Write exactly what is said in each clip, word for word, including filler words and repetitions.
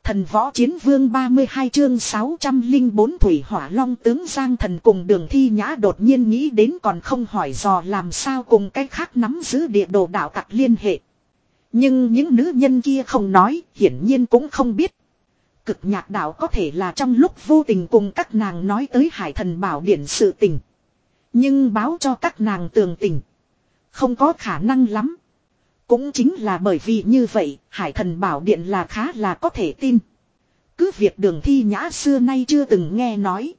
Thần võ chiến vương ba mươi hai chương sáu trăm linh bốn thủy hỏa long tướng Giang Thần cùng Đường Thi Nhã đột nhiên nghĩ đến còn không hỏi dò làm sao cùng cái khác nắm giữ địa đồ đạo tặc liên hệ. Nhưng những nữ nhân kia không nói, hiển nhiên cũng không biết. Cực nhạc đạo có thể là trong lúc vô tình cùng các nàng nói tới Hải Thần Bảo Điển sự tình. Nhưng báo cho các nàng tường tình. Không có khả năng lắm. Cũng chính là bởi vì như vậy, Hải Thần Bảo Điện là khá là có thể tin. Cứ việc Đường Thi Nhã xưa nay chưa từng nghe nói.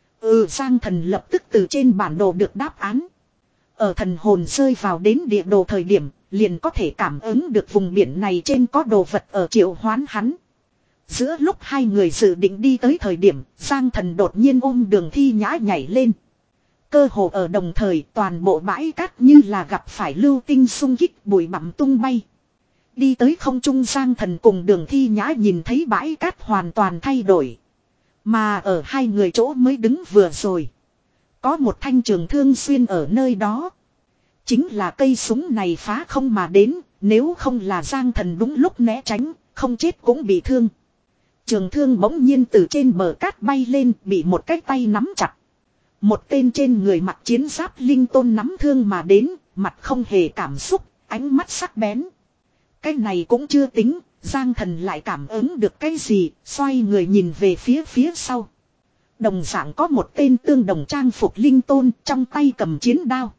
Ừ, Giang Thần lập tức từ trên bản đồ được đáp án. Ở thần hồn rơi vào đến địa đồ thời điểm, liền có thể cảm ứng được vùng biển này trên có đồ vật ở triệu hoán hắn. Giữa lúc hai người dự định đi tới thời điểm, Giang Thần đột nhiên ôm Đường Thi Nhã nhảy lên. Cơ hồ ở đồng thời toàn bộ bãi cát như là gặp phải lưu tinh xung kích, bụi bặm tung bay. Đi tới không trung, Giang Thần cùng Đường Thi Nhã nhìn thấy bãi cát hoàn toàn thay đổi. Mà ở hai người chỗ mới đứng vừa rồi, có một thanh trường thương xuyên ở nơi đó. Chính là cây súng này phá không mà đến, nếu không là Giang Thần đúng lúc né tránh, không chết cũng bị thương. Trường thương bỗng nhiên từ trên bờ cát bay lên, bị một cái tay nắm chặt. Một tên trên người mặc chiến giáp linh tôn nắm thương mà đến, mặt không hề cảm xúc, ánh mắt sắc bén. Cái này cũng chưa tính, Giang Thần lại cảm ứng được cái gì, xoay người nhìn về phía phía sau. Đồng dạng có một tên tương đồng trang phục linh tôn, trong tay cầm chiến đao.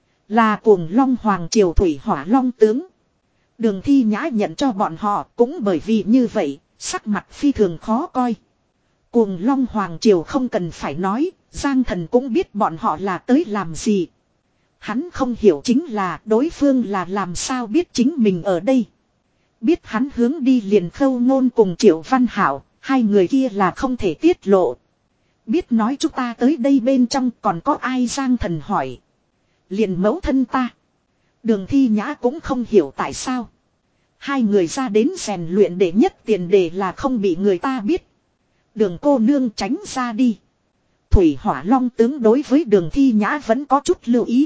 Là Cuồng Long Hoàng Triều Thủy Hỏa Long tướng. Đường Thi Nhã nhận cho bọn họ, cũng bởi vì như vậy, sắc mặt phi thường khó coi. Cuồng Long Hoàng Triều không cần phải nói, Giang Thần cũng biết bọn họ là tới làm gì. Hắn không hiểu chính là đối phương là làm sao biết chính mình ở đây. Biết hắn hướng đi liền Khâu Ngôn cùng Triệu Văn Hảo, hai người kia là không thể tiết lộ. Biết nói chúng ta tới đây bên trong còn có ai, Giang Thần hỏi. Liền mẫu thân ta. Đường Thi Nhã cũng không hiểu tại sao. Hai người ra đến rèn luyện để nhất tiền đề là không bị người ta biết. Đường cô nương tránh ra đi. Thủy Hỏa Long tướng đối với Đường Thi Nhã vẫn có chút lưu ý.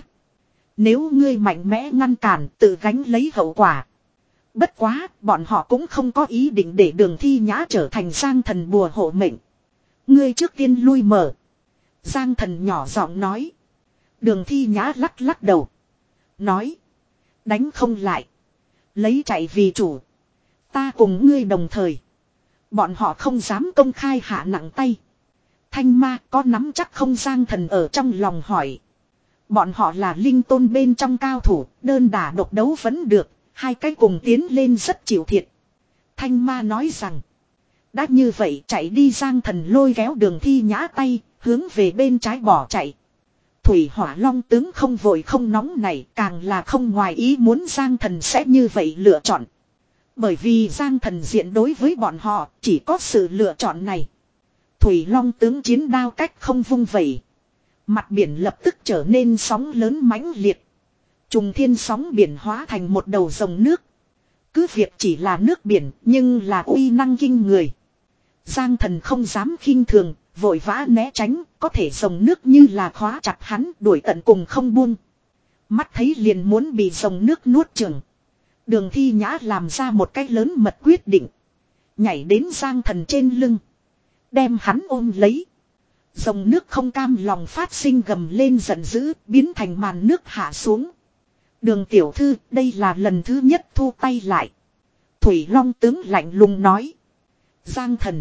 Nếu ngươi mạnh mẽ ngăn cản, tự gánh lấy hậu quả. Bất quá, bọn họ cũng không có ý định để Đường Thi Nhã trở thành Giang Thần bùa hộ mệnh. Ngươi trước tiên lui mở. Giang Thần nhỏ giọng nói. Đường Thi Nhã lắc lắc đầu. Nói. Đánh không lại. Lấy chạy vì chủ. Ta cùng ngươi đồng thời. Bọn họ không dám công khai hạ nặng tay. Thanh ma có nắm chắc không, Giang Thần ở trong lòng hỏi. Bọn họ là linh tôn bên trong cao thủ, đơn đả độc đấu vẫn được, hai cái cùng tiến lên rất chịu thiệt. Thanh ma nói rằng. Đã như vậy chạy đi, Giang Thần lôi kéo Đường Thi Nhã tay, hướng về bên trái bỏ chạy. Thủy Hỏa Long tướng không vội không nóng này, càng là không ngoài ý muốn Giang Thần sẽ như vậy lựa chọn. Bởi vì Giang Thần diện đối với bọn họ chỉ có sự lựa chọn này. Thủy Long tướng chiến đao cách không vung vẩy. Mặt biển lập tức trở nên sóng lớn mãnh liệt. Trùng thiên sóng biển hóa thành một đầu dòng nước. Cứ việc chỉ là nước biển nhưng là uy năng kinh người. Giang Thần không dám khinh thường, vội vã né tránh, có thể dòng nước như là khóa chặt hắn, đuổi tận cùng không buông. Mắt thấy liền muốn bị dòng nước nuốt chửng. Đường Thi Nhã làm ra một cái lớn mật quyết định. Nhảy đến Giang Thần trên lưng. Đem hắn ôm lấy. Dòng nước không cam lòng phát sinh gầm lên giận dữ, biến thành màn nước hạ xuống. Đường tiểu thư, đây là lần thứ nhất thu tay lại. Thủy Long tướng lạnh lùng nói. Giang Thần.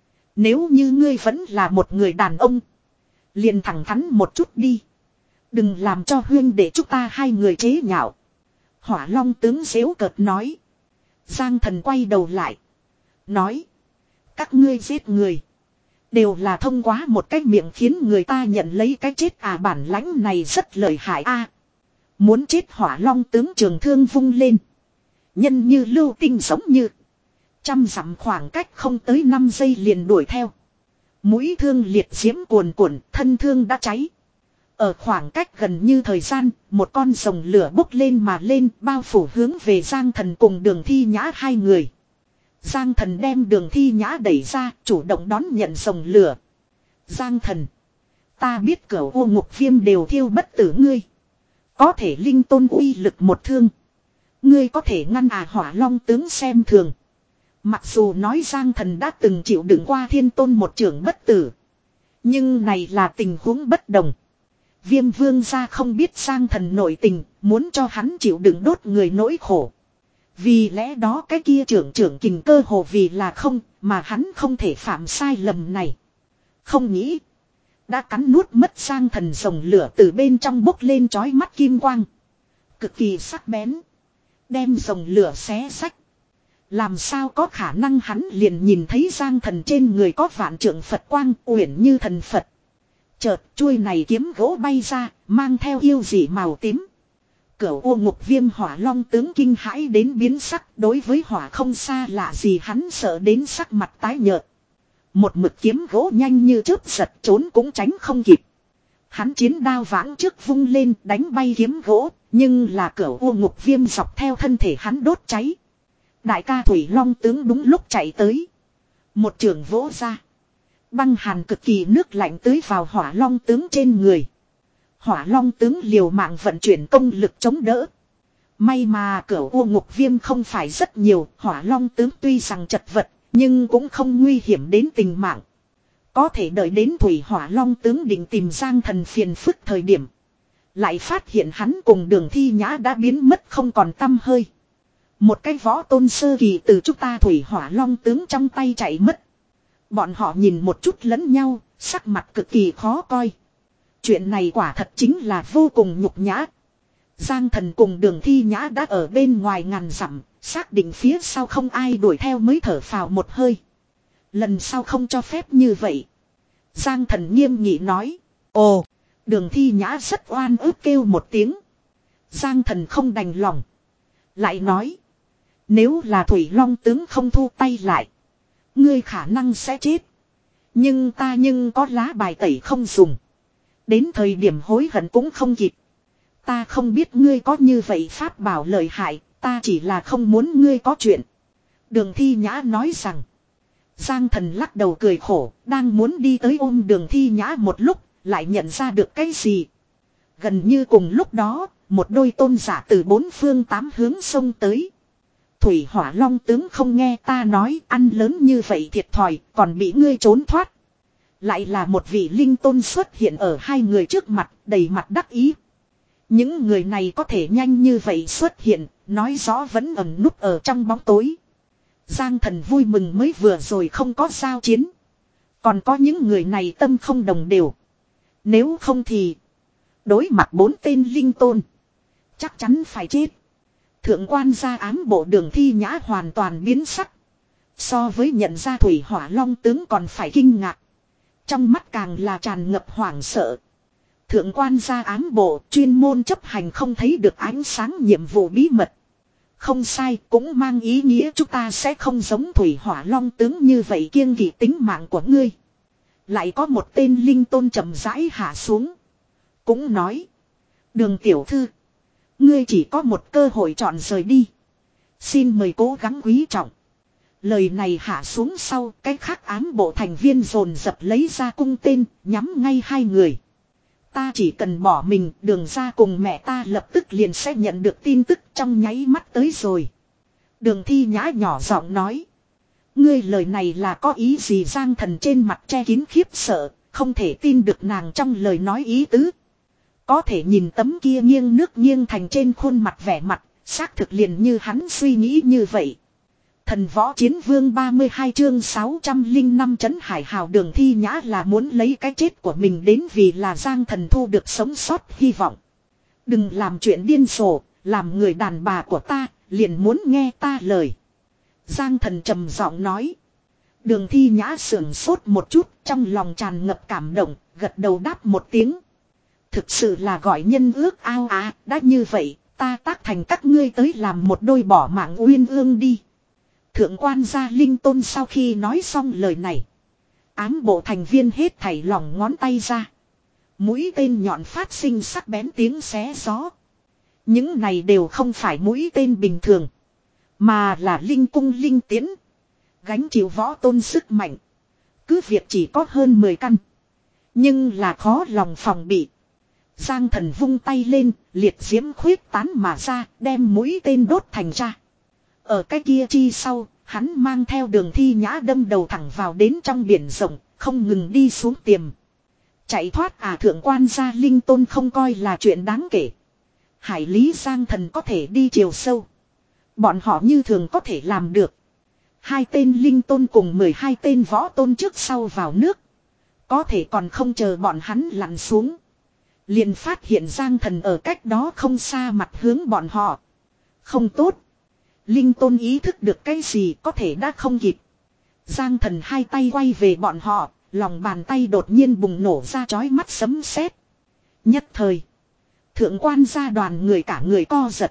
Nếu như ngươi vẫn là một người đàn ông. Liền thẳng thắn một chút đi. Đừng làm cho huyên để chúng ta hai người chế nhạo. Hỏa Long tướng xéo cợt nói. Giang Thần quay đầu lại. Nói. Các ngươi giết người. Đều là thông qua một cái miệng khiến người ta nhận lấy cái chết, à bản lãnh này rất lợi hại a. À, muốn chết. Hỏa Long tướng trường thương vung lên. Nhân như lưu tinh giống như. Trăm dặm khoảng cách không tới năm giây liền đuổi theo. Mũi thương liệt diễm cuồn cuộn, thân thương đã cháy. Ở khoảng cách gần như thời gian, một con rồng lửa bốc lên mà lên, bao phủ hướng về Giang Thần cùng Đường Thi Nhã hai người. Giang Thần đem Đường Thi Nhã đẩy ra, chủ động đón nhận rồng lửa. Giang Thần. Ta biết cửu ô ngục viêm đều thiêu bất tử ngươi. Có thể linh tôn uy lực một thương. Ngươi có thể ngăn à? Hỏa Long tướng xem thường. Mặc dù nói Giang Thần đã từng chịu đựng qua Thiên Tôn một trưởng bất tử. Nhưng này là tình huống bất đồng. Viêm vương gia không biết Giang Thần nội tình, muốn cho hắn chịu đựng đốt người nỗi khổ. Vì lẽ đó cái kia trưởng trưởng kình cơ hồ vì là không, mà hắn không thể phạm sai lầm này. Không nghĩ. Đã cắn nuốt mất Giang Thần rồng lửa từ bên trong bốc lên chói mắt kim quang. Cực kỳ sắc bén. Đem rồng lửa xé xách. Làm sao có khả năng hắn liền nhìn thấy Giang Thần trên người có vạn trượng Phật quang uyển như thần Phật. Chợt chuôi này kiếm gỗ bay ra, mang theo yêu dị màu tím. Cửu ô ngục viêm hỏa long tướng kinh hãi đến biến sắc, đối với hỏa không xa lạ gì hắn sợ đến sắc mặt tái nhợt. Một mực kiếm gỗ nhanh như chớp giật trốn cũng tránh không kịp. Hắn chiến đao vãng trước vung lên đánh bay kiếm gỗ, nhưng là cửu ô ngục viêm dọc theo thân thể hắn đốt cháy. Đại ca Thủy Long tướng đúng lúc chạy tới. Một trường vỗ ra. Băng hàn cực kỳ nước lạnh tưới vào hỏa long tướng trên người. Hỏa long tướng liều mạng vận chuyển công lực chống đỡ. May mà cửu ô ngục viêm không phải rất nhiều. Hỏa long tướng tuy rằng chật vật, nhưng cũng không nguy hiểm đến tình mạng. Có thể đợi đến Thủy hỏa long tướng định tìm Giang Thần phiền phức thời điểm. Lại phát hiện hắn cùng Đường Thi Nhã đã biến mất không còn tăm hơi. Một cái võ tôn sơ kỳ từ chúng ta Thủy hỏa long tướng trong tay chạy mất. Bọn họ nhìn một chút lẫn nhau, sắc mặt cực kỳ khó coi. Chuyện này quả thật chính là vô cùng nhục nhã. Giang Thần cùng Đường Thi Nhã đã ở bên ngoài ngàn dặm, xác định phía sau không ai đuổi theo mới thở phào một hơi. Lần sau không cho phép như vậy. Giang Thần nghiêm nghị nói. Ồ, Đường Thi Nhã rất oan ức kêu một tiếng. Giang Thần không đành lòng. Lại nói. Nếu là Thủy Long tướng không thu tay lại. Ngươi khả năng sẽ chết. Nhưng ta nhưng có lá bài tẩy không dùng. Đến thời điểm hối hận cũng không kịp. Ta không biết ngươi có như vậy pháp bảo lợi hại. Ta chỉ là không muốn ngươi có chuyện. Đường Thi Nhã nói rằng. Giang Thần lắc đầu cười khổ. Đang muốn đi tới ôm Đường Thi Nhã một lúc. Lại nhận ra được cái gì. Gần như cùng lúc đó. Một đôi tôn giả từ bốn phương tám hướng xông tới. Thủy hỏa long tướng không nghe ta nói ăn lớn như vậy thiệt thòi còn bị ngươi trốn thoát. Lại là một vị linh tôn xuất hiện ở hai người trước mặt đầy mặt đắc ý. Những người này có thể nhanh như vậy xuất hiện, nói rõ vẫn ẩn núp ở trong bóng tối. Giang Thần vui mừng mới vừa rồi không có giao chiến. Còn có những người này tâm không đồng đều. Nếu không thì đối mặt bốn tên linh tôn chắc chắn phải chết. Thượng quan gia ám bộ Đường Thi Nhã hoàn toàn biến sắc. So với nhận ra Thủy hỏa long tướng còn phải kinh ngạc. Trong mắt càng là tràn ngập hoảng sợ. Thượng quan gia ám bộ chuyên môn chấp hành không thấy được ánh sáng nhiệm vụ bí mật. Không sai, cũng mang ý nghĩa chúng ta sẽ không giống Thủy hỏa long tướng như vậy kiêng kỵ tính mạng của ngươi. Lại có một tên linh tôn chậm rãi hạ xuống. Cũng nói. Đường tiểu thư. Ngươi chỉ có một cơ hội chọn rời đi. Xin mời cố gắng quý trọng. Lời này hạ xuống sau, cái khác ám bộ thành viên dồn dập lấy ra cung tên, nhắm ngay hai người. Ta chỉ cần bỏ mình, Đường ra cùng mẹ ta lập tức liền sẽ nhận được tin tức trong nháy mắt tới rồi. Đường Thi Nhã nhỏ giọng nói. Ngươi lời này là có ý gì? Giang Thần trên mặt che kín khiếp sợ, không thể tin được nàng trong lời nói ý tứ. Có thể nhìn tấm kia nghiêng nước nghiêng thành trên khuôn mặt vẻ mặt, xác thực liền như hắn suy nghĩ như vậy. Thần võ chiến vương ba mươi hai chương sáu trăm linh năm trấn hải hào. Đường Thi Nhã là muốn lấy cái chết của mình đến vì là Giang Thần thu được sống sót hy vọng. Đừng làm chuyện điên rồ, làm người đàn bà của ta, liền muốn nghe ta lời. Giang Thần trầm giọng nói. Đường Thi Nhã sưởng sốt một chút, trong lòng tràn ngập cảm động, gật đầu đáp một tiếng. Thực sự là gọi nhân ước ao à, đã như vậy, ta tác thành các ngươi tới làm một đôi bỏ mạng uyên ương đi. Thượng quan gia linh tôn sau khi nói xong lời này. Ám bộ thành viên hết thảy lỏng ngón tay ra. Mũi tên nhọn phát sinh sắc bén tiếng xé gió. Những này đều không phải mũi tên bình thường. Mà là linh cung linh tiễn. Gánh chịu võ tôn sức mạnh. Cứ việc chỉ có hơn mười căn. Nhưng là khó lòng phòng bị. Giang Thần vung tay lên, liệt diễm khuyết tán mà ra, đem mũi tên đốt thành ra. Ở cái kia chi sau, hắn mang theo Đường Thi Nhã đâm đầu thẳng vào đến trong biển rộng, không ngừng đi xuống tiềm. Chạy thoát à, thượng quan gia linh tôn không coi là chuyện đáng kể. Hải lý Giang Thần có thể đi chiều sâu. Bọn họ như thường có thể làm được. Hai tên linh tôn cùng mười hai tên võ tôn trước sau vào nước. Có thể còn không chờ bọn hắn lặn xuống. Liền phát hiện Giang Thần ở cách đó không xa mặt hướng bọn họ. Không tốt. Linh tôn ý thức được cái gì có thể đã không kịp. Giang Thần hai tay quay về bọn họ. Lòng bàn tay đột nhiên bùng nổ ra chói mắt sấm sét. Nhất thời. Thượng quan gia đoàn người cả người co giật.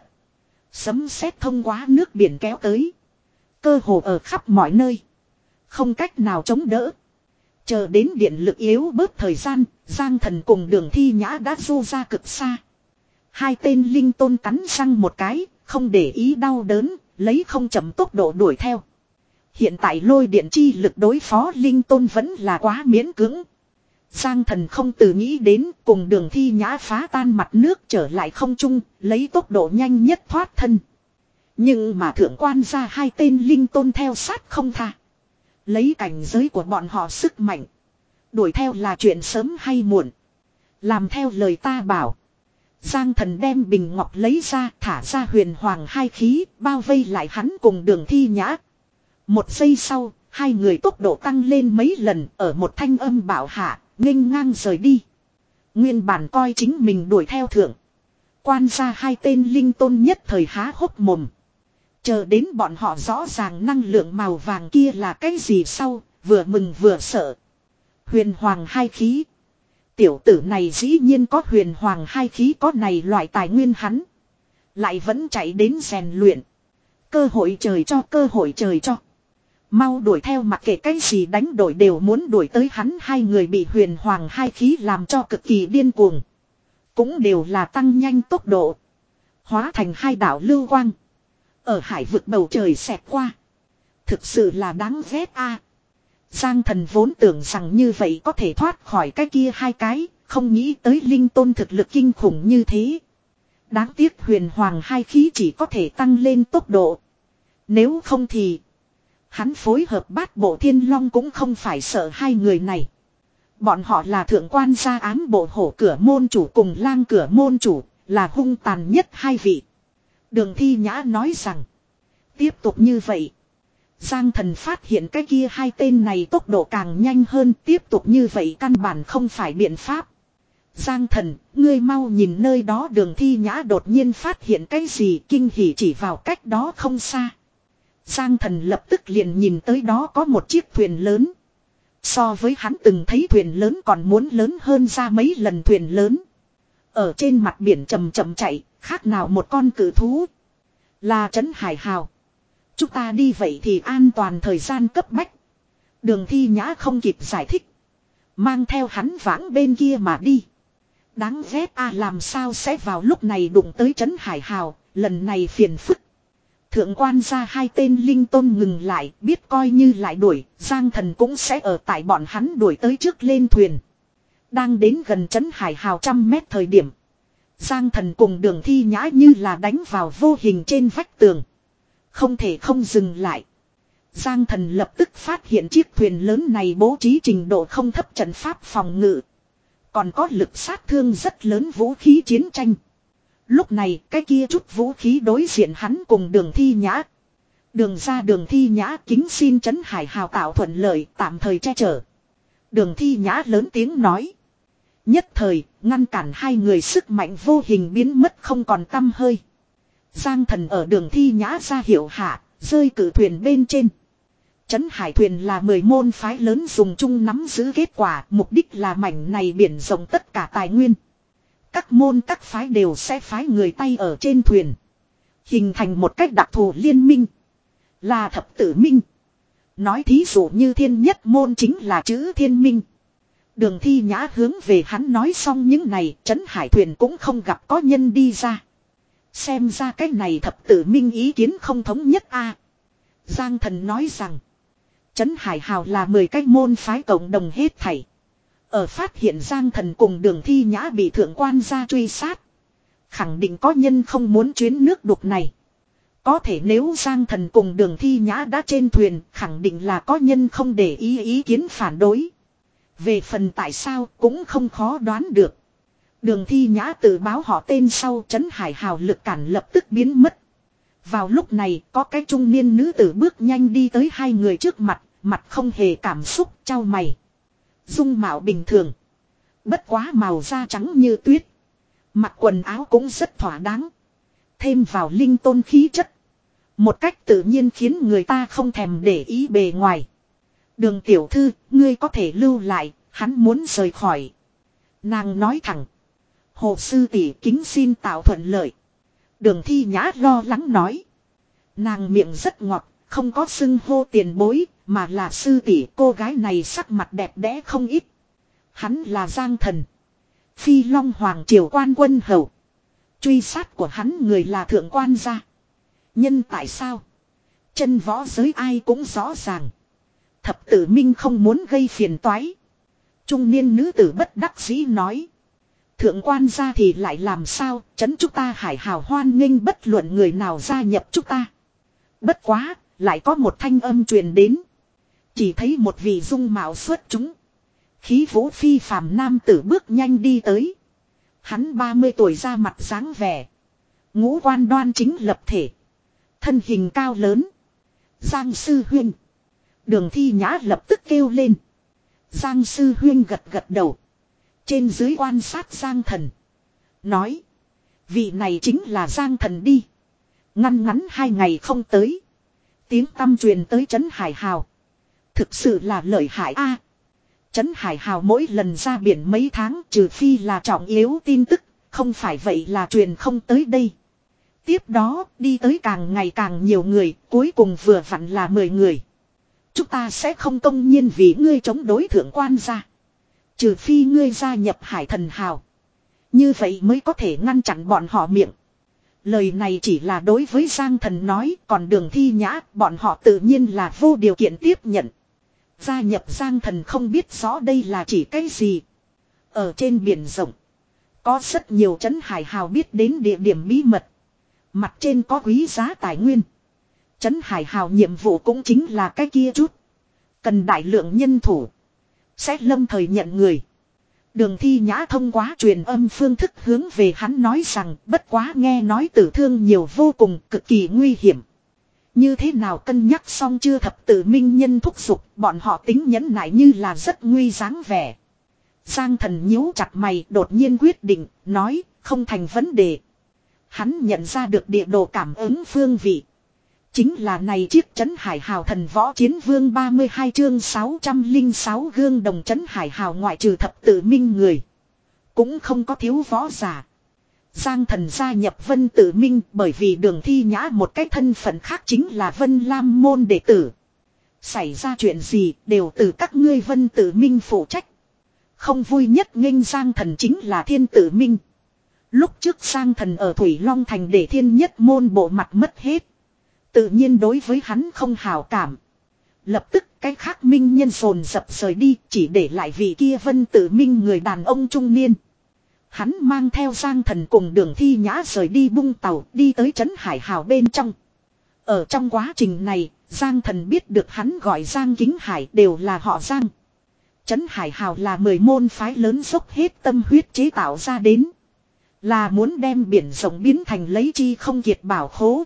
Sấm sét thông qua nước biển kéo tới. Cơ hồ ở khắp mọi nơi. Không cách nào chống đỡ. Chờ đến điện lực yếu bớt thời gian, Giang Thần cùng Đường Thi Nhã đã du ra cực xa. Hai tên linh tôn cắn răng một cái, không để ý đau đớn, lấy không chậm tốc độ đuổi theo. Hiện tại lôi điện chi lực đối phó linh tôn vẫn là quá miễn cưỡng. Giang Thần không từ nghĩ đến cùng Đường Thi Nhã phá tan mặt nước trở lại không trung, lấy tốc độ nhanh nhất thoát thân. Nhưng mà thượng quan ra hai tên linh tôn theo sát không tha. Lấy cảnh giới của bọn họ sức mạnh. Đuổi theo là chuyện sớm hay muộn. Làm theo lời ta bảo. Giang Thần đem bình ngọc lấy ra, thả ra huyền hoàng hai khí, bao vây lại hắn cùng Đường Thi Nhã. Một giây sau, hai người tốc độ tăng lên mấy lần, ở một thanh âm bảo hạ, nghênh ngang rời đi. Nguyên bản coi chính mình đuổi theo thượng. Quan ra hai tên linh tôn nhất thời há hốc mồm. Chờ đến bọn họ rõ ràng năng lượng màu vàng kia là cái gì sau, vừa mừng vừa sợ. Huyền hoàng hai khí. Tiểu tử này dĩ nhiên có huyền hoàng hai khí, có này loại tài nguyên hắn. Lại vẫn chạy đến rèn luyện. Cơ hội trời cho, cơ hội trời cho. Mau đuổi theo, mặc kệ cái gì đánh đổi đều muốn đuổi tới hắn. Hai người bị huyền hoàng hai khí làm cho cực kỳ điên cuồng. Cũng đều là tăng nhanh tốc độ. Hóa thành hai đạo lưu quang. Ở hải vực bầu trời xẹt qua. Thực sự là đáng ghét a. Giang Thần vốn tưởng rằng như vậy có thể thoát khỏi cái kia hai cái. Không nghĩ tới linh tôn thực lực kinh khủng như thế. Đáng tiếc huyền hoàng hai khí chỉ có thể tăng lên tốc độ. Nếu không thì hắn phối hợp bát bộ thiên long cũng không phải sợ hai người này. Bọn họ là thượng quan gia ám bộ hổ cửa môn chủ cùng lang cửa môn chủ, là hung tàn nhất hai vị. Đường Thi Nhã nói rằng, tiếp tục như vậy. Giang Thần phát hiện cái kia hai tên này tốc độ càng nhanh hơn, tiếp tục như vậy căn bản không phải biện pháp. Giang Thần, ngươi mau nhìn nơi đó. Đường Thi Nhã đột nhiên phát hiện cái gì kinh hỉ chỉ vào cách đó không xa. Giang Thần lập tức liền nhìn tới đó có một chiếc thuyền lớn. So với hắn từng thấy thuyền lớn còn muốn lớn hơn ra mấy lần thuyền lớn. Ở trên mặt biển chậm chậm chạy, khác nào một con cự thú. Là trấn hải hào. Chúng ta đi vậy thì an toàn, thời gian cấp bách. Đường Thi Nhã không kịp giải thích. Mang theo hắn vãng bên kia mà đi. Đáng ghét a, làm sao sẽ vào lúc này đụng tới trấn hải hào, lần này phiền phức. Thượng quan ra hai tên linh tôn ngừng lại, biết coi như lại đuổi, Giang Thần cũng sẽ ở tại bọn hắn đuổi tới trước lên thuyền. Đang đến gần trấn hải hào trăm mét thời điểm. Giang Thần cùng Đường Thi Nhã như là đánh vào vô hình trên vách tường. Không thể không dừng lại. Giang Thần lập tức phát hiện chiếc thuyền lớn này bố trí trình độ không thấp trận pháp phòng ngự. Còn có lực sát thương rất lớn vũ khí chiến tranh. Lúc này cái kia chút vũ khí đối diện hắn cùng Đường Thi Nhã. Đường ra Đường Thi Nhã kính xin trấn hải hào tạo thuận lợi tạm thời che chở. Đường Thi Nhã lớn tiếng nói. Nhất thời ngăn cản hai người sức mạnh vô hình biến mất không còn tăm hơi. Giang Thần ở Đường Thi Nhã ra hiệu hạ, rơi cử thuyền bên trên. Trấn hải thuyền là mười môn phái lớn dùng chung nắm giữ kết quả, mục đích là mảnh này biển rộng tất cả tài nguyên. Các môn các phái đều sẽ phái người tay ở trên thuyền. Hình thành một cách đặc thù liên minh. Là thập tử minh. Nói thí dụ như thiên nhất môn chính là chữ thiên minh. Đường Thi Nhã hướng về hắn nói xong những này, trấn hải thuyền cũng không gặp có nhân đi ra. Xem ra cái này thập tử minh ý kiến không thống nhất a. Giang Thần nói rằng, trấn hải hào là mười cái môn phái cộng đồng hết thảy. Ở phát hiện Giang Thần cùng Đường Thi Nhã bị thượng quan gia truy sát. Khẳng định có nhân không muốn chuyến nước đục này. Có thể nếu Giang Thần cùng Đường Thi Nhã đã trên thuyền, khẳng định là có nhân không để ý ý kiến phản đối. Về phần tại sao cũng không khó đoán được. Đường Thi Nhã tự báo họ tên sau, Trấn Hải Hào lực cản lập tức biến mất. Vào lúc này có cái trung niên nữ tử bước nhanh đi tới hai người trước mặt, mặt không hề cảm xúc, chau mày. Dung mạo bình thường. Bất quá màu da trắng như tuyết. Mặc quần áo cũng rất thỏa đáng. Thêm vào linh tôn khí chất. Một cách tự nhiên khiến người ta không thèm để ý bề ngoài. Đường tiểu thư, ngươi có thể lưu lại, hắn muốn rời khỏi. Nàng nói thẳng. Hồ sư tỷ kính xin tạo thuận lợi. Đường Thi Nhã lo lắng nói. Nàng miệng rất ngọt, không có xưng hô tiền bối, mà là sư tỷ. Cô gái này sắc mặt đẹp đẽ không ít. Hắn là Giang Thần, Phi Long Hoàng triều quan quân hầu. Truy sát của hắn người là thượng quan gia. Nhân tại sao? Chân võ giới ai cũng rõ ràng. Thập tử minh không muốn gây phiền toái. Trung niên nữ tử bất đắc dĩ nói. Thượng quan gia thì lại làm sao? Trấn chúng ta Hải Hào hoan nghênh bất luận người nào gia nhập chúng ta. Bất quá, lại có một thanh âm truyền đến. Chỉ thấy một vị dung mạo xuất chúng, khí vũ phi phàm nam tử bước nhanh đi tới. Hắn ba mươi tuổi ra mặt dáng vẻ. Ngũ quan đoan chính lập thể. Thân hình cao lớn. Giang sư huynh. Đường Thi Nhã lập tức kêu lên. Giang sư huynh gật gật đầu. Trên dưới quan sát Giang Thần. Nói. Vị này chính là Giang Thần đi. Ngăn ngắn hai ngày không tới. Tiếng tăm truyền tới Trấn Hải Hào. Thực sự là lợi hại a. Trấn Hải Hào mỗi lần ra biển mấy tháng, trừ phi là trọng yếu tin tức, không phải vậy là truyền không tới đây. Tiếp đó, đi tới càng ngày càng nhiều người, cuối cùng vừa vặn là mười người. Chúng ta sẽ không công nhiên vì ngươi chống đối thượng quan gia. Trừ phi ngươi gia nhập Hải Thần Hào. Như vậy mới có thể ngăn chặn bọn họ miệng. Lời này chỉ là đối với Giang Thần nói, còn Đường Thi Nhã, bọn họ tự nhiên là vô điều kiện tiếp nhận. Gia nhập Giang Thần không biết rõ đây là chỉ cái gì. Ở trên biển rộng, có rất nhiều Trấn Hải Hào biết đến địa điểm bí mật. Mặt trên có quý giá tài nguyên. Trấn Hải Hào nhiệm vụ cũng chính là cái kia chút. Cần đại lượng nhân thủ. Sẽ lâm thời nhận người. Đường Thi Nhã thông qua truyền âm phương thức hướng về hắn nói rằng bất quá nghe nói tử thương nhiều vô cùng, cực kỳ nguy hiểm. Như thế nào cân nhắc xong chưa thập tự minh nhân thúc giục, bọn họ tính nhẫn nại như là rất nguy dáng vẻ. Giang Thần nhíu chặt mày, đột nhiên quyết định, nói, không thành vấn đề. Hắn nhận ra được địa đồ cảm ứng phương vị. Chính là này chiếc Trấn Hải Hào thần võ chiến vương ba mươi hai chương sáu trăm lẻ sáu gương đồng Trấn Hải Hào ngoại trừ thập tự minh người. Cũng không có thiếu võ giả. Giang Thần gia nhập Vân Tử Minh bởi vì Đường Thi Nhã một cái thân phận khác chính là Vân Lam môn đệ tử. Xảy ra chuyện gì đều từ các ngươi Vân Tử Minh phụ trách. Không vui nhất nghênh Giang Thần chính là Thiên Tử Minh. Lúc trước Giang Thần ở Thủy Long Thành để Thiên Nhất môn bộ mặt mất hết. Tự nhiên đối với hắn không hào cảm. Lập tức cái khác minh nhân sồn dập rời đi, chỉ để lại vị kia Vân Tử Minh người đàn ông trung niên. Hắn mang theo Giang Thần cùng Đường Thi Nhã rời đi bung tàu, đi tới Trấn Hải Hào bên trong. Ở trong quá trình này, Giang Thần biết được hắn gọi Giang Kính Hải đều là họ Giang. Trấn Hải Hào là mười môn phái lớn dốc hết tâm huyết chế tạo ra đến. Là muốn đem biển rộng biến thành lấy chi không kiệt bảo khố.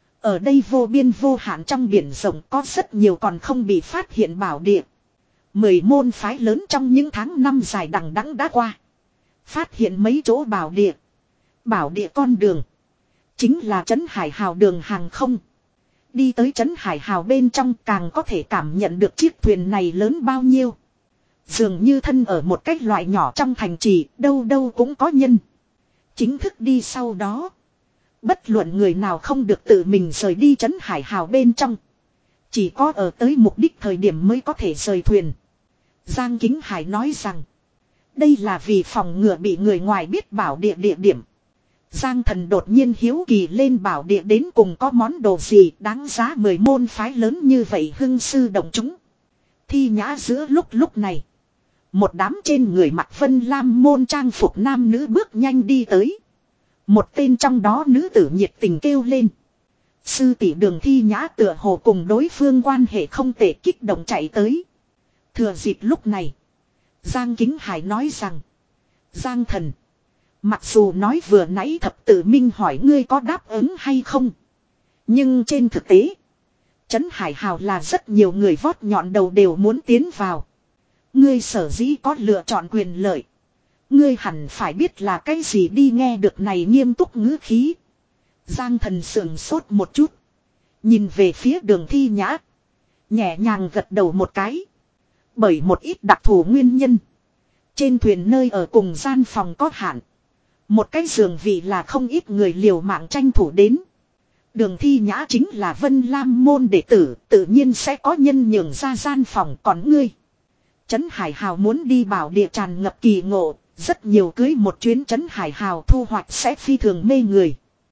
Ở đây vô biên vô hạn trong biển rộng có rất nhiều còn không bị phát hiện bảo địa. Mười môn phái lớn trong những tháng năm dài đằng đẵng đã qua. Phát hiện mấy chỗ bảo địa. Bảo địa con đường. Chính là Trấn Hải Hào đường hàng không. Đi tới Trấn Hải Hào bên trong càng có thể cảm nhận được chiếc thuyền này lớn bao nhiêu. Dường như thân ở một cái loại nhỏ trong thành trì, đâu đâu cũng có nhân. Chính thức đi sau đó. Bất luận người nào không được tự mình rời đi Trấn Hải Hào bên trong. Chỉ có ở tới mục đích thời điểm mới có thể rời thuyền. Giang Kính Hải nói rằng. Đây là vì phòng ngừa bị người ngoài biết bảo địa địa điểm. Giang Thần đột nhiên hiếu kỳ lên bảo địa đến cùng có món đồ gì đáng giá mười môn phái lớn như vậy hưng sư động chúng. Thi Nhã giữa lúc lúc này. Một đám trên người mặc Vân Lam môn trang phục nam nữ bước nhanh đi tới. Một tên trong đó nữ tử nhiệt tình kêu lên. Sư tỷ Đường Thi Nhã tựa hồ cùng đối phương quan hệ không tệ, kích động chạy tới. Thừa dịp lúc này, Giang Kính Hải nói rằng, Giang thần, mặc dù nói vừa nãy thập tự minh hỏi ngươi có đáp ứng hay không, nhưng trên thực tế, Trấn Hải Hào là rất nhiều người vót nhọn đầu đều muốn tiến vào. Ngươi sở dĩ có lựa chọn quyền lợi, ngươi hẳn phải biết là cái gì đi. Nghe được này nghiêm túc ngữ khí, Giang thần sườn sốt một chút, nhìn về phía Đường Thi Nhã, nhẹ nhàng gật đầu một cái. Bởi một ít đặc thù nguyên nhân, trên thuyền nơi ở cùng gian phòng có hạn, một cái giường vị là không ít người liều mạng tranh thủ đến. Đường Thi Nhã chính là Vân Lam môn đệ tử, tự nhiên sẽ có nhân nhường ra gian phòng. Còn ngươi, Trấn Hải Hào muốn đi bảo địa tràn ngập kỳ ngộ, rất nhiều cưới một chuyến Trấn Hải Hào thu hoạch sẽ phi thường mê người.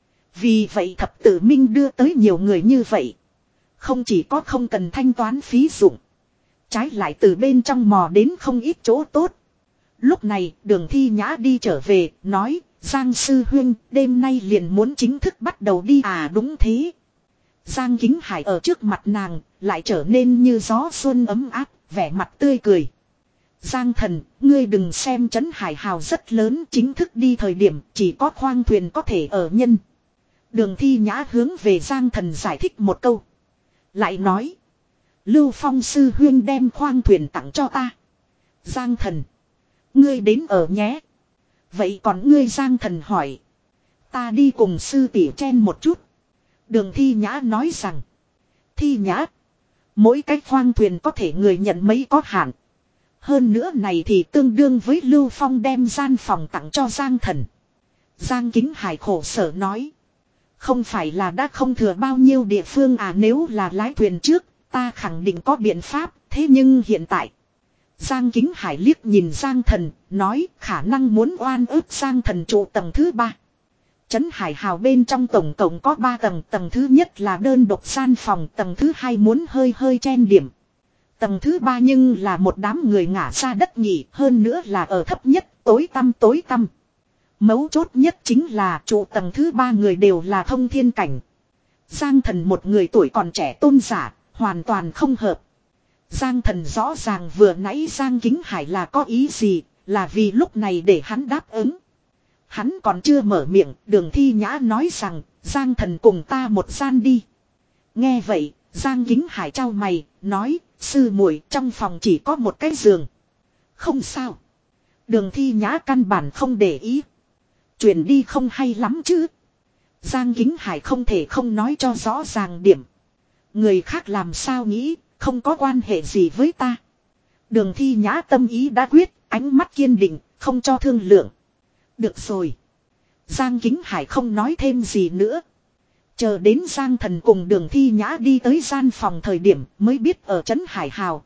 Vì vậy thập tự minh đưa tới nhiều người như vậy, không chỉ có không cần thanh toán phí dụng, trái lại từ bên trong mò đến không ít chỗ tốt. Lúc này Đường Thi Nhã đi trở về, nói, Giang sư huynh, đêm nay liền muốn chính thức bắt đầu đi à? Đúng thế. Giang Kính Hải ở trước mặt nàng, lại trở nên như gió xuân ấm áp, vẻ mặt tươi cười. Giang thần, ngươi đừng xem Trấn Hải Hào rất lớn, chính thức đi thời điểm chỉ có khoang thuyền có thể ở nhân. Đường Thi Nhã hướng về Giang thần giải thích một câu, lại nói, Lưu Phong sư huynh đem khoang thuyền tặng cho ta. Giang thần, ngươi đến ở nhé. Vậy còn ngươi? Giang thần hỏi. Ta đi cùng sư tỷ chen một chút. Đường Thi Nhã nói rằng, Thi Nhã, mỗi cái khoang thuyền có thể người nhận mấy có hạn. Hơn nữa này thì tương đương với Lưu Phong đem gian phòng tặng cho Giang thần. Giang Kính Hải khổ sở nói, không phải là đã không thừa bao nhiêu địa phương à? Nếu là lái thuyền trước, ta khẳng định có biện pháp, thế nhưng hiện tại. Giang Kính Hải liếc nhìn Giang thần, nói, khả năng muốn oan ức Giang thần trụ tầng thứ ba. Trấn Hải Hào bên trong tổng cộng có ba tầng, tầng thứ nhất là đơn độc gian phòng, tầng thứ hai muốn hơi hơi chen điểm. Tầng thứ ba nhưng là một đám người ngả ra đất nghỉ, hơn nữa là ở thấp nhất, tối tăm tối tăm. Mấu chốt nhất chính là trụ tầng thứ ba người đều là thông thiên cảnh. Giang thần một người tuổi còn trẻ tôn giả, hoàn toàn không hợp. Giang thần rõ ràng vừa nãy Giang Kính Hải là có ý gì, là vì lúc này để hắn đáp ứng. Hắn còn chưa mở miệng, Đường Thi Nhã nói rằng, Giang thần cùng ta một gian đi. Nghe vậy, Giang Kính Hải trao mày, nói, sư muội, trong phòng chỉ có một cái giường. Không sao. Đường Thi Nhã căn bản không để ý. Chuyển đi không hay lắm chứ. Giang Kính Hải không thể không nói cho rõ ràng điểm. Người khác làm sao nghĩ, không có quan hệ gì với ta. Đường Thi Nhã tâm ý đã quyết, ánh mắt kiên định, không cho thương lượng. Được rồi. Giang Kính Hải không nói thêm gì nữa. Chờ đến Giang thần cùng Đường Thi Nhã đi tới gian phòng thời điểm mới biết ở Trấn Hải Hào,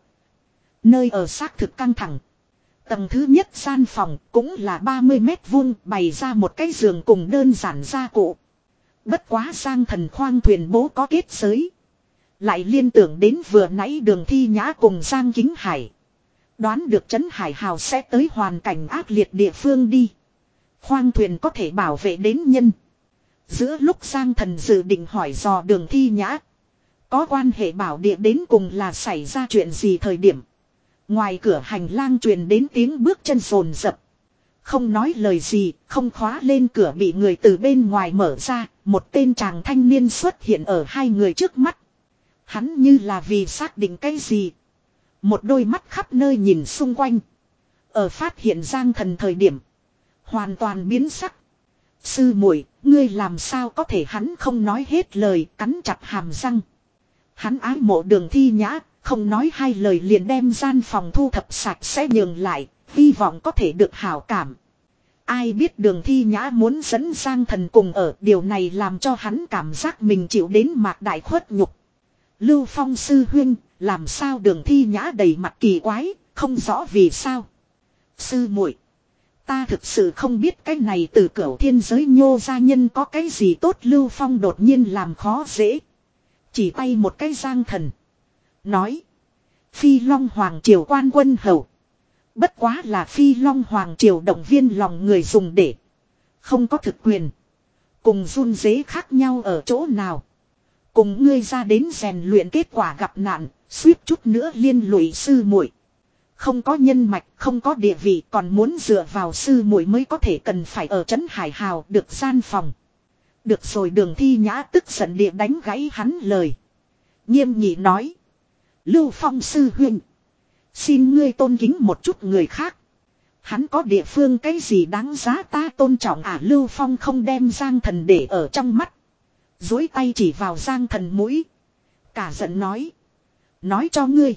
nơi ở xác thực căng thẳng. Tầng thứ nhất gian phòng cũng là ba mươi mét vuông, bày ra một cái giường cùng đơn giản gia cụ. Bất quá Giang thần khoang thuyền bố có kết giới, lại liên tưởng đến vừa nãy Đường Thi Nhã cùng Giang Kính Hải, đoán được Trấn Hải Hào sẽ tới hoàn cảnh ác liệt địa phương đi. Khoang thuyền có thể bảo vệ đến nhân. Giữa lúc Giang thần dự định hỏi dò Đường Thi Nhã có quan hệ bảo địa đến cùng là xảy ra chuyện gì thời điểm, ngoài cửa hành lang truyền đến tiếng bước chân rồn rập. Không nói lời gì, không khóa lên cửa bị người từ bên ngoài mở ra, một tên chàng thanh niên xuất hiện ở hai người trước mắt. Hắn như là vì xác định cái gì, một đôi mắt khắp nơi nhìn xung quanh. Ở phát hiện Giang thần thời điểm, hoàn toàn biến sắc. Sư muội, ngươi làm sao có thể? Hắn không nói hết lời, cắn chặt hàm răng. Hắn ái mộ Đường Thi Nhã, không nói hai lời liền đem gian phòng thu thập sạch sẽ nhường lại, hy vọng có thể được hảo cảm. Ai biết Đường Thi Nhã muốn dẫn Giang thần cùng ở, điều này làm cho hắn cảm giác mình chịu đến mạc đại khuất nhục. Lưu Phong sư huynh, làm sao? Đường Thi Nhã đầy mặt kỳ quái, không rõ vì sao. Sư muội, ta thực sự không biết cái này từ cửu thiên giới nhô gia nhân có cái gì tốt. Lưu Phong đột nhiên làm khó dễ, chỉ tay một cái Giang thần, nói, Phi Long Hoàng triều quan quân hầu, bất quá là Phi Long Hoàng triều động viên lòng người dùng để, không có thực quyền. Cùng run dế khác nhau ở chỗ nào? Cùng ngươi ra đến rèn luyện kết quả gặp nạn, suýt chút nữa liên lụy sư muội. Không có nhân mạch, không có địa vị, còn muốn dựa vào sư muội mới có thể cần phải ở trấn Hải Hào được gian phòng. Được rồi, Đường Thi Nhã tức giận địa đánh gãy hắn lời. Nghiêm nghị nói. Lưu Phong sư huynh, xin ngươi tôn kính một chút người khác. Hắn có địa phương cái gì đáng giá ta tôn trọng à? Lưu Phong không đem Giang Thần để ở trong mắt. Dối tay chỉ vào Giang Thần mũi. Cả giận nói. Nói cho ngươi.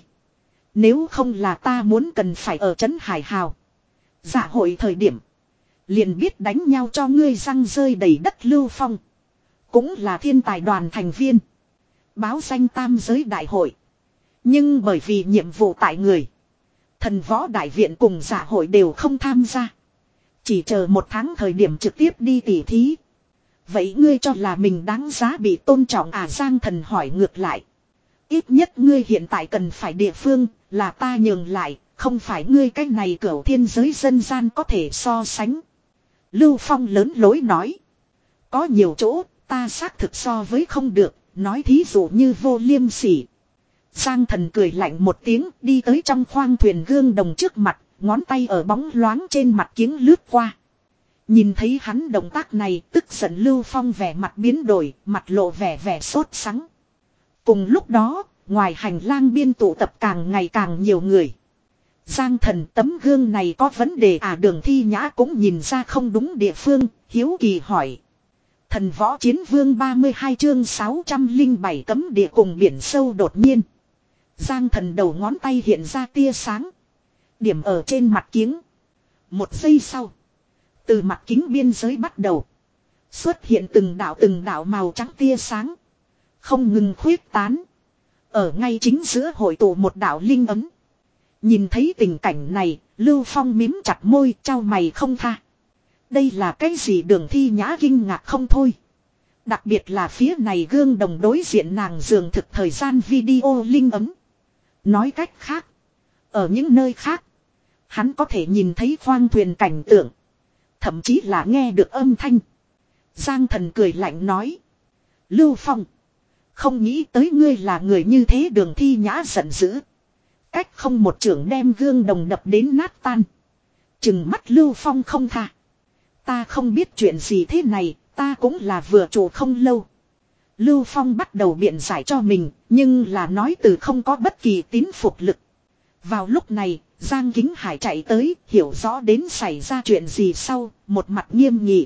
Nếu không là ta muốn cần phải ở trấn Hải Hào. Dạ hội thời điểm. Liền biết đánh nhau cho ngươi răng rơi đầy đất. Lưu Phong cũng là thiên tài đoàn thành viên. Báo danh tam giới đại hội. Nhưng bởi vì nhiệm vụ tại người. Thần võ đại viện cùng dạ hội đều không tham gia. Chỉ chờ một tháng thời điểm trực tiếp đi tỉ thí. Vậy ngươi cho là mình đáng giá bị tôn trọng à? Giang Thần hỏi ngược lại. Ít nhất ngươi hiện tại cần phải địa phương là ta nhường lại. Không phải ngươi cách này cửu thiên giới dân gian có thể so sánh. Lưu Phong lớn lối nói. Có nhiều chỗ ta xác thực so với không được. Nói thí dụ như Vô Liêm Sỉ. Giang Thần cười lạnh một tiếng đi tới trong khoang thuyền gương đồng trước mặt. Ngón tay ở bóng loáng trên mặt kiếng lướt qua. Nhìn thấy hắn động tác này, tức giận Lưu Phong vẻ mặt biến đổi, mặt lộ vẻ vẻ sốt sắng. Cùng lúc đó, ngoài hành lang biên tụ tập càng ngày càng nhiều người. Giang Thần, tấm gương này có vấn đề à? Đường Thi Nhã cũng nhìn ra không đúng địa phương, hiếu kỳ hỏi. Thần Võ Chiến Vương ba mươi hai chương sáu trăm lẻ bảy cấm địa cùng biển sâu. Đột nhiên Giang Thần đầu ngón tay hiện ra tia sáng. Điểm ở trên mặt kiếng. Một giây sau, từ mặt kính biên giới bắt đầu xuất hiện từng đạo từng đạo màu trắng tia sáng. Không ngừng khuyết tán. Ở ngay chính giữa hội tụ một đạo linh ấm. Nhìn thấy tình cảnh này, Lưu Phong mím chặt môi, trao mày không tha. Đây là cái gì? Đường Thi Nhã kinh ngạc không thôi. Đặc biệt là phía này gương đồng đối diện nàng dường thực thời gian video linh ấm. Nói cách khác, ở những nơi khác, hắn có thể nhìn thấy khoang thuyền cảnh tượng. Thậm chí là nghe được âm thanh. Giang Thần cười lạnh nói. Lưu Phong, không nghĩ tới ngươi là người như thế. Đường Thi Nhã giận dữ. Cách không một chưởng đem gương đồng đập đến nát tan. Chừng mắt Lưu Phong không tha. Ta không biết chuyện gì thế này, ta cũng là vừa trụ không lâu. Lưu Phong bắt đầu biện giải cho mình, nhưng là nói từ không có bất kỳ tín phục lực. Vào lúc này, Giang Kính Hải chạy tới, hiểu rõ đến xảy ra chuyện gì sau, một mặt nghiêm nghị.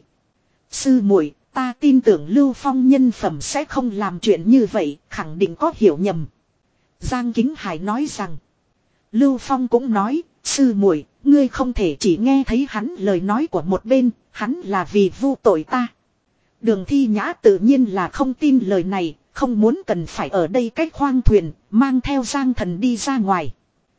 Sư muội, ta tin tưởng Lưu Phong nhân phẩm sẽ không làm chuyện như vậy, khẳng định có hiểu nhầm. Giang Kính Hải nói rằng. Lưu Phong cũng nói, sư muội, ngươi không thể chỉ nghe thấy hắn lời nói của một bên, hắn là vì vu tội ta. Đường Thi Nhã tự nhiên là không tin lời này, không muốn cần phải ở đây cách khoang thuyền, mang theo Giang Thần đi ra ngoài.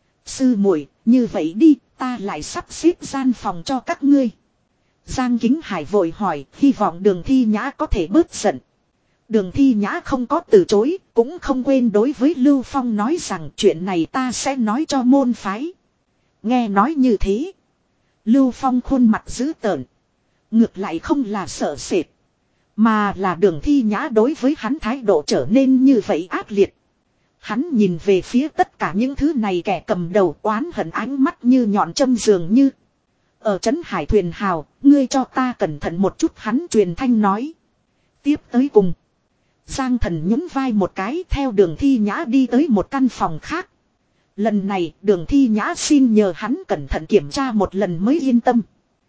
Sư muội, như vậy đi, ta lại sắp xếp gian phòng cho các ngươi. Giang Kính Hải vội hỏi, hy vọng Đường Thi Nhã có thể bớt giận. Đường Thi Nhã không có từ chối, cũng không quên đối với Lưu Phong nói rằng chuyện này ta sẽ nói cho môn phái. Nghe nói như thế, Lưu Phong khuôn mặt dữ tợn. Ngược lại không là sợ sệt, mà là Đường Thi Nhã đối với hắn thái độ trở nên như vậy ác liệt. Hắn nhìn về phía tất cả những thứ này kẻ cầm đầu, oán hận ánh mắt như nhọn châm dường như. Ở trấn Hải Thuyền Hào, ngươi cho ta cẩn thận một chút, hắn truyền thanh nói. Tiếp tới cùng, Giang Thần nhún vai một cái, theo Đường Thi Nhã đi tới một căn phòng khác. Lần này Đường Thi Nhã xin nhờ hắn cẩn thận kiểm tra một lần mới yên tâm.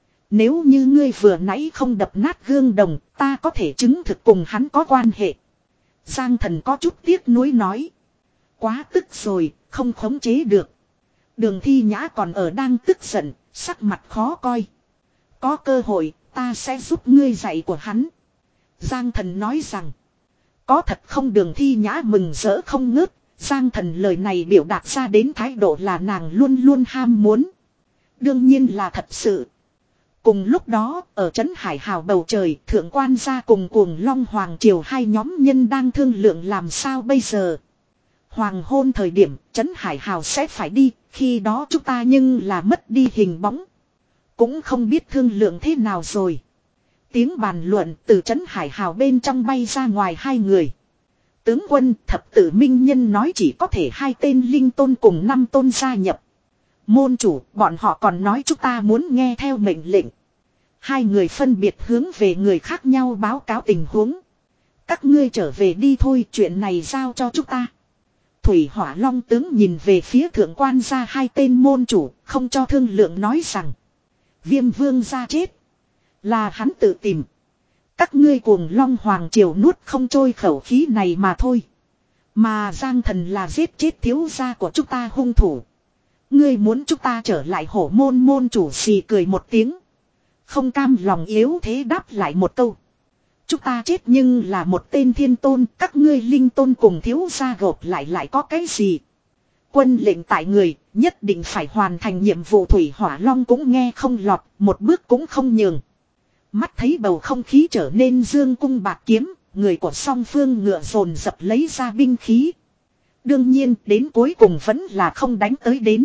Nếu như ngươi vừa nãy không đập nát gương đồng, ta có thể chứng thực cùng hắn có quan hệ. Giang Thần có chút tiếc nuối nói. Quá tức rồi, không khống chế được. Đường Thi Nhã còn ở đang tức giận, sắc mặt khó coi. Có cơ hội, ta sẽ giúp ngươi dạy của hắn. Giang Thần nói rằng. Có thật không? Đường Thi Nhã mừng rỡ không ngớt. Giang Thần lời này biểu đạt ra đến thái độ là nàng luôn luôn ham muốn. Đương nhiên là thật sự. Cùng lúc đó, ở trấn Hải Hào bầu trời, thượng quan gia cùng Cuồng Long Hoàng Triều hai nhóm nhân đang thương lượng làm sao bây giờ. Hoàng hôn thời điểm, trấn Hải Hào sẽ phải đi, khi đó chúng ta nhưng là mất đi hình bóng. Cũng không biết thương lượng thế nào rồi. Tiếng bàn luận từ trấn Hải Hào bên trong bay ra ngoài hai người. tướng quân thập tử minh nhân nói chỉ có thể hai tên linh tôn cùng năm tôn gia nhập. Môn chủ, bọn họ còn nói chúng ta muốn nghe theo mệnh lệnh. Hai người phân biệt hướng về người khác nhau báo cáo tình huống. Các ngươi trở về đi thôi, chuyện này giao cho chúng ta. Thủy Hỏa Long tướng nhìn về phía thượng quan gia hai tên môn chủ, không cho thương lượng nói rằng. Viêm vương gia chết. Là hắn tự tìm. Các ngươi cuồng Long Hoàng triều nuốt không trôi khẩu khí này mà thôi. Mà Giang Thần là giết chết thiếu gia của chúng ta hung thủ. Ngươi muốn chúng ta trở lại hổ môn môn chủ xì cười một tiếng. Không cam lòng yếu thế đáp lại một câu. Chúng ta chết nhưng là một tên thiên tôn, các ngươi linh tôn cùng thiếu gia gộp lại lại có cái gì. Quân lệnh tại người, nhất định phải hoàn thành nhiệm vụ. Thủy Hỏa Long cũng nghe không lọt, một bước cũng không nhường. Mắt thấy bầu không khí trở nên dương cung bạc kiếm, người của song phương ngựa dồn dập lấy ra binh khí. Đương nhiên đến cuối cùng vẫn là không đánh tới đến.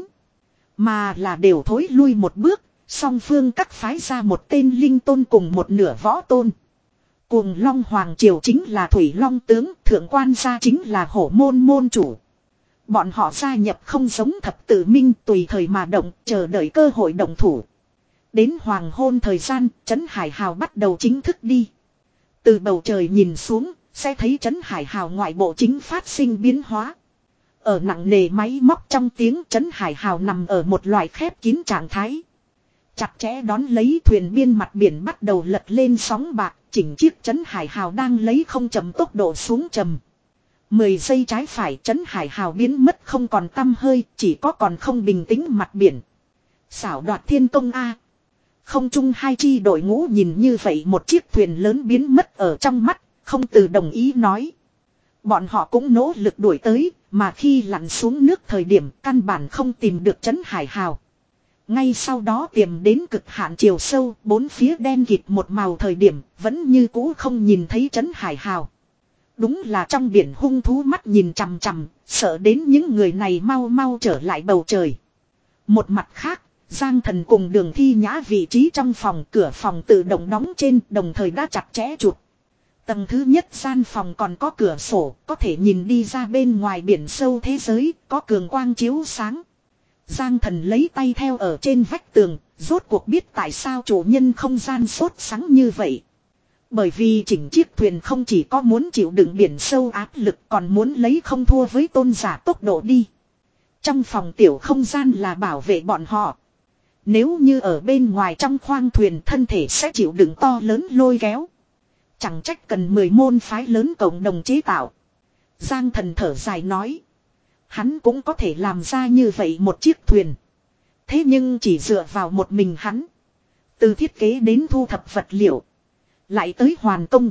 Mà là đều thối lui một bước, song phương cắt phái ra một tên linh tôn cùng một nửa võ tôn. Cuồng Long Hoàng triều chính là Thủy Long tướng, thượng quan gia chính là hổ môn môn chủ. Bọn họ gia nhập không giống thập tự minh tùy thời mà động, chờ đợi cơ hội động thủ. Đến hoàng hôn thời gian, Trấn Hải Hào bắt đầu chính thức đi. Từ bầu trời nhìn xuống, sẽ thấy Trấn Hải Hào ngoại bộ chính phát sinh biến hóa. Ở nặng nề máy móc trong tiếng, Trấn Hải Hào nằm ở một loại khép kín trạng thái. Chặt chẽ đón lấy thuyền biên mặt biển bắt đầu lật lên sóng bạc, chỉnh chiếc Trấn Hải Hào đang lấy không chậm tốc độ xuống trầm. Mười giây trái phải, Trấn Hải Hào biến mất không còn tăm hơi, chỉ có còn không bình tĩnh mặt biển. Xảo đoạt thiên công A. Không chung hai chi đội ngũ nhìn như vậy một chiếc thuyền lớn biến mất ở trong mắt, không từ đồng ý nói. Bọn họ cũng nỗ lực đuổi tới, mà khi lặn xuống nước thời điểm căn bản không tìm được Trấn Hải Hào. Ngay sau đó tìm đến cực hạn chiều sâu, bốn phía đen kịt một màu thời điểm, vẫn như cũ không nhìn thấy Trấn Hải Hào. Đúng là trong biển hung thú mắt nhìn chằm chằm, sợ đến những người này mau mau trở lại bầu trời. Một mặt khác, Giang Thần cùng Đường Thi Nhã vị trí trong phòng, cửa phòng tự động đóng trên, đồng thời đã chặt chẽ chụp. Tầng thứ nhất gian phòng còn có cửa sổ, có thể nhìn đi ra bên ngoài biển sâu thế giới, có cường quang chiếu sáng. Giang Thần lấy tay theo ở trên vách tường, rốt cuộc biết tại sao chủ nhân không gian sốt sắng như vậy. Bởi vì chỉnh chiếc thuyền không chỉ có muốn chịu đựng biển sâu áp lực, còn muốn lấy không thua với tôn giả tốc độ đi. Trong phòng tiểu không gian là bảo vệ bọn họ. Nếu như ở bên ngoài trong khoang thuyền, thân thể sẽ chịu đựng to lớn lôi kéo. Chẳng trách cần mười môn phái lớn cộng đồng chế tạo. Giang Thần thở dài nói. Hắn cũng có thể làm ra như vậy một chiếc thuyền. Thế nhưng chỉ dựa vào một mình hắn. Từ thiết kế đến thu thập vật liệu. Lại tới hoàn công.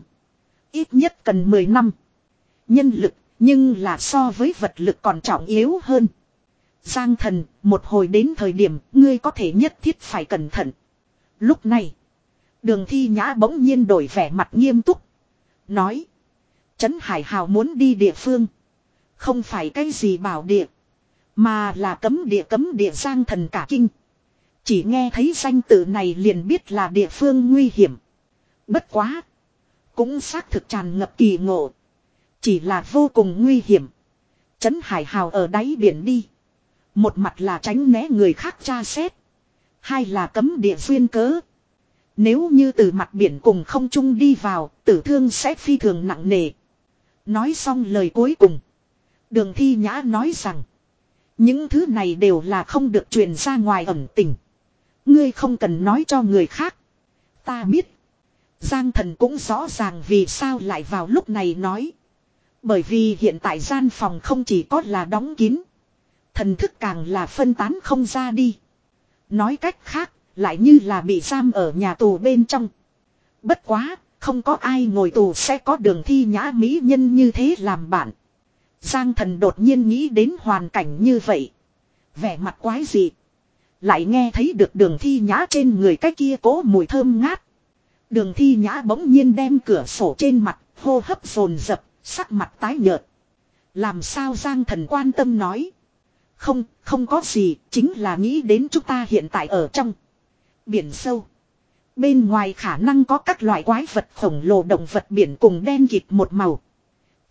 Ít nhất cần mười năm. Nhân lực, nhưng là so với vật lực còn trọng yếu hơn. Giang Thần, một hồi đến thời điểm, ngươi có thể nhất thiết phải cẩn thận. Lúc này, Đường Thi Nhã bỗng nhiên đổi vẻ mặt nghiêm túc. Nói, Trấn Hải Hào muốn đi địa phương. Không phải cái gì bảo địa, mà là cấm địa. Cấm địa. Giang Thần cả kinh. Chỉ nghe thấy danh tự này liền biết là địa phương nguy hiểm. Bất quá, cũng xác thực tràn ngập kỳ ngộ. Chỉ là vô cùng nguy hiểm. Trấn Hải Hào ở đáy biển đi. Một mặt là tránh né người khác tra xét. Hai là cấm địa duyên cớ. Nếu như từ mặt biển cùng không trung đi vào, tử thương sẽ phi thường nặng nề. Nói xong lời cuối cùng, Đường Thi Nhã nói rằng, những thứ này đều là không được truyền ra ngoài ẩn tình. Ngươi không cần nói cho người khác. Ta biết. Giang Thần cũng rõ ràng vì sao lại vào lúc này nói. Bởi vì hiện tại gian phòng không chỉ có là đóng kín, thần thức càng là phân tán không ra đi. Nói cách khác, lại như là bị giam ở nhà tù bên trong. Bất quá, không có ai ngồi tù sẽ có Đường Thi Nhã mỹ nhân như thế làm bạn. Giang Thần đột nhiên nghĩ đến hoàn cảnh như vậy. Vẻ mặt quái dị. Lại nghe thấy được Đường Thi Nhã trên người cái kia cố mùi thơm ngát. Đường Thi Nhã bỗng nhiên đem cửa sổ trên mặt, hô hấp dồn dập, sắc mặt tái nhợt. Làm sao? Giang Thần quan tâm nói. Không, không có gì, chính là nghĩ đến chúng ta hiện tại ở trong biển sâu. Bên ngoài khả năng có các loại quái vật khổng lồ, động vật biển cùng đen kịt một màu.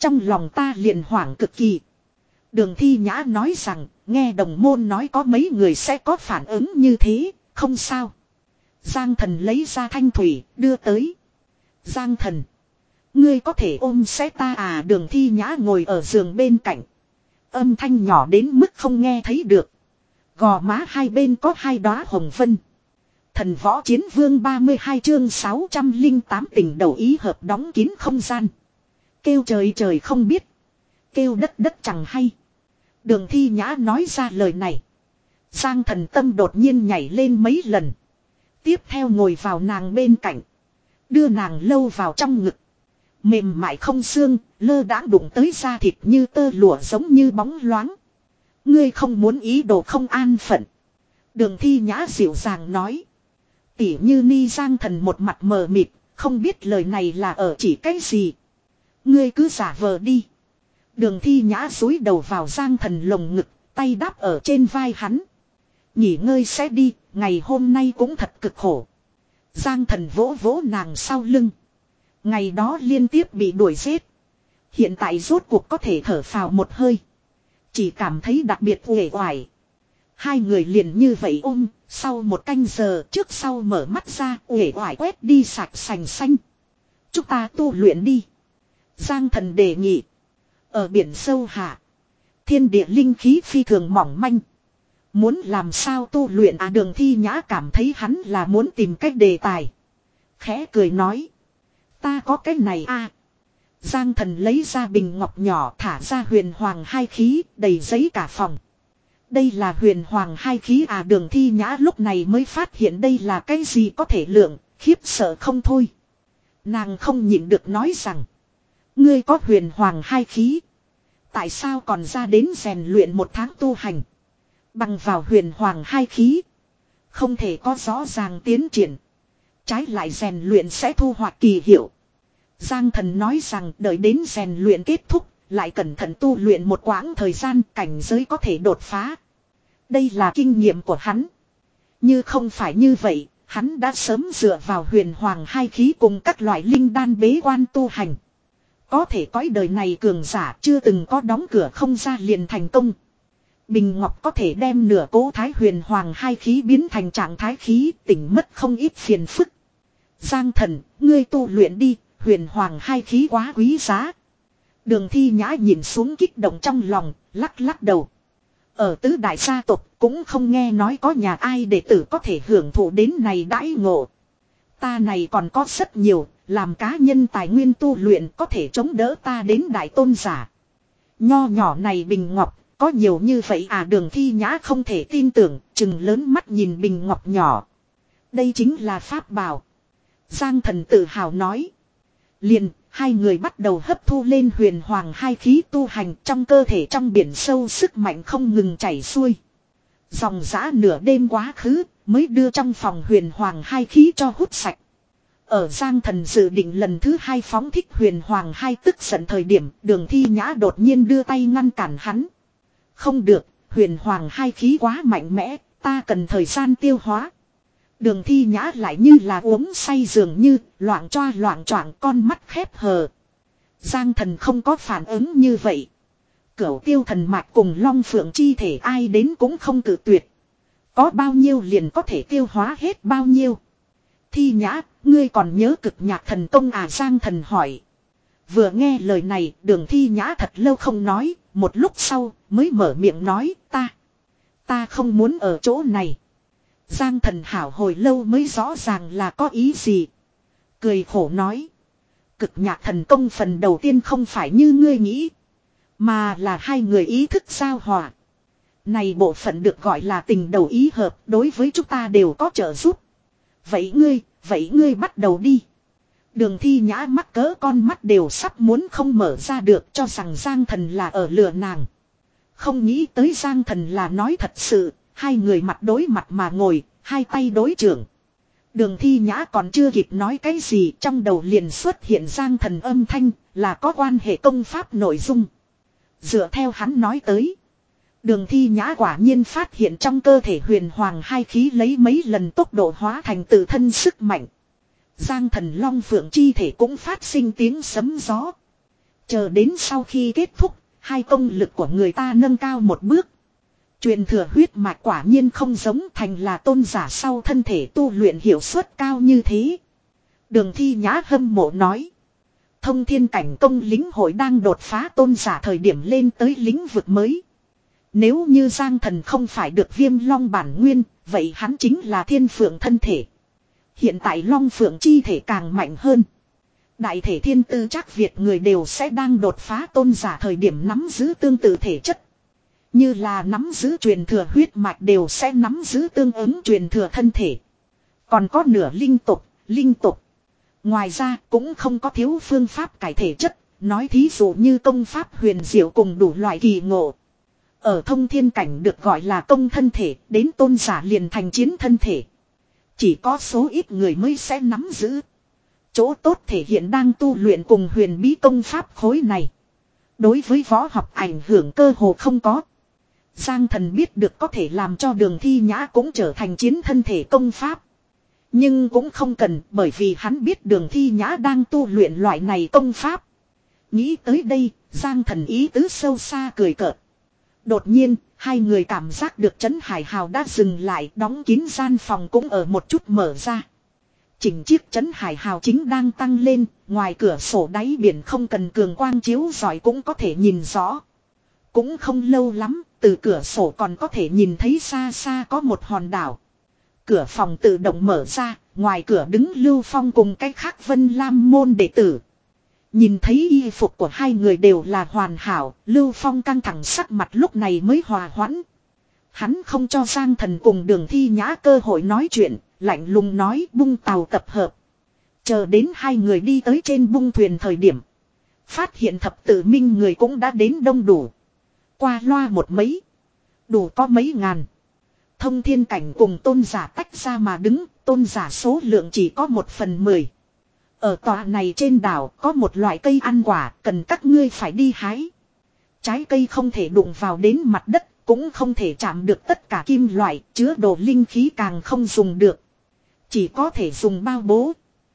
Trong lòng ta liền hoảng cực kỳ. Đường Thi Nhã nói rằng, nghe đồng môn nói có mấy người sẽ có phản ứng như thế, không sao. Giang Thần lấy ra thanh thủy, đưa tới. Giang Thần, ngươi có thể ôm sẽ ta à? Đường Thi Nhã ngồi ở giường bên cạnh. Âm thanh nhỏ đến mức không nghe thấy được. Gò má hai bên có hai đóa hồng vân. Thần võ chiến vương ba mươi hai chương sáu trăm lẻ tám tình đầu ý hợp đóng kín không gian. Kêu trời trời không biết. Kêu đất đất chẳng hay. Đường Thi Nhã nói ra lời này. Giang Thần tâm đột nhiên nhảy lên mấy lần. Tiếp theo ngồi vào nàng bên cạnh. Đưa nàng lâu vào trong ngực. Mềm mại không xương, lơ đãng đụng tới da thịt như tơ lụa giống như bóng loáng. Ngươi không muốn ý đồ không an phận. Đường Thi Nhã dịu dàng nói. Tỉ như ni. Giang Thần một mặt mờ mịt, không biết lời này là ở chỉ cái gì. Ngươi cứ giả vờ đi. Đường Thi Nhã cúi đầu vào Giang Thần lồng ngực, tay đáp ở trên vai hắn. Nghỉ ngơi sẽ đi, ngày hôm nay cũng thật cực khổ. Giang Thần vỗ vỗ nàng sau lưng. Ngày đó liên tiếp bị đuổi giết. Hiện tại rốt cuộc có thể thở phào một hơi. Chỉ cảm thấy đặc biệt uể oải. Hai người liền như vậy ôm, sau một canh giờ trước sau mở mắt ra uể oải quét đi sạch sành xanh. Chúng ta tu luyện đi. Giang Thần đề nghị. Ở biển sâu hạ. Thiên địa linh khí phi thường mỏng manh. Muốn làm sao tu luyện à? Đường Thi Nhã cảm thấy hắn là muốn tìm cách đề tài. Khẽ cười nói. Ta có cái này à. Giang Thần lấy ra bình ngọc nhỏ thả ra huyền hoàng hai khí đầy giấy cả phòng. Đây là huyền hoàng hai khí à? Đường Thi Nhã lúc này mới phát hiện đây là cái gì có thể lượng, khiếp sợ không thôi. Nàng không nhịn được nói rằng. Ngươi có huyền hoàng hai khí. Tại sao còn ra đến rèn luyện một tháng tu hành. Bằng vào huyền hoàng hai khí. Không thể có rõ ràng tiến triển. Trái lại rèn luyện sẽ thu hoạch kỳ hiệu. Giang Thần nói rằng đợi đến rèn luyện kết thúc. Lại cẩn thận tu luyện một quãng thời gian cảnh giới có thể đột phá. Đây là kinh nghiệm của hắn. Như không phải như vậy. Hắn đã sớm dựa vào huyền hoàng hai khí cùng các loại linh đan bế quan tu hành. Có thể cõi đời này cường giả chưa từng có đóng cửa không ra liền thành công. Bình Ngọc có thể đem nửa cố thái huyền hoàng hai khí biến thành trạng thái khí, tỉnh mất không ít phiền phức. Giang Thần, ngươi tu luyện đi, huyền hoàng hai khí quá quý giá. Đường Thi Nhã nhìn xuống kích động trong lòng, lắc lắc đầu. Ở tứ đại gia tộc cũng không nghe nói có nhà ai đệ tử có thể hưởng thụ đến này đãi ngộ. Ta này còn có rất nhiều, làm cá nhân tài nguyên tu luyện có thể chống đỡ ta đến đại tôn giả. Nho nhỏ này bình ngọc, có nhiều như vậy à? Đường Thi Nhã không thể tin tưởng, chừng lớn mắt nhìn bình ngọc nhỏ. Đây chính là pháp bảo. Giang Thần tự hào nói. Liền, hai người bắt đầu hấp thu lên huyền hoàng hai khí tu hành trong cơ thể trong biển sâu sức mạnh không ngừng chảy xuôi. Dòng dã nửa đêm quá khứ, mới đưa trong phòng huyền hoàng hai khí cho hút sạch. Ở Giang Thần dự định lần thứ hai phóng thích huyền hoàng hai tức giận thời điểm, Đường Thi Nhã đột nhiên đưa tay ngăn cản hắn. Không được, huyền hoàng hai khí quá mạnh mẽ, ta cần thời gian tiêu hóa. Đường Thi Nhã lại như là uống say dường như, loạn choa loạn choạng con mắt khép hờ. Giang Thần không có phản ứng như vậy. Cửu Tiêu Thần Mạch cùng Long Phượng chi thể ai đến cũng không cự tuyệt. Có bao nhiêu liền có thể tiêu hóa hết bao nhiêu. Thi Nhã, ngươi còn nhớ cực nhạc thần công à? Giang Thần hỏi. Vừa nghe lời này, Đường Thi Nhã thật lâu không nói, một lúc sau mới mở miệng nói ta. Ta không muốn ở chỗ này. Giang Thần hảo hồi lâu mới rõ ràng là có ý gì. Cười khổ nói. Cực nhạc thần công phần đầu tiên không phải như ngươi nghĩ. Mà là hai người ý thức giao hòa. Này bộ phận được gọi là tình đầu ý hợp, đối với chúng ta đều có trợ giúp. Vậy ngươi, vậy ngươi bắt đầu đi. Đường Thi Nhã mắc cỡ con mắt đều sắp muốn không mở ra được, cho rằng Giang Thần là ở lừa nàng. Không nghĩ tới Giang Thần là nói thật sự, hai người mặt đối mặt mà ngồi, hai tay đối trưởng. Đường Thi Nhã còn chưa kịp nói cái gì, trong đầu liền xuất hiện Giang Thần âm thanh, là có quan hệ công pháp nội dung. Dựa theo hắn nói tới. Đường Thi Nhã quả nhiên phát hiện trong cơ thể huyền hoàng hai khí lấy mấy lần tốc độ hóa thành tự thân sức mạnh. Giang Thần Long Phượng chi thể cũng phát sinh tiếng sấm gió. Chờ đến sau khi kết thúc, hai công lực của người ta nâng cao một bước. Truyền thừa huyết mạch quả nhiên không giống thành là tôn giả sau thân thể tu luyện hiệu suất cao như thế. Đường Thi Nhã hâm mộ nói. Thông thiên cảnh công lính hội đang đột phá tôn giả thời điểm lên tới lĩnh vực mới. Nếu như Giang Thần không phải được viêm long bản nguyên, vậy hắn chính là thiên phượng thân thể. Hiện tại long phượng chi thể càng mạnh hơn. Đại thể thiên tư chắc Việt người đều sẽ đang đột phá tôn giả thời điểm nắm giữ tương tự thể chất. Như là nắm giữ truyền thừa huyết mạch đều sẽ nắm giữ tương ứng truyền thừa thân thể. Còn có nửa linh tục, linh tục. Ngoài ra cũng không có thiếu phương pháp cải thể chất, nói thí dụ như công pháp huyền diệu cùng đủ loại kỳ ngộ. Ở thông thiên cảnh được gọi là công thân thể, đến tôn giả liền thành chiến thân thể. Chỉ có số ít người mới sẽ nắm giữ. Chỗ tốt thể hiện đang tu luyện cùng huyền bí công pháp khối này. Đối với võ học ảnh hưởng cơ hồ không có. Giang Thần biết được có thể làm cho Đường Thi Nhã cũng trở thành chiến thân thể công pháp. Nhưng cũng không cần, bởi vì hắn biết Đường Thi Nhã đang tu luyện loại này công pháp. Nghĩ tới đây, Giang Thần ý tứ sâu xa cười cợt. Đột nhiên, hai người cảm giác được Trấn Hải Hào đã dừng lại, đóng kín gian phòng cũng ở một chút mở ra. Chỉnh chiếc Trấn Hải Hào chính đang tăng lên, ngoài cửa sổ đáy biển không cần cường quang chiếu rọi cũng có thể nhìn rõ. Cũng không lâu lắm, từ cửa sổ còn có thể nhìn thấy xa xa có một hòn đảo. Cửa phòng tự động mở ra, ngoài cửa đứng Lưu Phong cùng cách khác Vân Lam môn đệ tử. Nhìn thấy y phục của hai người đều là hoàn hảo, Lưu Phong căng thẳng sắc mặt lúc này mới hòa hoãn. Hắn không cho Giang Thần cùng Đường Thi Nhã cơ hội nói chuyện, lạnh lùng nói bung tàu tập hợp. Chờ đến hai người đi tới trên bung thuyền thời điểm. Phát hiện thập tự minh người cũng đã đến đông đủ. Qua loa một mấy. Đủ có mấy ngàn. Thông thiên cảnh cùng tôn giả tách ra mà đứng, tôn giả số lượng chỉ có một phần mười. Ở tòa này trên đảo có một loại cây ăn quả cần các ngươi phải đi hái. Trái cây không thể đụng vào đến mặt đất, cũng không thể chạm được tất cả kim loại, chứa đồ linh khí càng không dùng được. Chỉ có thể dùng bao bố.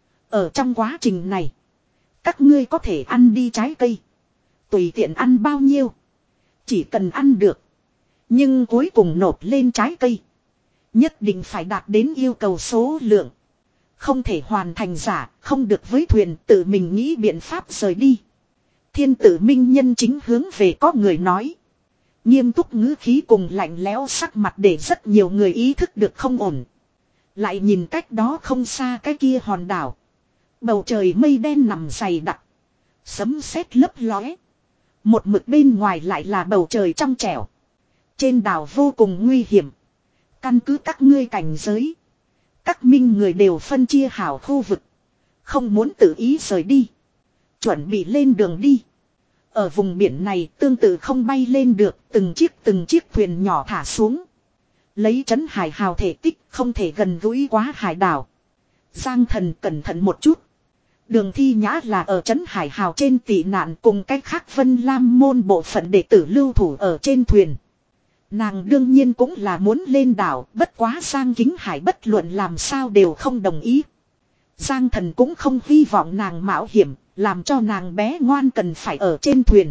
Ở trong quá trình này, các ngươi có thể ăn đi trái cây. Tùy tiện ăn bao nhiêu. Chỉ cần ăn được. Nhưng cuối cùng nộp lên trái cây. Nhất định phải đạt đến yêu cầu số lượng. Không thể hoàn thành giả, không được với thuyền tự mình nghĩ biện pháp rời đi. Thiên tử minh nhân chính hướng về có người nói. Nghiêm túc ngữ khí cùng lạnh lẽo sắc mặt để rất nhiều người ý thức được không ổn. Lại nhìn cách đó không xa cái kia hòn đảo. Bầu trời mây đen nằm dày đặc. Sấm sét lấp lóe. Một mực bên ngoài lại là bầu trời trong trẻo. Trên đảo vô cùng nguy hiểm. Căn cứ các ngươi cảnh giới. Các minh người đều phân chia hảo khu vực. Không muốn tự ý rời đi. Chuẩn bị lên đường đi. Ở vùng biển này tương tự không bay lên được. Từng chiếc từng chiếc thuyền nhỏ thả xuống. Lấy Trấn Hải Hào thể tích không thể gần gũi quá hải đảo. Giang Thần cẩn thận một chút. Đường Thi Nhã là ở Trấn Hải Hào trên tị nạn cùng cách khác Vân Lam môn bộ phận đệ tử lưu thủ ở trên thuyền. Nàng đương nhiên cũng là muốn lên đảo, bất quá Giang Kính Hải bất luận làm sao đều không đồng ý. Giang Thần cũng không hy vọng nàng mạo hiểm, làm cho nàng bé ngoan cần phải ở trên thuyền.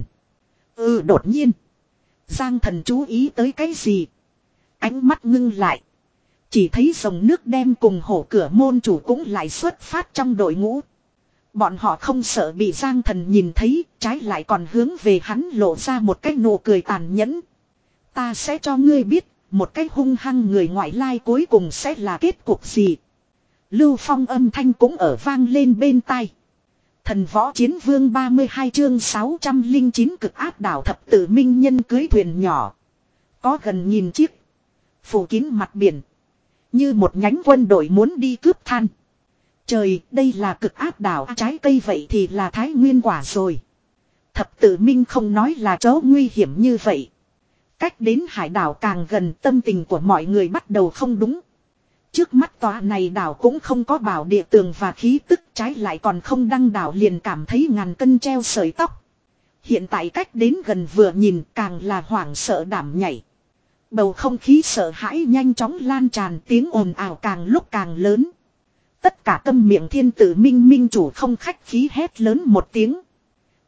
Ừ đột nhiên. Giang Thần chú ý tới cái gì? Ánh mắt ngưng lại. Chỉ thấy dòng nước đem cùng hổ cửa môn chủ cũng lại xuất phát trong đội ngũ. Bọn họ không sợ bị Giang Thần nhìn thấy, trái lại còn hướng về hắn lộ ra một cái nụ cười tàn nhẫn. Ta sẽ cho ngươi biết, một cái hung hăng người ngoại lai cuối cùng sẽ là kết cục gì. Lưu Phong âm thanh cũng ở vang lên bên tai. Thần võ chiến vương ba mươi hai chương sáu trăm lẻ chín cực áp đảo thập tự minh nhân cưới thuyền nhỏ. Có gần nghìn chiếc. Phủ kín mặt biển. Như một nhánh quân đội muốn đi cướp than. Trời, đây là cực áp đảo trái cây vậy thì là thái nguyên quả rồi. Thập tự minh không nói là chỗ nguy hiểm như vậy. Cách đến hải đảo càng gần tâm tình của mọi người bắt đầu không đúng. Trước mắt tòa này đảo cũng không có bảo địa tường và khí tức trái lại còn không đăng đảo liền cảm thấy ngàn cân treo sợi tóc. Hiện tại cách đến gần vừa nhìn càng là hoảng sợ đảm nhảy. Bầu không khí sợ hãi nhanh chóng lan tràn tiếng ồn ào càng lúc càng lớn. Tất cả câm miệng thiên tử minh minh chủ không khách khí hét lớn một tiếng.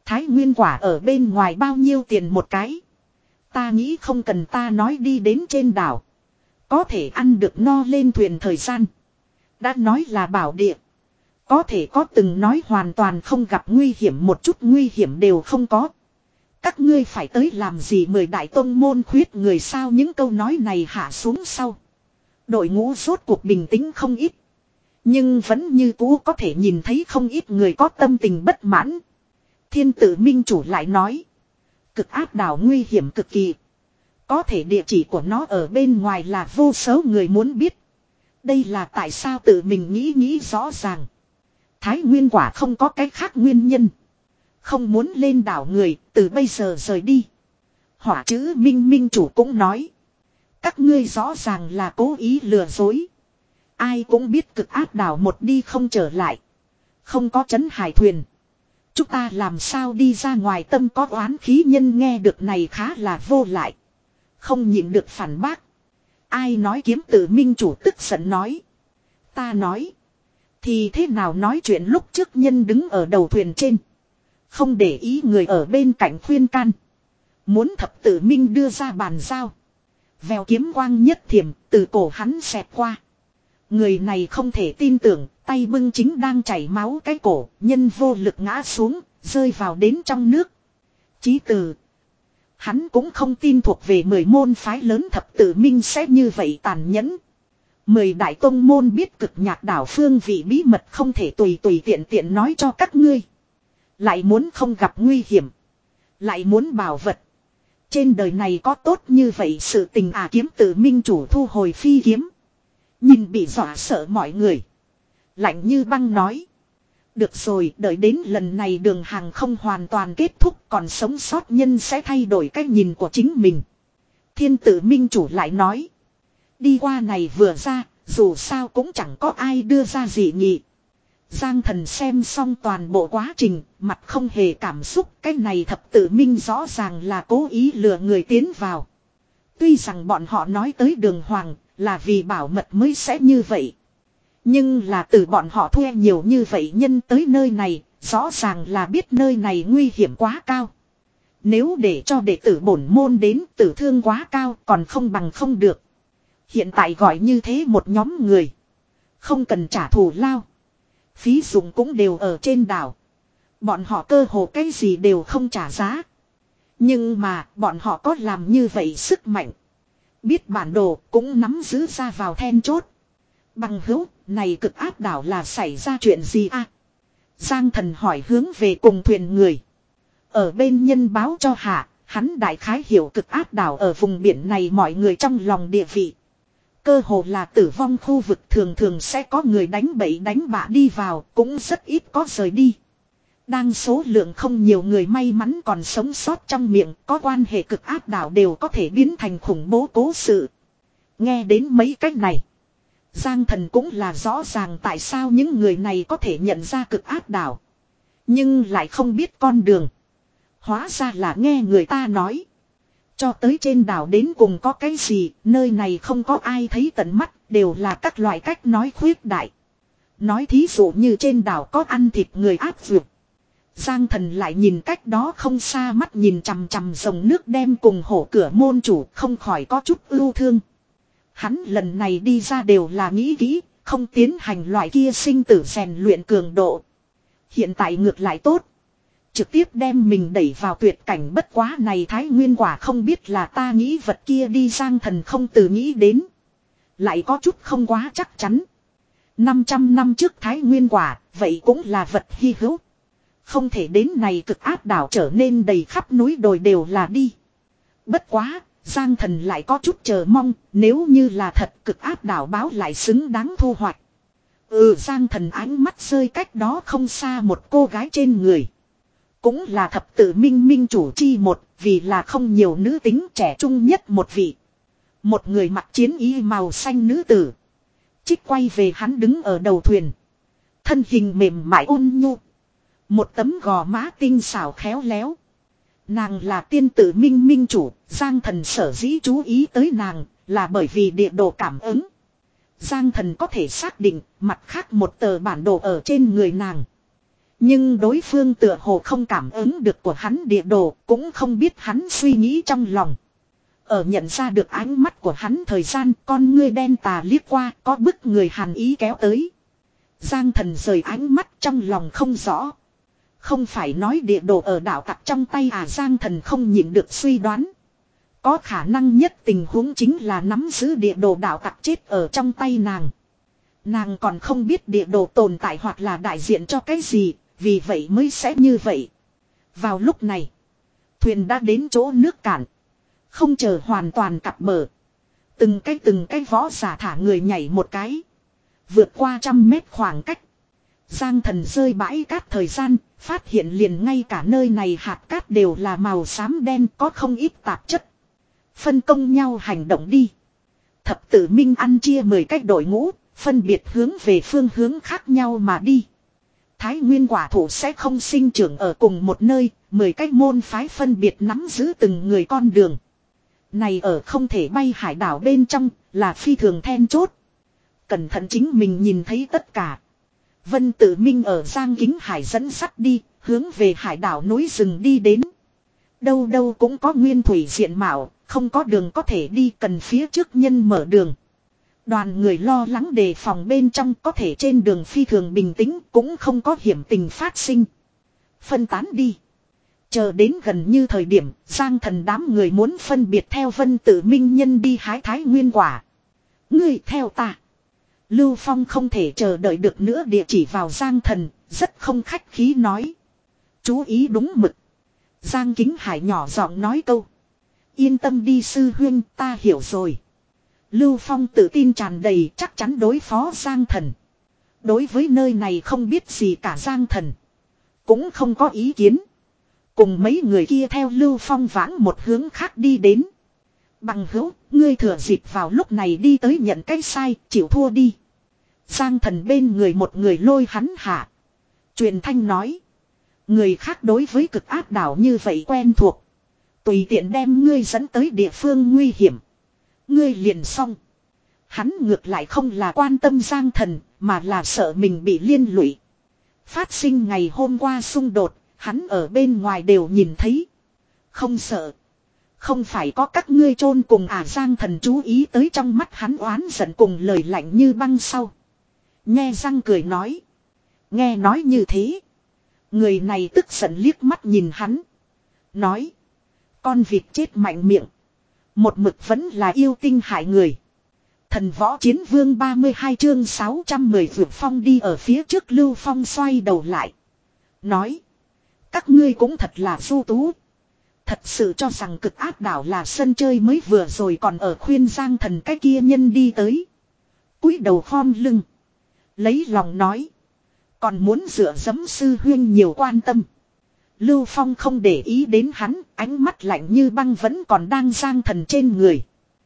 Thái nguyên quả ở bên ngoài bao nhiêu tiền một cái. Ta nghĩ không cần ta nói đi đến trên đảo. Có thể ăn được no lên thuyền thời gian. Đã nói là bảo địa. Có thể có từng nói hoàn toàn không gặp nguy hiểm, một chút nguy hiểm đều không có. Các ngươi phải tới làm gì mười đại tông môn khuyết người sao, những câu nói này hạ xuống sau. Đội ngũ rốt cuộc bình tĩnh không ít. Nhưng vẫn như cũ có thể nhìn thấy không ít người có tâm tình bất mãn. Thiên tử minh chủ lại nói. Cực áp đảo nguy hiểm cực kỳ. Có thể địa chỉ của nó ở bên ngoài là vô số người muốn biết. Đây là tại sao tự mình nghĩ nghĩ rõ ràng. Thái nguyên quả không có cái khác nguyên nhân. Không muốn lên đảo người từ bây giờ rời đi. Hỏa chữ minh minh chủ cũng nói. Các ngươi rõ ràng là cố ý lừa dối. Ai cũng biết cực áp đảo một đi không trở lại. Không có trấn hải thuyền. Chúng ta làm sao đi ra ngoài, tâm có oán khí nhân nghe được này khá là vô lại. Không nhịn được phản bác. Ai nói kiếm tử minh chủ tức giận nói. Ta nói. Thì thế nào nói chuyện lúc trước nhân đứng ở đầu thuyền trên. Không để ý người ở bên cạnh khuyên can. Muốn thập tử minh đưa ra bàn giao. Vèo kiếm quang nhất thiểm từ cổ hắn xẹt qua. Người này không thể tin tưởng, tay bưng chính đang chảy máu cái cổ, nhân vô lực ngã xuống, rơi vào đến trong nước. Chí từ. Hắn cũng không tin thuộc về mười môn phái lớn thập tử minh sẽ như vậy tàn nhẫn. Mười đại tông môn biết cực nhạc đảo phương vị bí mật không thể tùy tùy tiện tiện nói cho các ngươi. Lại muốn không gặp nguy hiểm. Lại muốn bảo vật. Trên đời này có tốt như vậy sự tình à, kiếm tử minh chủ thu hồi phi kiếm. Nhìn bị dọa sợ mọi người. Lạnh như băng nói. Được rồi, đợi đến lần này đường hàng không hoàn toàn kết thúc, còn sống sót nhân sẽ thay đổi cách nhìn của chính mình. Thiên tử minh chủ lại nói. Đi qua này vừa ra, dù sao cũng chẳng có ai đưa ra dị nghị. Giang thần xem xong toàn bộ quá trình, mặt không hề cảm xúc. Cái này thập tử minh rõ ràng là cố ý lừa người tiến vào. Tuy rằng bọn họ nói tới đường hoàng là vì bảo mật mới sẽ như vậy. Nhưng là từ bọn họ thuê nhiều như vậy nhân tới nơi này, rõ ràng là biết nơi này nguy hiểm quá cao. Nếu để cho đệ tử bổn môn đến, tử thương quá cao còn không bằng không được. Hiện tại gọi như thế một nhóm người. Không cần trả thù lao. Phí dụng cũng đều ở trên đảo. Bọn họ cơ hồ cái gì đều không trả giá. Nhưng mà bọn họ có làm như vậy sức mạnh. Biết bản đồ cũng nắm giữ ra vào then chốt. Bằng hữu, này cực áp đảo là xảy ra chuyện gì à? Giang thần hỏi hướng về cùng thuyền người. Ở bên nhân báo cho hạ, hắn đại khái hiểu cực áp đảo ở vùng biển này mọi người trong lòng địa vị. Cơ hồ là tử vong khu vực, thường thường sẽ có người đánh bậy đánh bạ đi vào, cũng rất ít có rời đi. Đang số lượng không nhiều người may mắn còn sống sót trong miệng, có quan hệ cực áp đảo đều có thể biến thành khủng bố cố sự. Nghe đến mấy cách này, Giang thần cũng là rõ ràng tại sao những người này có thể nhận ra cực áp đảo. Nhưng lại không biết con đường. Hóa ra là nghe người ta nói. Cho tới trên đảo đến cùng có cái gì, nơi này không có ai thấy tận mắt, đều là các loại cách nói khuyết đại. Nói thí dụ như trên đảo có ăn thịt người áp dược. Giang thần lại nhìn cách đó không xa, mắt nhìn chằm chằm dòng nước đem cùng hổ cửa môn chủ, không khỏi có chút ưu thương. Hắn lần này đi ra đều là nghĩ kỹ, không tiến hành loại kia sinh tử rèn luyện cường độ. Hiện tại ngược lại tốt. Trực tiếp đem mình đẩy vào tuyệt cảnh, bất quá này thái nguyên quả không biết là ta nghĩ vật kia đi. Giang thần không từ nghĩ đến. Lại có chút không quá chắc chắn. năm trăm năm trước thái nguyên quả, vậy cũng là vật hy hữu. Không thể đến này cực áp đảo trở nên đầy khắp núi đồi đều là đi. Bất quá, Giang thần lại có chút chờ mong, nếu như là thật cực áp đảo báo lại xứng đáng thu hoạch. Ừ, Giang thần ánh mắt rơi cách đó không xa một cô gái trên người. Cũng là thập tử minh minh chủ chi một, vì là không nhiều nữ tính, trẻ trung nhất một vị. Một người mặc chiến y màu xanh nữ tử. Trích quay về hắn đứng ở đầu thuyền. Thân hình mềm mại ôn nhu. Một tấm gò má tinh xảo khéo léo. Nàng là tiên tử minh minh chủ, Giang thần sở dĩ chú ý tới nàng, là bởi vì địa đồ cảm ứng. Giang thần có thể xác định, mặt khác một tờ bản đồ ở trên người nàng. Nhưng đối phương tựa hồ không cảm ứng được của hắn địa đồ, cũng không biết hắn suy nghĩ trong lòng. Ở nhận ra được ánh mắt của hắn thời gian, con ngươi đen tà liếc qua, có bức người hàn ý kéo tới. Giang Thần rời ánh mắt trong lòng không rõ. Không phải nói địa đồ ở đảo tặc trong tay à, Giang Thần không nhịn được suy đoán. Có khả năng nhất tình huống chính là nắm giữ địa đồ đảo tặc chết ở trong tay nàng. Nàng còn không biết địa đồ tồn tại hoặc là đại diện cho cái gì, vì vậy mới sẽ như vậy. Vào lúc này, thuyền đã đến chỗ nước cạn. Không chờ hoàn toàn cặp bờ. Từng cái từng cái võ giả thả người nhảy một cái. Vượt qua trăm mét khoảng cách. Giang Thần rơi bãi cát thời gian, phát hiện liền ngay cả nơi này hạt cát đều là màu xám đen, có không ít tạp chất. Phân công nhau hành động đi. Thập tử Minh ăn chia mười cách đội ngũ, phân biệt hướng về phương hướng khác nhau mà đi. Thái Nguyên quả thụ sẽ không sinh trưởng ở cùng một nơi, mười cách môn phái phân biệt nắm giữ từng người con đường. Này ở không thể bay hải đảo bên trong, là phi thường then chốt. Cẩn thận chính mình nhìn thấy tất cả. Vân Tử Minh ở Giang Kính Hải dẫn sắt đi, hướng về hải đảo núi rừng đi đến. Đâu đâu cũng có nguyên thủy diện mạo, không có đường có thể đi, cần phía trước nhân mở đường. Đoàn người lo lắng đề phòng bên trong, có thể trên đường phi thường bình tĩnh, cũng không có hiểm tình phát sinh. Phân tán đi. Chờ đến gần như thời điểm, Giang Thần đám người muốn phân biệt theo Vân Tử Minh nhân đi hái Thái Nguyên quả. Ngươi theo ta. Lưu Phong không thể chờ đợi được nữa, địa chỉ vào Giang Thần, rất không khách khí nói. Chú ý đúng mực. Giang Kính Hải nhỏ giọng nói câu. Yên tâm đi sư huynh, ta hiểu rồi. Lưu Phong tự tin tràn đầy, chắc chắn đối phó Giang Thần. Đối với nơi này không biết gì cả Giang Thần. Cũng không có ý kiến. Cùng mấy người kia theo Lưu Phong vãng một hướng khác đi đến. Bằng hữu, ngươi thừa dịp vào lúc này đi tới nhận cái sai, chịu thua đi. Giang Thần bên người một người lôi hắn hạ. Truyền thanh nói. Người khác đối với cực ác đảo như vậy quen thuộc. Tùy tiện đem ngươi dẫn tới địa phương nguy hiểm. Ngươi liền xong. Hắn ngược lại không là quan tâm Giang Thần, mà là sợ mình bị liên lụy. Phát sinh ngày hôm qua xung đột, hắn ở bên ngoài đều nhìn thấy. Không sợ. Không phải có các ngươi chôn cùng à, Giang Thần chú ý tới trong mắt hắn oán giận cùng lời lạnh như băng sau. Nghe răng cười nói. Nghe nói như thế. Người này tức giận liếc mắt nhìn hắn. Nói. Con vịt chết mạnh miệng. Một mực vẫn là yêu tinh hại người. Thần võ chiến vương ba mươi hai chương sáu trăm mười vượt phong đi ở phía trước. Lưu Phong xoay đầu lại. Nói. Các ngươi cũng thật là du tú. Thật sự cho rằng cực ác đảo là sân chơi mới vừa rồi còn ở khuyên Giang Thần cái kia nhân đi tới. Cúi đầu khom lưng. Lấy lòng nói. Còn muốn dựa dẫm sư huyên nhiều quan tâm. Lưu Phong không để ý đến hắn, ánh mắt lạnh như băng vẫn còn đang Giang Thần trên người.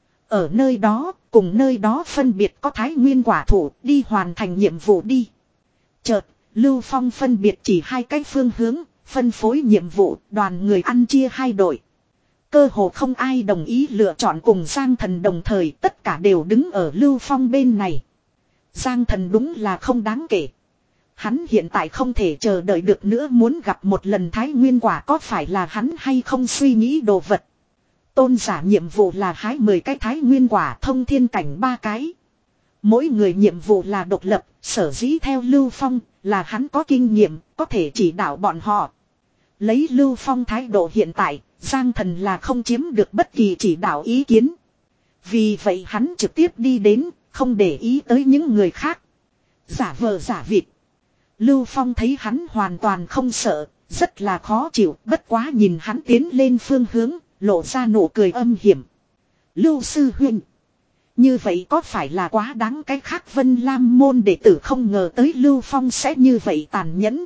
Ở nơi đó, cùng nơi đó phân biệt có Thái Nguyên quả thụ, đi hoàn thành nhiệm vụ đi. Chợt, Lưu Phong phân biệt chỉ hai cái phương hướng, phân phối nhiệm vụ, đoàn người ăn chia hai đội. Cơ hồ không ai đồng ý lựa chọn cùng Giang Thần đồng thời, tất cả đều đứng ở Lưu Phong bên này. Giang Thần đúng là không đáng kể. Hắn hiện tại không thể chờ đợi được nữa, muốn gặp một lần Thái Nguyên quả có phải là hắn hay không suy nghĩ đồ vật. Tôn giả nhiệm vụ là hái mười cái Thái Nguyên quả, thông thiên cảnh ba cái. Mỗi người nhiệm vụ là độc lập, sở dĩ theo Lưu Phong là hắn có kinh nghiệm, có thể chỉ đạo bọn họ. Lấy Lưu Phong thái độ hiện tại, Giang Thần là không chiếm được bất kỳ chỉ đạo ý kiến. Vì vậy hắn trực tiếp đi đến, không để ý tới những người khác. Giả vờ giả vịt. Lưu Phong thấy hắn hoàn toàn không sợ, rất là khó chịu, bất quá nhìn hắn tiến lên phương hướng, lộ ra nụ cười âm hiểm. Lưu sư huynh. Như vậy có phải là quá đáng, cái khác Vân Lam môn đệ tử không ngờ tới Lưu Phong sẽ như vậy tàn nhẫn.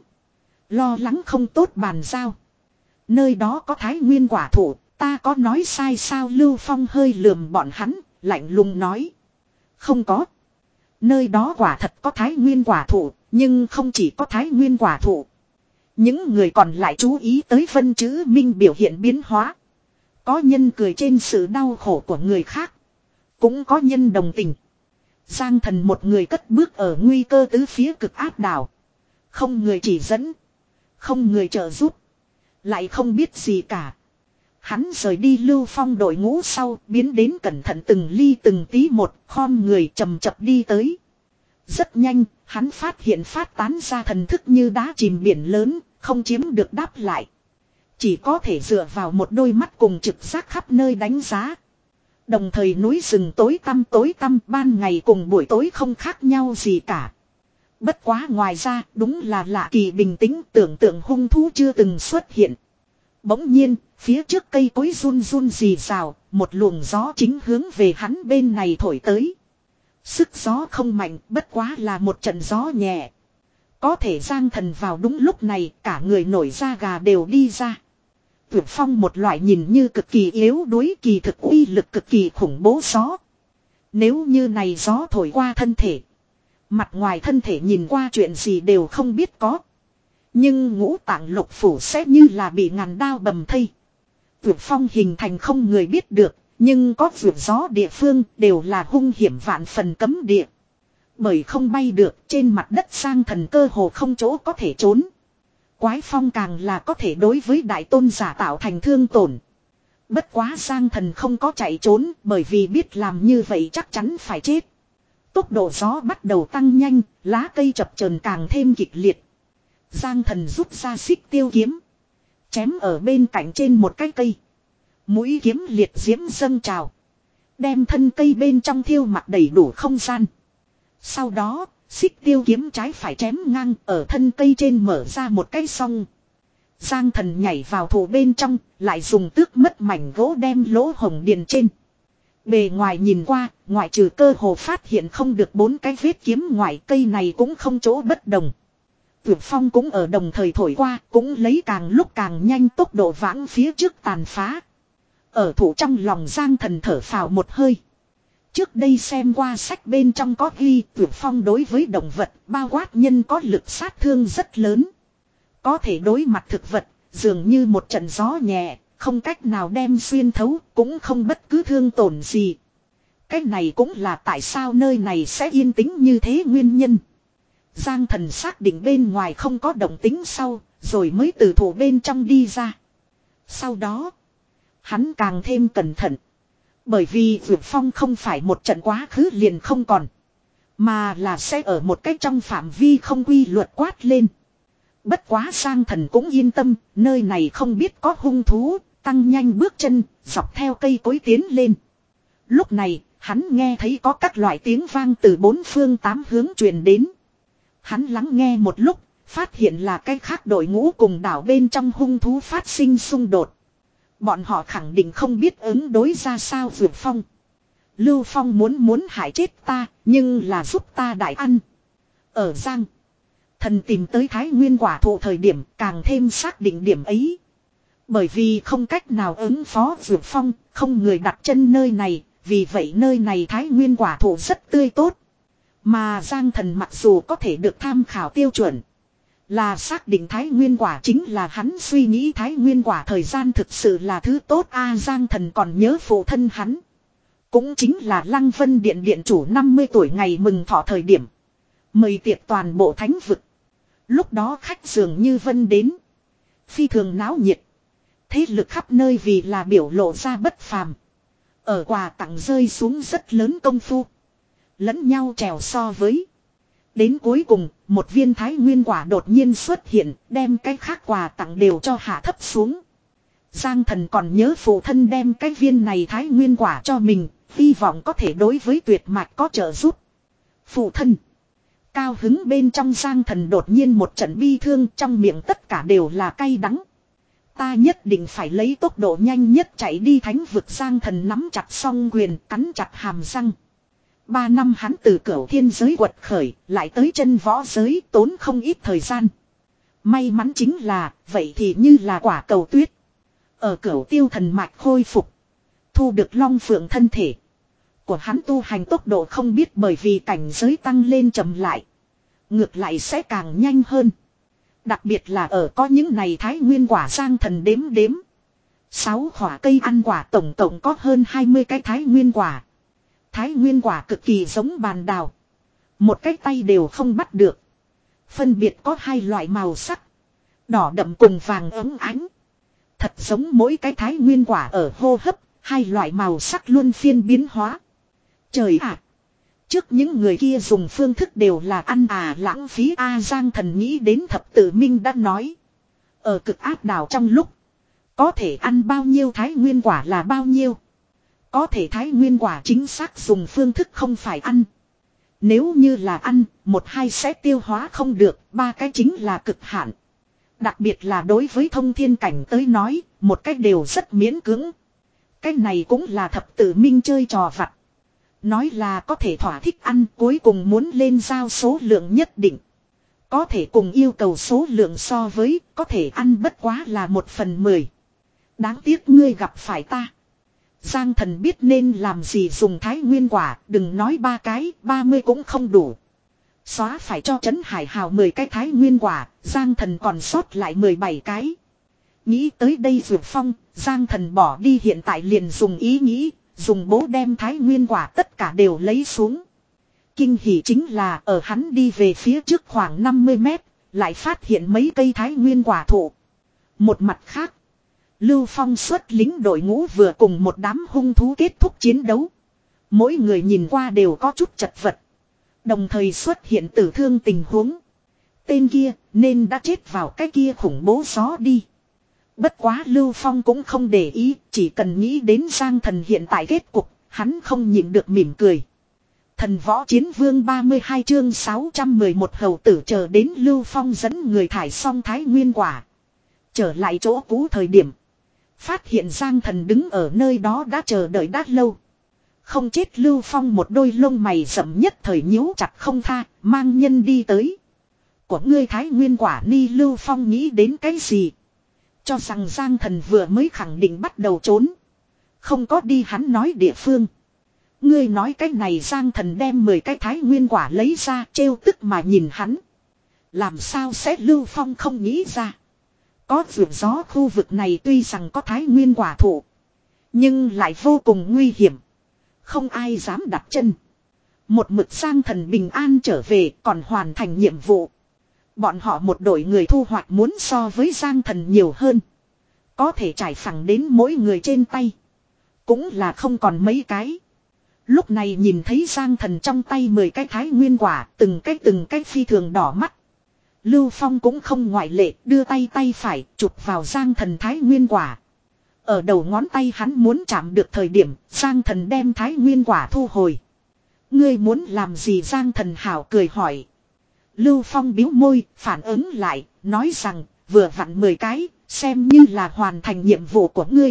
Lo lắng không tốt bàn giao. Nơi đó có Thái Nguyên quả thụ, ta có nói sai sao? Lưu Phong hơi lườm bọn hắn, lạnh lùng nói. Không có. Nơi đó quả thật có Thái Nguyên quả thụ, nhưng không chỉ có Thái Nguyên quả thụ. Những người còn lại chú ý tới Vân Chữ Minh biểu hiện biến hóa. Có nhân cười trên sự đau khổ của người khác. Cũng có nhân đồng tình. Giang Thần một người cất bước ở nguy cơ tứ phía cực áp đảo. Không người chỉ dẫn. Không người trợ giúp. Lại không biết gì cả. Hắn rời đi Lưu Phong đội ngũ sau, biến đến cẩn thận từng ly từng tí một, khom người chầm chập đi tới. Rất nhanh, hắn phát hiện phát tán ra thần thức như đá chìm biển lớn, không chiếm được đáp lại. Chỉ có thể dựa vào một đôi mắt cùng trực giác khắp nơi đánh giá. Đồng thời núi rừng tối tăm tối tăm, ban ngày cùng buổi tối không khác nhau gì cả. Bất quá ngoài ra, đúng là lạ kỳ bình tĩnh, tưởng tượng hung thú chưa từng xuất hiện. Bỗng nhiên, phía trước cây cối run run rì rào, một luồng gió chính hướng về hắn bên này thổi tới. Sức gió không mạnh, bất quá là một trận gió nhẹ. Có thể Giang Thần vào đúng lúc này, cả người nổi da gà đều đi ra. Tuyệt phong một loại nhìn như cực kỳ yếu đuối, kỳ thực uy lực cực kỳ khủng bố gió. Nếu như này gió thổi qua thân thể, mặt ngoài thân thể nhìn qua chuyện gì đều không biết có. Nhưng ngũ tạng lục phủ sẽ như là bị ngàn đao bầm thây. Tuyệt phong hình thành không người biết được, nhưng có vượt gió địa phương đều là hung hiểm vạn phần cấm địa. Bởi không bay được, trên mặt đất Giang Thần cơ hồ không chỗ có thể trốn. Quái phong càng là có thể đối với đại tôn giả tạo thành thương tổn. Bất quá Giang Thần không có chạy trốn, bởi vì biết làm như vậy chắc chắn phải chết. Tốc độ gió bắt đầu tăng nhanh, lá cây chập chờn càng thêm kịch liệt. Giang Thần rút ra xích tiêu kiếm, chém ở bên cạnh trên một cái cây. Mũi kiếm liệt diễm dâng trào, đem thân cây bên trong thiêu mặt đầy đủ không gian. Sau đó, xích tiêu kiếm trái phải chém ngang ở thân cây trên mở ra một cái song. Giang Thần nhảy vào thụ bên trong, lại dùng tước mất mảnh gỗ đem lỗ hồng điền trên. Bề ngoài nhìn qua, ngoại trừ cơ hồ phát hiện không được bốn cái vết kiếm ngoài, cây này cũng không chỗ bất đồng. Tuyệt phong cũng ở đồng thời thổi qua, cũng lấy càng lúc càng nhanh tốc độ vãng phía trước tàn phá. Ở thủ trong lòng Giang Thần thở phào một hơi. Trước đây xem qua sách bên trong có ghi tuyệt phong đối với động vật bao quát nhân có lực sát thương rất lớn. Có thể đối mặt thực vật, dường như một trận gió nhẹ, không cách nào đem xuyên thấu, cũng không bất cứ thương tổn gì. Cái này cũng là tại sao nơi này sẽ yên tĩnh như thế nguyên nhân. Giang Thần xác định bên ngoài không có động tính sau, rồi mới từ thủ bên trong đi ra. Sau đó, hắn càng thêm cẩn thận. Bởi vì vượt phong không phải một trận quá khứ liền không còn, mà là sẽ ở một cách trong phạm vi không quy luật quát lên. Bất quá Giang Thần cũng yên tâm, nơi này không biết có hung thú, tăng nhanh bước chân, dọc theo cây cối tiến lên. Lúc này, hắn nghe thấy có các loại tiếng vang từ bốn phương tám hướng truyền đến. Hắn lắng nghe một lúc, phát hiện là cái khác đội ngũ cùng đảo bên trong hung thú phát sinh xung đột. Bọn họ khẳng định không biết ứng đối ra sao vượt phong. Lưu Phong muốn muốn hại chết ta, nhưng là giúp ta đại ăn. Ở Giang Thần tìm tới Thái Nguyên quả thụ thời điểm càng thêm xác định điểm ấy. Bởi vì không cách nào ứng phó vượt phong, không người đặt chân nơi này, vì vậy nơi này Thái Nguyên quả thụ rất tươi tốt. Mà Giang Thần mặc dù có thể được tham khảo tiêu chuẩn, là xác định Thái Nguyên quả chính là hắn suy nghĩ Thái Nguyên quả thời gian thực sự là thứ tốt a. Giang Thần còn nhớ phụ thân hắn, cũng chính là Lăng Vân Điện điện chủ năm mươi tuổi ngày mừng thọ thời điểm mời tiệc toàn bộ thánh vực. Lúc đó khách dường như vân đến, phi thường náo nhiệt. Thế lực khắp nơi vì là biểu lộ ra bất phàm. Ở quà tặng rơi xuống rất lớn công phu, lẫn nhau trèo so với. Đến cuối cùng, một viên Thái Nguyên quả đột nhiên xuất hiện, đem cái khác quà tặng đều cho hạ thấp xuống. Giang Thần còn nhớ phụ thân đem cái viên này Thái Nguyên quả cho mình, hy vọng có thể đối với tuyệt mạch có trợ giúp. Phụ thân. Cao hứng bên trong Giang Thần đột nhiên một trận bi thương, trong miệng tất cả đều là cay đắng. Ta nhất định phải lấy tốc độ nhanh nhất chạy đi thánh vực. Giang Thần nắm chặt song quyền, cắn chặt hàm răng. Ba năm hắn từ cửu thiên giới quật khởi, lại tới chân võ giới, tốn không ít thời gian. May mắn chính là, vậy thì như là quả cầu tuyết. Ở cửu tiêu thần mạch khôi phục, thu được long phượng thân thể của hắn, tu hành tốc độ không biết bởi vì cảnh giới tăng lên chậm lại, ngược lại sẽ càng nhanh hơn. Đặc biệt là ở có những này Thái Nguyên quả. Giang Thần đếm đếm, sáu quả cây ăn quả, tổng cộng có hơn hai mươi cái Thái Nguyên quả. Thái Nguyên quả cực kỳ giống bàn đào, một cái tay đều không bắt được. Phân biệt có hai loại màu sắc, Đỏ đậm cùng vàng ấm ánh. Thật giống mỗi cái thái nguyên quả ở hô hấp, hai loại màu sắc luôn phiên biến hóa. Trời ạ! Trước những người kia dùng phương thức đều là ăn à lãng phí A Giang Thần nghĩ đến thập tự minh đã nói. Ở cực áp đảo trong lúc, có thể ăn bao nhiêu thái nguyên quả là bao nhiêu. Có thể thái nguyên quả chính xác dùng phương thức không phải ăn. Nếu như là ăn, một hai sẽ tiêu hóa không được, ba cái chính là cực hạn. Đặc biệt là đối với thông thiên cảnh tới nói, một cách đều rất miễn cưỡng. Cái này cũng là thập tự minh chơi trò vặt. Nói là có thể thỏa thích ăn, cuối cùng muốn lên giao số lượng nhất định. Có thể cùng yêu cầu số lượng so với, có thể ăn bất quá là một phần mười. Đáng tiếc ngươi gặp phải ta. Giang Thần biết nên làm gì dùng thái nguyên quả, đừng nói ba cái, ba mươi cũng không đủ. Xóa phải cho Trấn Hải Hào mười cái thái nguyên quả, Giang Thần còn sót lại mười bảy cái. Nghĩ tới đây Dược Phong, Giang Thần bỏ đi hiện tại liền dùng ý nghĩ, dùng bố đem thái nguyên quả tất cả đều lấy xuống. Kinh hỉ chính là ở hắn đi về phía trước khoảng năm mươi mét, lại phát hiện mấy cây thái nguyên quả thụ. Một mặt khác, Lưu Phong xuất lính đội ngũ vừa cùng một đám hung thú kết thúc chiến đấu. Mỗi người nhìn qua đều có chút chật vật. Đồng thời xuất hiện tử thương tình huống. Tên kia nên đã chết vào cái kia khủng bố gió đi. Bất quá Lưu Phong cũng không để ý, chỉ cần nghĩ đến Giang Thần hiện tại kết cục, hắn không nhịn được mỉm cười. Thần Võ Chiến Vương ba mươi hai chương sáu trăm mười một hầu tử chờ đến Lưu Phong dẫn người thải xong thái nguyên quả. Trở lại chỗ cũ thời điểm. Phát hiện Giang Thần đứng ở nơi đó đã chờ đợi đã lâu. Không chết Lưu Phong một đôi lông mày rậm nhất thời nhíu chặt không tha, mang nhân đi tới. Của ngươi thái nguyên quả ni Lưu Phong nghĩ đến cái gì? Cho rằng Giang Thần vừa mới khẳng định bắt đầu trốn. Không có đi hắn nói địa phương. Ngươi nói cái này Giang Thần đem mười cái thái nguyên quả lấy ra trêu tức mà nhìn hắn. Làm sao sẽ Lưu Phong không nghĩ ra. Có vượt gió khu vực này tuy rằng có thái nguyên quả thụ. Nhưng lại vô cùng nguy hiểm. Không ai dám đặt chân. Một mực Giang Thần bình an trở về còn hoàn thành nhiệm vụ. Bọn họ một đội người thu hoạch muốn so với Giang Thần nhiều hơn. Có thể trải phẳng đến mỗi người trên tay. Cũng là không còn mấy cái. Lúc này nhìn thấy Giang Thần trong tay mười cái thái nguyên quả, từng cái từng cái phi thường đỏ mắt. Lưu Phong cũng không ngoại lệ, đưa tay tay phải chụp vào Giang Thần thái nguyên quả. Ở đầu ngón tay hắn muốn chạm được thời điểm, Giang Thần đem thái nguyên quả thu hồi. Ngươi muốn làm gì Giang Thần hảo cười hỏi. Lưu Phong bĩu môi, phản ứng lại, nói rằng, vừa vặn mười cái, xem như là hoàn thành nhiệm vụ của ngươi.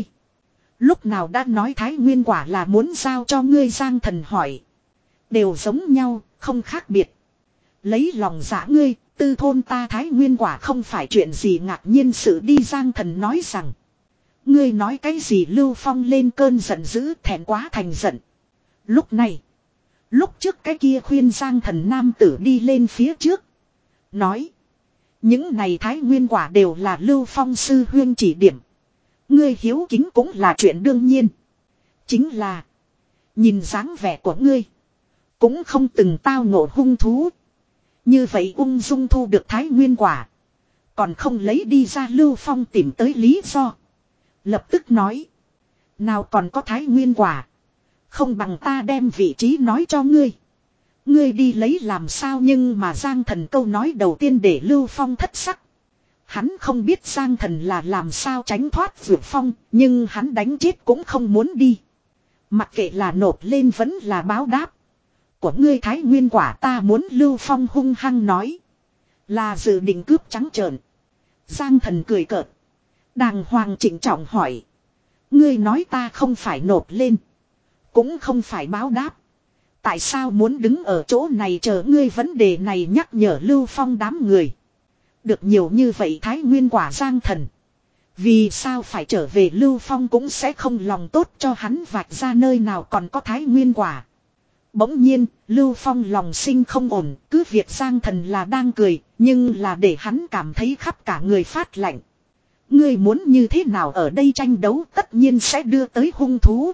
Lúc nào đã nói thái nguyên quả là muốn giao cho ngươi Giang Thần hỏi. Đều giống nhau, không khác biệt. Lấy lòng dạ ngươi, tư thôn ta thái nguyên quả không phải chuyện gì ngạc nhiên sự đi Giang Thần nói rằng. Ngươi nói cái gì Lưu Phong lên cơn giận dữ thẹn quá thành giận. Lúc này, lúc trước cái kia khuyên Giang Thần nam tử đi lên phía trước. Nói, những này thái nguyên quả đều là Lưu Phong sư huyên chỉ điểm. Ngươi hiếu kính cũng là chuyện đương nhiên. Chính là, nhìn dáng vẻ của ngươi, cũng không từng tao ngộ hung thú. Như vậy ung dung thu được thái nguyên quả. Còn không lấy đi ra Lưu Phong tìm tới lý do. Lập tức nói. Nào còn có thái nguyên quả. Không bằng ta đem vị trí nói cho ngươi. Ngươi đi lấy làm sao nhưng mà Giang Thần câu nói đầu tiên để Lưu Phong thất sắc. Hắn không biết Giang Thần là làm sao tránh thoát Vượt Phong. Nhưng hắn đánh chết cũng không muốn đi. Mặc kệ là nộp lên vẫn là báo đáp. Của ngươi thái nguyên quả ta muốn Lưu Phong hung hăng nói. Là dự định cướp trắng trợn. Giang Thần cười cợt. Đàng hoàng trịnh trọng hỏi. Ngươi nói ta không phải nộp lên. Cũng không phải báo đáp. Tại sao muốn đứng ở chỗ này chờ ngươi vấn đề này nhắc nhở Lưu Phong đám người. Được nhiều như vậy thái nguyên quả Giang Thần. Vì sao phải trở về Lưu Phong cũng sẽ không lòng tốt cho hắn vạch ra nơi nào còn có thái nguyên quả. Bỗng nhiên, Lưu Phong lòng sinh không ổn, cứ việc Giang Thần là đang cười, nhưng là để hắn cảm thấy khắp cả người phát lạnh. Ngươi muốn như thế nào ở đây tranh đấu tất nhiên sẽ đưa tới hung thú.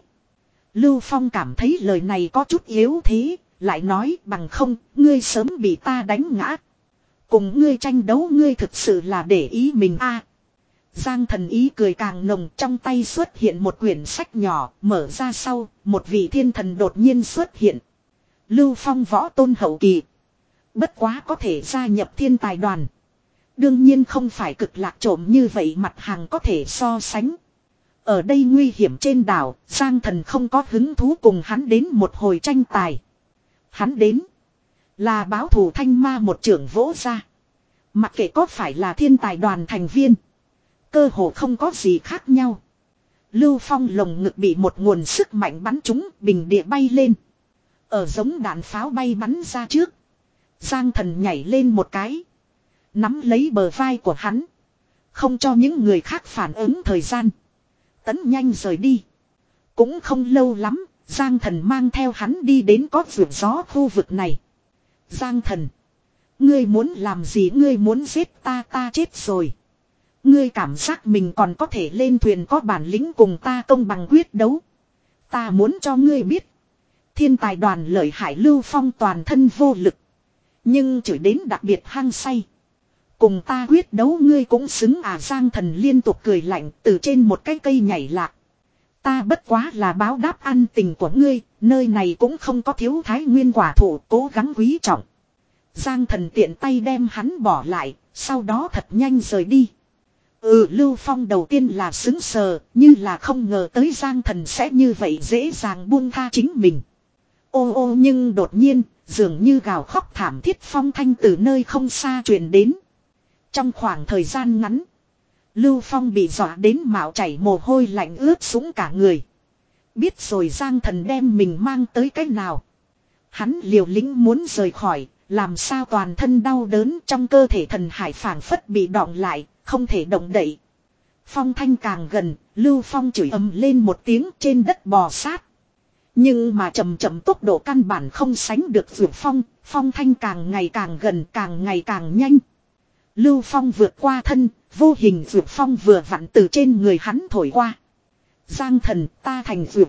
Lưu Phong cảm thấy lời này có chút yếu thế, lại nói bằng không, ngươi sớm bị ta đánh ngã. Cùng ngươi tranh đấu ngươi thực sự là để ý mình a. Giang Thần ý cười càng nồng, trong tay xuất hiện một quyển sách nhỏ, mở ra sau, một vị thiên thần đột nhiên xuất hiện. Lưu Phong võ tôn hậu kỳ. Bất quá có thể gia nhập thiên tài đoàn. Đương nhiên không phải cực lạc trộm như vậy mặt hàng có thể so sánh. Ở đây nguy hiểm trên đảo, Giang Thần không có hứng thú cùng hắn đến một hồi tranh tài. Hắn đến là báo thù thanh ma một trưởng vỗ ra. Mặc kệ có phải là thiên tài đoàn thành viên, cơ hồ không có gì khác nhau. Lưu Phong lồng ngực bị một nguồn sức mạnh bắn trúng, bình địa bay lên. Ở giống đạn pháo bay bắn ra trước, Giang Thần nhảy lên một cái, nắm lấy bờ vai của hắn, không cho những người khác phản ứng thời gian, tấn nhanh rời đi. Cũng không lâu lắm, Giang Thần mang theo hắn đi đến có vượt gió khu vực này. Giang Thần, ngươi muốn làm gì? Ngươi muốn giết ta? Ta chết rồi. Ngươi cảm giác mình còn có thể lên thuyền có bản lĩnh cùng ta công bằng quyết đấu? Ta muốn cho ngươi biết, thiên tài đoàn lợi hại. Lưu Phong toàn thân vô lực, nhưng chửi đến đặc biệt hăng say. Cùng ta quyết đấu ngươi cũng xứng à? Giang Thần liên tục cười lạnh, từ trên một cái cây nhảy lạc. Ta bất quá là báo đáp ăn tình của ngươi, nơi này cũng không có thiếu thái nguyên quả thụ, cố gắng quý trọng. Giang Thần tiện tay đem hắn bỏ lại, sau đó thật nhanh rời đi. Ừ, Lưu Phong đầu tiên là xứng sờ, như là không ngờ tới Giang Thần sẽ như vậy dễ dàng buông tha chính mình. Ô ô, nhưng đột nhiên, dường như gào khóc thảm thiết phong thanh từ nơi không xa truyền đến. Trong khoảng thời gian ngắn, Lưu Phong bị dọa đến mạo chảy mồ hôi lạnh ướt sũng cả người. Biết rồi Giang Thần đem mình mang tới cái nào. Hắn liều lĩnh muốn rời khỏi, làm sao toàn thân đau đớn, trong cơ thể thần hải phảng phất bị đọng lại, không thể động đậy. Phong thanh càng gần, Lưu Phong chửi ầm lên một tiếng, trên đất bò sát. Nhưng mà chậm chậm tốc độ căn bản không sánh được vượt phong, phong thanh càng ngày càng gần, càng ngày càng nhanh. Lưu Phong vượt qua thân, vô hình vượt phong vừa vặn từ trên người hắn thổi qua. Giang Thần, ta thành vượt.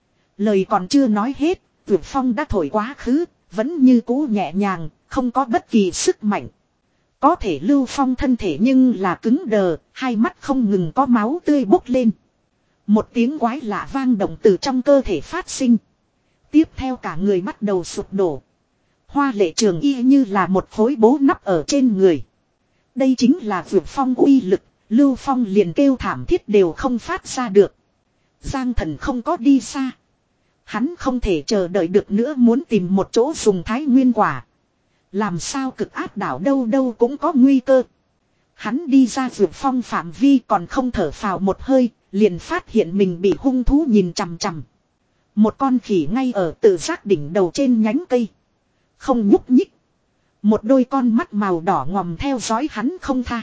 Lời còn chưa nói hết, vượt phong đã thổi quá khứ, vẫn như cũ nhẹ nhàng, không có bất kỳ sức mạnh. Có thể Lưu Phong thân thể nhưng là cứng đờ, hai mắt không ngừng có máu tươi bốc lên. Một tiếng quái lạ vang động từ trong cơ thể phát sinh. Tiếp theo cả người bắt đầu sụp đổ. Hoa lệ trường y như là một khối bố nắp ở trên người. Đây chính là vượt phong uy lực, Lưu Phong liền kêu thảm thiết đều không phát ra được. Giang Thần không có đi xa. Hắn không thể chờ đợi được nữa, muốn tìm một chỗ dùng thái nguyên quả. Làm sao cực áp đảo đâu đâu cũng có nguy cơ. Hắn đi ra vượt phong phạm vi còn không thở phào một hơi, liền phát hiện mình bị hung thú nhìn chằm chằm. Một con khỉ ngay ở tự giác đỉnh đầu trên nhánh cây, không nhúc nhích. Một đôi con mắt màu đỏ ngòm theo dõi hắn không tha.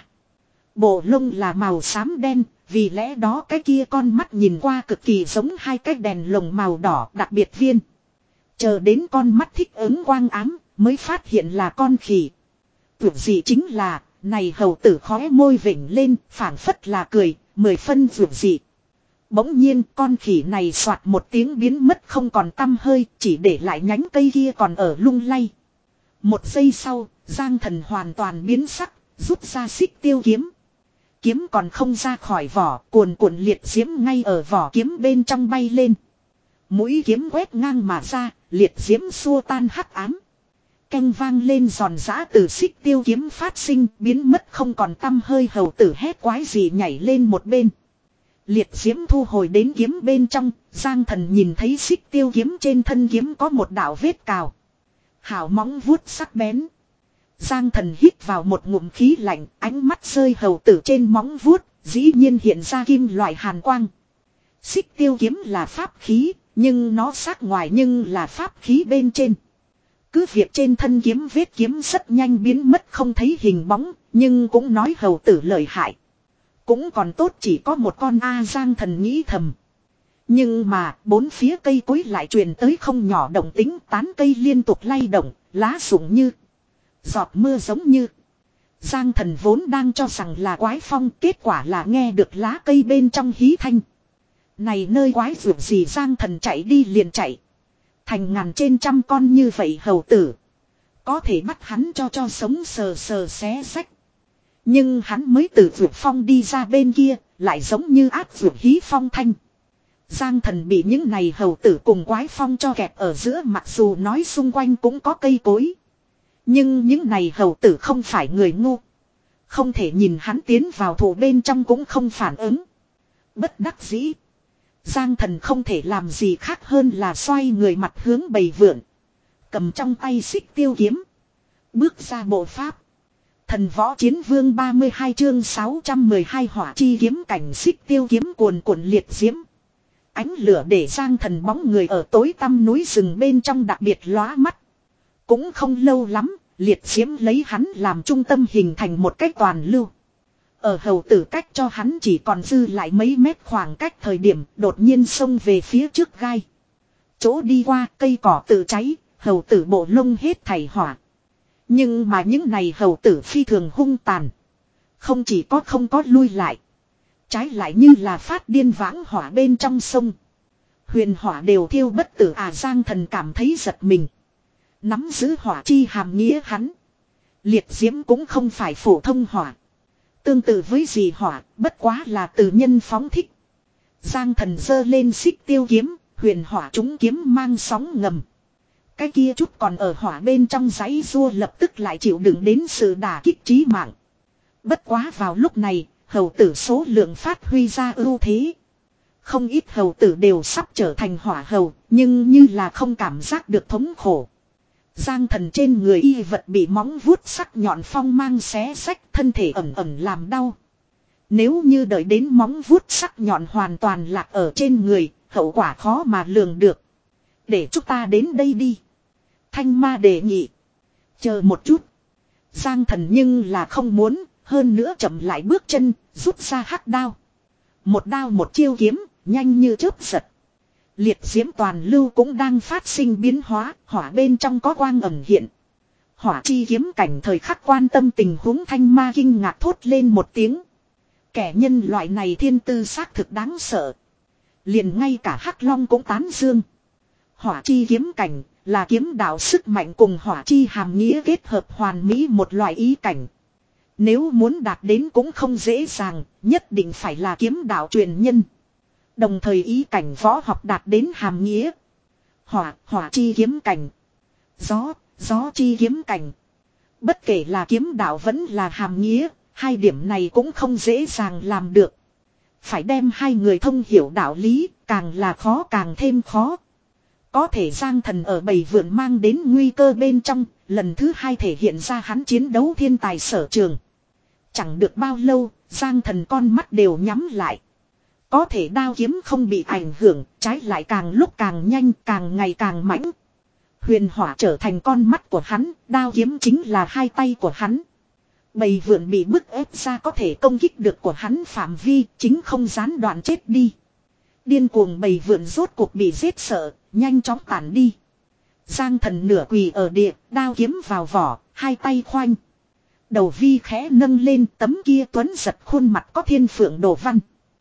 Bộ lông là màu xám đen, vì lẽ đó cái kia con mắt nhìn qua cực kỳ giống hai cái đèn lồng màu đỏ đặc biệt viên. Chờ đến con mắt thích ứng quang ám, mới phát hiện là con khỉ. Tưởng gì chính là, này hầu tử khóe môi vểnh lên, phảng phất là cười, mười phân vượt dị. Bỗng nhiên con khỉ này soạt một tiếng biến mất không còn tăm hơi, chỉ để lại nhánh cây kia còn ở lung lay. Một giây sau, Giang Thần hoàn toàn biến sắc, rút ra xích tiêu kiếm. Kiếm còn không ra khỏi vỏ, cuồn cuộn liệt diễm ngay ở vỏ kiếm bên trong bay lên. Mũi kiếm quét ngang mà ra, liệt diễm xua tan hắc ám. Canh vang lên giòn giã từ xích tiêu kiếm phát sinh, biến mất không còn tăm hơi. Hầu tử hét quái gì nhảy lên một bên. Liệt diễm thu hồi đến kiếm bên trong, Giang Thần nhìn thấy xích tiêu kiếm trên thân kiếm có một đạo vết cào. Hảo móng vuốt sắc bén. Giang Thần hít vào một ngụm khí lạnh, ánh mắt rơi hầu tử trên móng vuốt, dĩ nhiên hiện ra kim loại hàn quang. Xích tiêu kiếm là pháp khí, nhưng nó sắc ngoài nhưng là pháp khí bên trên. Cứ việc trên thân kiếm vết kiếm rất nhanh biến mất không thấy hình bóng, nhưng cũng nói hầu tử lợi hại. Cũng còn tốt chỉ có một con A, Giang Thần nghĩ thầm. Nhưng mà bốn phía cây cối lại truyền tới không nhỏ động tính, tán cây liên tục lay động, lá rụng như giọt mưa giống như. Giang Thần vốn đang cho rằng là quái phong, kết quả là nghe được lá cây bên trong hí thanh. Này nơi quái vượt gì? Giang Thần chạy đi liền chạy. Thành ngàn trên trăm con như vậy hầu tử, Có thể bắt hắn cho cho sống sờ sờ xé rách. Nhưng hắn mới từ vượt phong đi ra bên kia, lại giống như áp vượt hí phong thanh. Giang Thần bị những này hầu tử cùng quái phong cho kẹt ở giữa, mặc dù nói xung quanh cũng có cây cối. Nhưng những này hầu tử không phải người ngu. Không thể nhìn hắn tiến vào thủ bên trong cũng không phản ứng. Bất đắc dĩ. Giang Thần không thể làm gì khác hơn là xoay người mặt hướng bầy vượn. Cầm trong tay xích tiêu kiếm. Bước ra bộ pháp. Thần võ chiến vương ba mươi hai chương sáu trăm mười hai hỏa chi kiếm cảnh, xích tiêu kiếm cuồn cuộn liệt diễm. Ánh lửa để Giang Thần bóng người ở tối tăm núi rừng bên trong đặc biệt lóa mắt. Cũng không lâu lắm, liệt diễm lấy hắn làm trung tâm hình thành một cái toàn lưu. Ở hầu tử cách cho hắn chỉ còn dư lại mấy mét khoảng cách thời điểm, đột nhiên xông về phía trước gai. Chỗ đi qua cây cỏ tự cháy, hầu tử bộ lông hết thảy hỏa. Nhưng mà những này hầu tử phi thường hung tàn. Không chỉ có không có lui lại. Trái lại như là phát điên vãng hỏa bên trong sông. Huyền hỏa đều thiêu bất tử à. Giang Thần cảm thấy giật mình. Nắm giữ hỏa chi hàm nghĩa hắn. Liệt diễm cũng không phải phổ thông hỏa. Tương tự với gì hỏa, bất quá là từ nhân phóng thích. Giang Thần giơ lên xích tiêu kiếm, huyền hỏa trúng kiếm mang sóng ngầm. Cái kia chút còn ở hỏa bên trong giấy rua lập tức lại chịu đựng đến sự đả kích chí mạng. Bất quá vào lúc này, hầu tử số lượng phát huy ra ưu thế. Không ít hầu tử đều sắp trở thành hỏa hầu, nhưng như là không cảm giác được thống khổ. Giang Thần trên người y vật bị móng vuốt sắc nhọn phong mang xé rách, thân thể ẩm ẩm làm đau. Nếu như đợi đến móng vuốt sắc nhọn hoàn toàn lạc ở trên người, hậu quả khó mà lường được. Để chúng ta đến đây đi. Thanh ma đề nghị. Chờ một chút. Giang Thần nhưng là không muốn, hơn nữa chậm lại bước chân, rút ra hắc đao. Một đao một chiêu kiếm, nhanh như chớp giật. Liệt diễm toàn lưu cũng đang phát sinh biến hóa, hỏa bên trong có quang ẩn hiện. Hỏa chi kiếm cảnh thời khắc quan tâm tình huống thanh ma kinh ngạc thốt lên một tiếng. Kẻ nhân loại này thiên tư xác thực đáng sợ. Liền ngay cả hắc long cũng tán dương. Hỏa chi kiếm cảnh là kiếm đạo sức mạnh cùng hỏa chi hàm nghĩa kết hợp hoàn mỹ một loại ý cảnh. Nếu muốn đạt đến cũng không dễ dàng, nhất định phải là kiếm đạo truyền nhân. Đồng thời ý cảnh võ học đạt đến hàm nghĩa. Hỏa, hỏa chi kiếm cảnh. Gió, gió chi kiếm cảnh. Bất kể là kiếm đạo vẫn là hàm nghĩa, hai điểm này cũng không dễ dàng làm được. Phải đem hai người thông hiểu đạo lý, càng là khó càng thêm khó. Có thể Giang Thần ở bầy vượn mang đến nguy cơ bên trong, lần thứ hai thể hiện ra hắn chiến đấu thiên tài sở trường. Chẳng được bao lâu, Giang Thần con mắt đều nhắm lại. Có thể đao kiếm không bị ảnh hưởng, trái lại càng lúc càng nhanh, càng ngày càng mãnh. Huyền hỏa trở thành con mắt của hắn, đao kiếm chính là hai tay của hắn. Bầy vượn bị bức ép ra có thể công kích được của hắn phạm vi, chính không gián đoạn chết đi. Điên cuồng bầy vượn rốt cuộc bị giết sợ, nhanh chóng tản đi. Giang Thần nửa quỳ ở địa, đao kiếm vào vỏ, hai tay khoanh. Đầu vi khẽ nâng lên, tấm kia tuấn giật khuôn mặt có thiên phượng đồ văn.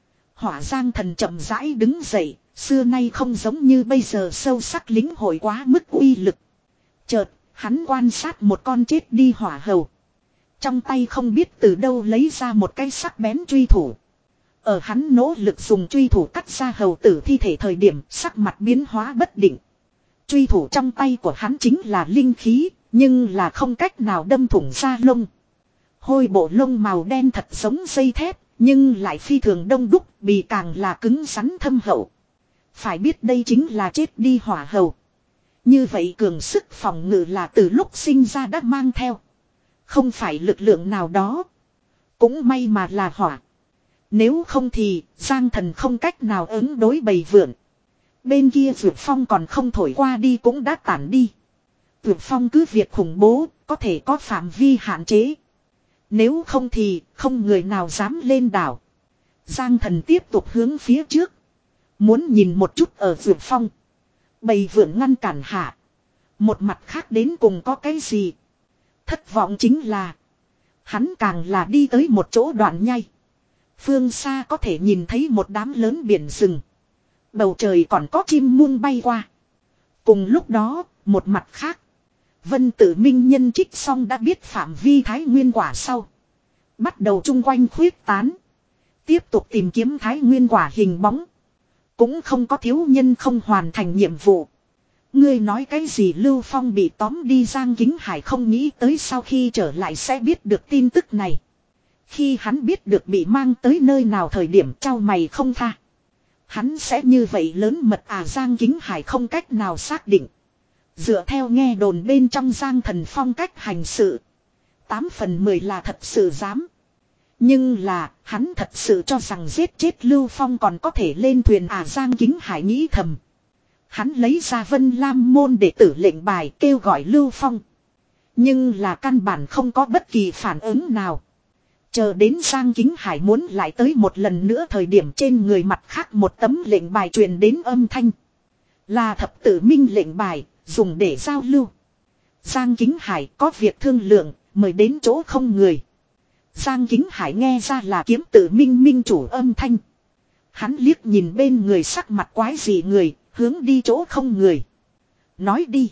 Hỏa Giang Thần chậm rãi đứng dậy, xưa nay không giống như bây giờ sâu sắc lính hội quá mức uy lực. Chợt, hắn quan sát một con chết đi hỏa hầu. Trong tay không biết từ đâu lấy ra một cái sắc bén truy thủ. Ở hắn nỗ lực dùng truy thủ cắt ra hầu tử thi thể thời điểm, sắc mặt biến hóa bất định. Truy thủ trong tay của hắn chính là linh khí, nhưng là không cách nào đâm thủng da lông. Hôi bộ lông màu đen thật giống dây thép, nhưng lại phi thường đông đúc, bì càng là cứng rắn thâm hậu. Phải biết đây chính là chết đi hỏa hầu. Như vậy cường sức phòng ngự là từ lúc sinh ra đã mang theo. Không phải lực lượng nào đó. Cũng may mà là hỏa. Nếu không thì Giang Thần không cách nào ứng đối bầy vượn. Bên kia vượt phong còn không thổi qua đi cũng đã tản đi. Vượt phong cứ việc khủng bố, có thể có phạm vi hạn chế. Nếu không thì không người nào dám lên đảo. Giang Thần tiếp tục hướng phía trước. Muốn nhìn một chút ở vượt phong. Bầy vượn ngăn cản hạ. Một mặt khác đến cùng có cái gì. Thất vọng chính là. Hắn càng là đi tới một chỗ đoạn nhai. Phương xa có thể nhìn thấy một đám lớn biển rừng. Bầu trời còn có chim muông bay qua. Cùng lúc đó, một mặt khác. Vân Tử Minh nhân trích xong đã biết phạm vi Thái Nguyên quả sau. Bắt đầu chung quanh khuyết tán. Tiếp tục tìm kiếm Thái Nguyên quả hình bóng. Cũng không có thiếu nhân không hoàn thành nhiệm vụ. Ngươi nói cái gì Lưu Phong bị tóm đi Giang Kính Hải không nghĩ tới sau khi trở lại sẽ biết được tin tức này. Khi hắn biết được bị mang tới nơi nào thời điểm trao mày không tha. Hắn sẽ như vậy lớn mật à Giang Kính Hải không cách nào xác định. Dựa theo nghe đồn bên trong Giang Thần Phong cách hành sự. Tám phần mười là thật sự dám. Nhưng là hắn thật sự cho rằng giết chết Lưu Phong còn có thể lên thuyền à Giang Kính Hải nghĩ thầm. Hắn lấy ra Vân Lam môn để tử lệnh bài kêu gọi Lưu Phong. Nhưng là căn bản không có bất kỳ phản ứng nào. Chờ đến Giang Kính Hải muốn lại tới một lần nữa thời điểm trên người mặt khác một tấm lệnh bài truyền đến âm thanh. Là thập tử minh lệnh bài, dùng để giao lưu. Giang Kính Hải có việc thương lượng, mời đến chỗ không người. Giang Kính Hải nghe ra là kiếm tử minh minh chủ âm thanh. Hắn liếc nhìn bên người sắc mặt quái dị người, hướng đi chỗ không người. Nói đi.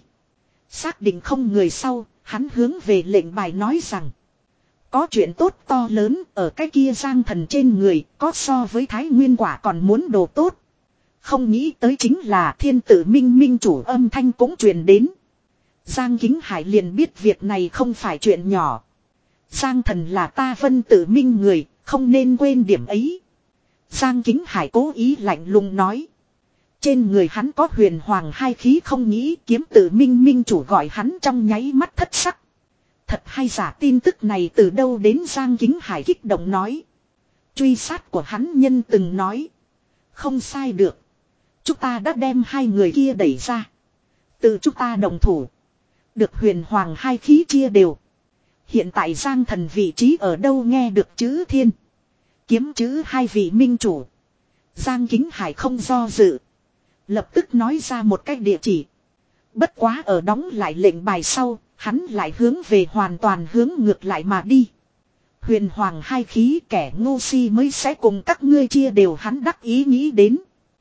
Xác định không người sau, hắn hướng về lệnh bài nói rằng. Có chuyện tốt to lớn ở cái kia Giang Thần trên người, có so với Thái Nguyên quả còn muốn đồ tốt. Không nghĩ tới chính là thiên tử minh minh chủ âm thanh cũng truyền đến. Giang Kính Hải liền biết việc này không phải chuyện nhỏ. Giang Thần là ta Vân Tử Minh người, không nên quên điểm ấy. Giang Kính Hải cố ý lạnh lùng nói. Trên người hắn có huyền hoàng hai khí không nghĩ kiếm tử minh minh chủ gọi hắn trong nháy mắt thất sắc. Thật hay giả tin tức này từ đâu đến Giang Kính Hải kích động nói. Truy sát của hắn nhân từng nói. Không sai được. Chúng ta đã đem hai người kia đẩy ra. Từ chúng ta đồng thủ. Được huyền hoàng hai khí chia đều. Hiện tại Giang Thần vị trí ở đâu nghe được chữ thiên. Kiếm chữ hai vị minh chủ. Giang Kính Hải không do dự. Lập tức nói ra một cái địa chỉ. Bất quá ở đóng lại lệnh bài sau. Hắn lại hướng về hoàn toàn hướng ngược lại mà đi. Huyền hoàng hai khí kẻ ngu si mới sẽ cùng các ngươi chia đều hắn đắc ý nghĩ đến.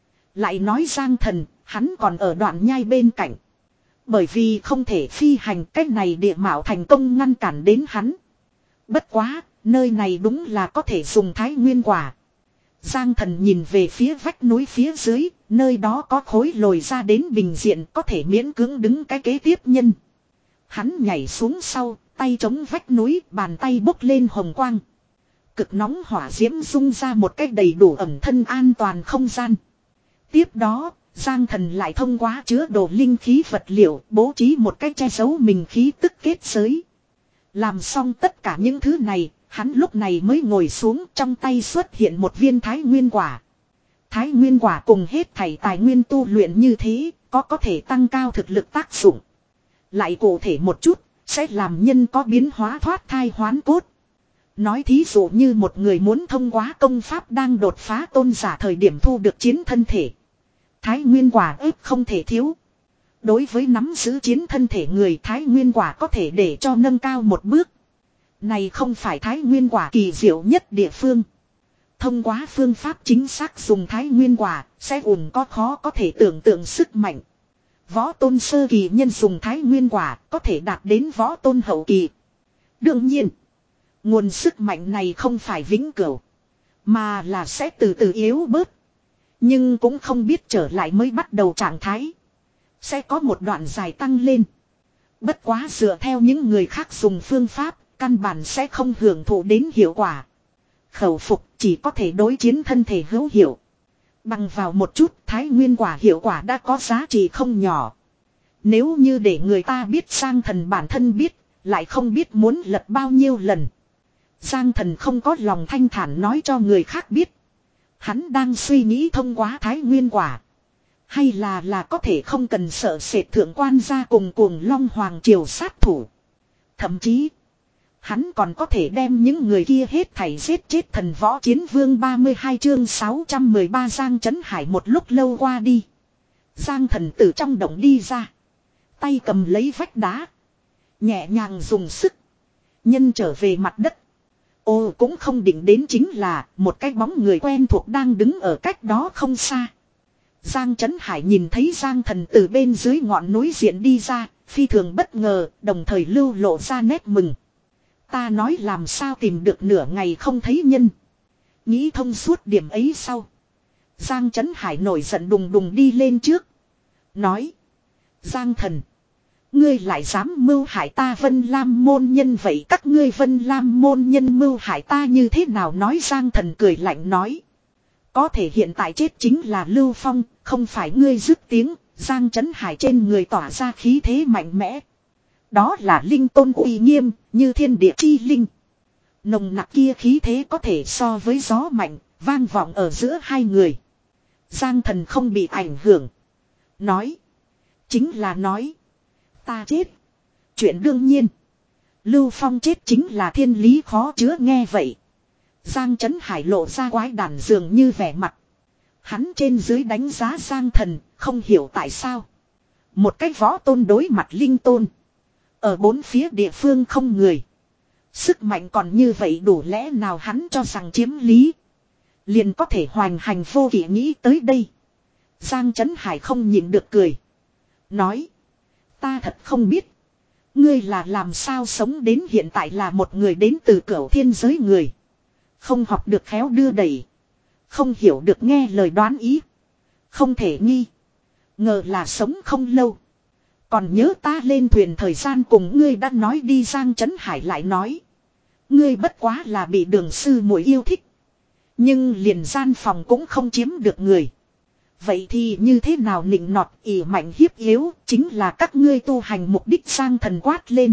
Lại nói Giang Thần, hắn còn ở đoạn nhai bên cạnh. Bởi vì không thể phi hành cách này địa mạo thành công ngăn cản đến hắn. Bất quá, nơi này đúng là có thể dùng Thái Nguyên quả. Giang Thần nhìn về phía vách núi phía dưới, nơi đó có khối lồi ra đến bình diện có thể miễn cưỡng đứng cái kế tiếp nhân. Hắn nhảy xuống sau, tay chống vách núi, bàn tay bốc lên hồng quang. Cực nóng hỏa diễm dung ra một cách đầy đủ ẩm thân an toàn không gian. Tiếp đó, Giang Thần lại thông qua chứa đồ linh khí vật liệu, bố trí một cách che giấu mình khí tức kết giới. Làm xong tất cả những thứ này, hắn lúc này mới ngồi xuống, trong tay xuất hiện một viên Thái Nguyên quả. Thái Nguyên quả cùng hết thảy tài nguyên tu luyện như thế, có có thể tăng cao thực lực tác dụng. Lại cụ thể một chút, sẽ làm nhân có biến hóa thoát thai hoán cốt. Nói thí dụ như một người muốn thông qua công pháp đang đột phá tôn giả thời điểm thu được chiến thân thể. Thái Nguyên quả ếp không thể thiếu. Đối với nắm giữ chiến thân thể người Thái Nguyên quả có thể để cho nâng cao một bước. Này không phải Thái Nguyên quả kỳ diệu nhất địa phương. Thông qua phương pháp chính xác dùng Thái Nguyên quả sẽ ủng có khó có thể tưởng tượng sức mạnh. Võ tôn sơ kỳ nhân dùng Thái Nguyên quả có thể đạt đến võ tôn hậu kỳ. Đương nhiên, nguồn sức mạnh này không phải vĩnh cửu, mà là sẽ từ từ yếu bớt. Nhưng cũng không biết trở lại mới bắt đầu trạng thái. Sẽ có một đoạn dài tăng lên. Bất quá dựa theo những người khác dùng phương pháp, căn bản sẽ không hưởng thụ đến hiệu quả. Khẩu phục chỉ có thể đối chiến thân thể hữu hiệu. Bằng vào một chút Thái Nguyên quả hiệu quả đã có giá trị không nhỏ. Nếu như để người ta biết Giang Thần bản thân biết, lại không biết muốn lật bao nhiêu lần. Giang Thần không có lòng thanh thản nói cho người khác biết. Hắn đang suy nghĩ thông qua Thái Nguyên quả. Hay là là có thể không cần sợ sệt thượng quan gia cùng cuồng long hoàng triều sát thủ. Thậm chí, hắn còn có thể đem những người kia hết thảy giết chết thần võ chiến vương ba mươi hai chương sáu trăm mười ba Giang Trấn Hải một lúc lâu qua đi. Giang Thần từ trong động đi ra. Tay cầm lấy vách đá. Nhẹ nhàng dùng sức. Nhân trở về mặt đất. Ô cũng không định đến chính là một cái bóng người quen thuộc đang đứng ở cách đó không xa. Giang Trấn Hải nhìn thấy Giang Thần từ bên dưới ngọn núi diện đi ra. Phi thường bất ngờ, đồng thời lưu lộ ra nét mừng. Ta nói làm sao tìm được nửa ngày không thấy nhân. Nghĩ thông suốt điểm ấy sau. Giang Chấn Hải nổi giận đùng đùng đi lên trước. Nói. Giang thần. Ngươi lại dám mưu hại ta Vân Lam môn nhân vậy các ngươi Vân Lam môn nhân mưu hại ta như thế nào nói Giang thần cười lạnh nói. Có thể hiện tại chết chính là Lưu Phong, không phải ngươi dứt tiếng, Giang Chấn Hải trên người tỏa ra khí thế mạnh mẽ. Đó là linh tôn uy nghiêm, như thiên địa chi linh. Nồng nặc kia khí thế có thể so với gió mạnh, vang vọng ở giữa hai người. Giang thần không bị ảnh hưởng. Nói. Chính là nói. Ta chết. Chuyện đương nhiên. Lưu Phong chết chính là thiên lý khó chứa nghe vậy. Giang Chấn Hải lộ ra quái đản dường như vẻ mặt. Hắn trên dưới đánh giá Giang thần, không hiểu tại sao. Một cách võ tôn đối mặt linh tôn. Ở bốn phía địa phương không người. Sức mạnh còn như vậy đủ lẽ nào hắn cho rằng chiếm lý. Liền có thể hoành hành vô kỷ nghĩ tới đây. Giang Chấn Hải không nhịn được cười. Nói. Ta thật không biết. Ngươi là làm sao sống đến hiện tại là một người đến từ cửu thiên giới người. Không học được khéo đưa đẩy. Không hiểu được nghe lời đoán ý. Không thể nghi. Ngờ là sống không lâu. Còn nhớ ta lên thuyền thời gian cùng ngươi đã nói đi Giang Chấn Hải lại nói. Ngươi bất quá là bị đường sư muội yêu thích. Nhưng liền gian phòng cũng không chiếm được người. Vậy thì như thế nào nịnh nọt ỉ mạnh hiếp yếu chính là các ngươi tu hành mục đích Giang thần quát lên.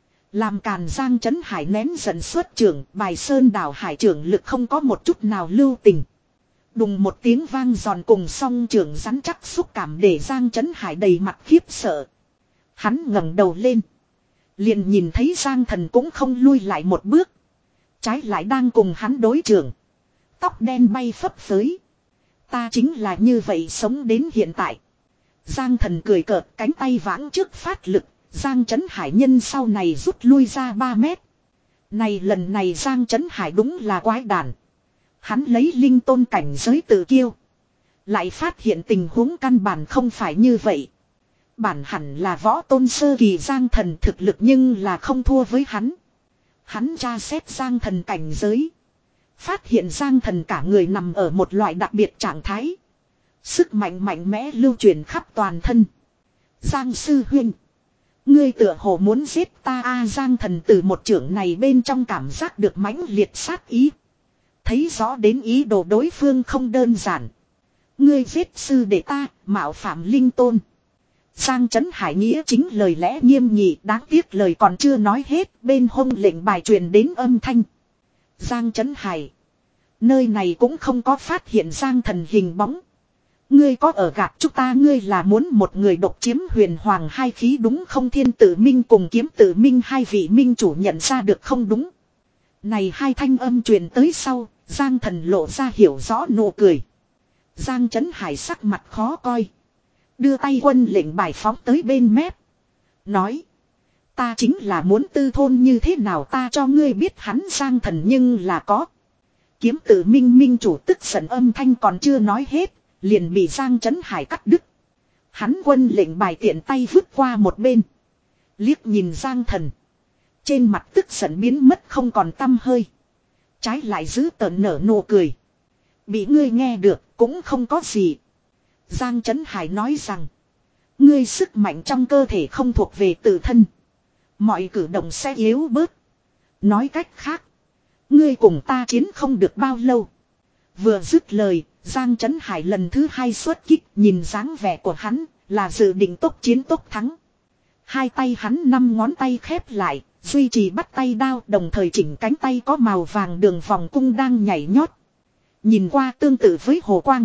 Làm càn Giang Chấn Hải nén giận xuất trưởng bài sơn đảo hải trưởng lực không có một chút nào lưu tình. Đùng một tiếng vang giòn cùng song trưởng rắn chắc xúc cảm để Giang Chấn Hải đầy mặt khiếp sợ. Hắn ngẩng đầu lên. Liền nhìn thấy Giang thần cũng không lui lại một bước. Trái lại đang cùng hắn đối trưởng. Tóc đen bay phấp phới. Ta chính là như vậy sống đến hiện tại. Giang thần cười cợt cánh tay vãng trước phát lực. Giang Chấn Hải nhân sau này rút lui ra ba mét. Này lần này Giang Chấn Hải đúng là quái đản. Hắn lấy linh tôn cảnh giới tự kiêu. Lại phát hiện tình huống căn bản không phải như vậy. Bản hẳn là võ tôn sơ kỳ Giang thần thực lực nhưng là không thua với hắn. Hắn tra xét Giang thần cảnh giới. Phát hiện Giang thần cả người nằm ở một loại đặc biệt trạng thái. Sức mạnh mạnh mẽ lưu truyền khắp toàn thân. Giang sư huynh. Ngươi tựa hồ muốn giết ta a Giang thần từ một trưởng này bên trong cảm giác được mãnh liệt sát ý. Thấy rõ đến ý đồ đối phương không đơn giản. Ngươi giết sư để ta, mạo phạm linh tôn. Giang Chấn Hải nghĩa chính lời lẽ nghiêm nghị đáng tiếc lời còn chưa nói hết bên hông lệnh bài truyền đến âm thanh. Giang Chấn Hải. Nơi này cũng không có phát hiện Giang thần hình bóng. Ngươi có ở gạt chúng ta ngươi là muốn một người độc chiếm huyền hoàng hai khí đúng không thiên tử minh cùng kiếm tử minh hai vị minh chủ nhận ra được không đúng. Này hai thanh âm truyền tới sau, Giang thần lộ ra hiểu rõ nụ cười. Giang Chấn Hải sắc mặt khó coi. Đưa tay quân lệnh bài phóng tới bên mép. Nói. Ta chính là muốn tư thôn như thế nào ta cho ngươi biết hắn Giang thần nhưng là có. Kiếm tử minh minh chủ tức giận âm thanh còn chưa nói hết. Liền bị Giang Chấn Hải cắt đứt. Hắn quân lệnh bài tiện tay vứt qua một bên. Liếc nhìn Giang thần. Trên mặt tức giận biến mất không còn tăm hơi. Trái lại giữ tợn nở nụ cười. Bị ngươi nghe được cũng không có gì. Giang Chấn Hải nói rằng. Ngươi sức mạnh trong cơ thể không thuộc về tự thân. Mọi cử động sẽ yếu bớt. Nói cách khác. Ngươi cùng ta chiến không được bao lâu. Vừa dứt lời. Giang Chấn Hải lần thứ hai xuất kích nhìn dáng vẻ của hắn là dự định tốc chiến tốc thắng. Hai tay hắn năm ngón tay khép lại, duy trì bắt tay đao đồng thời chỉnh cánh tay có màu vàng đường vòng cung đang nhảy nhót. Nhìn qua tương tự với hồ quang.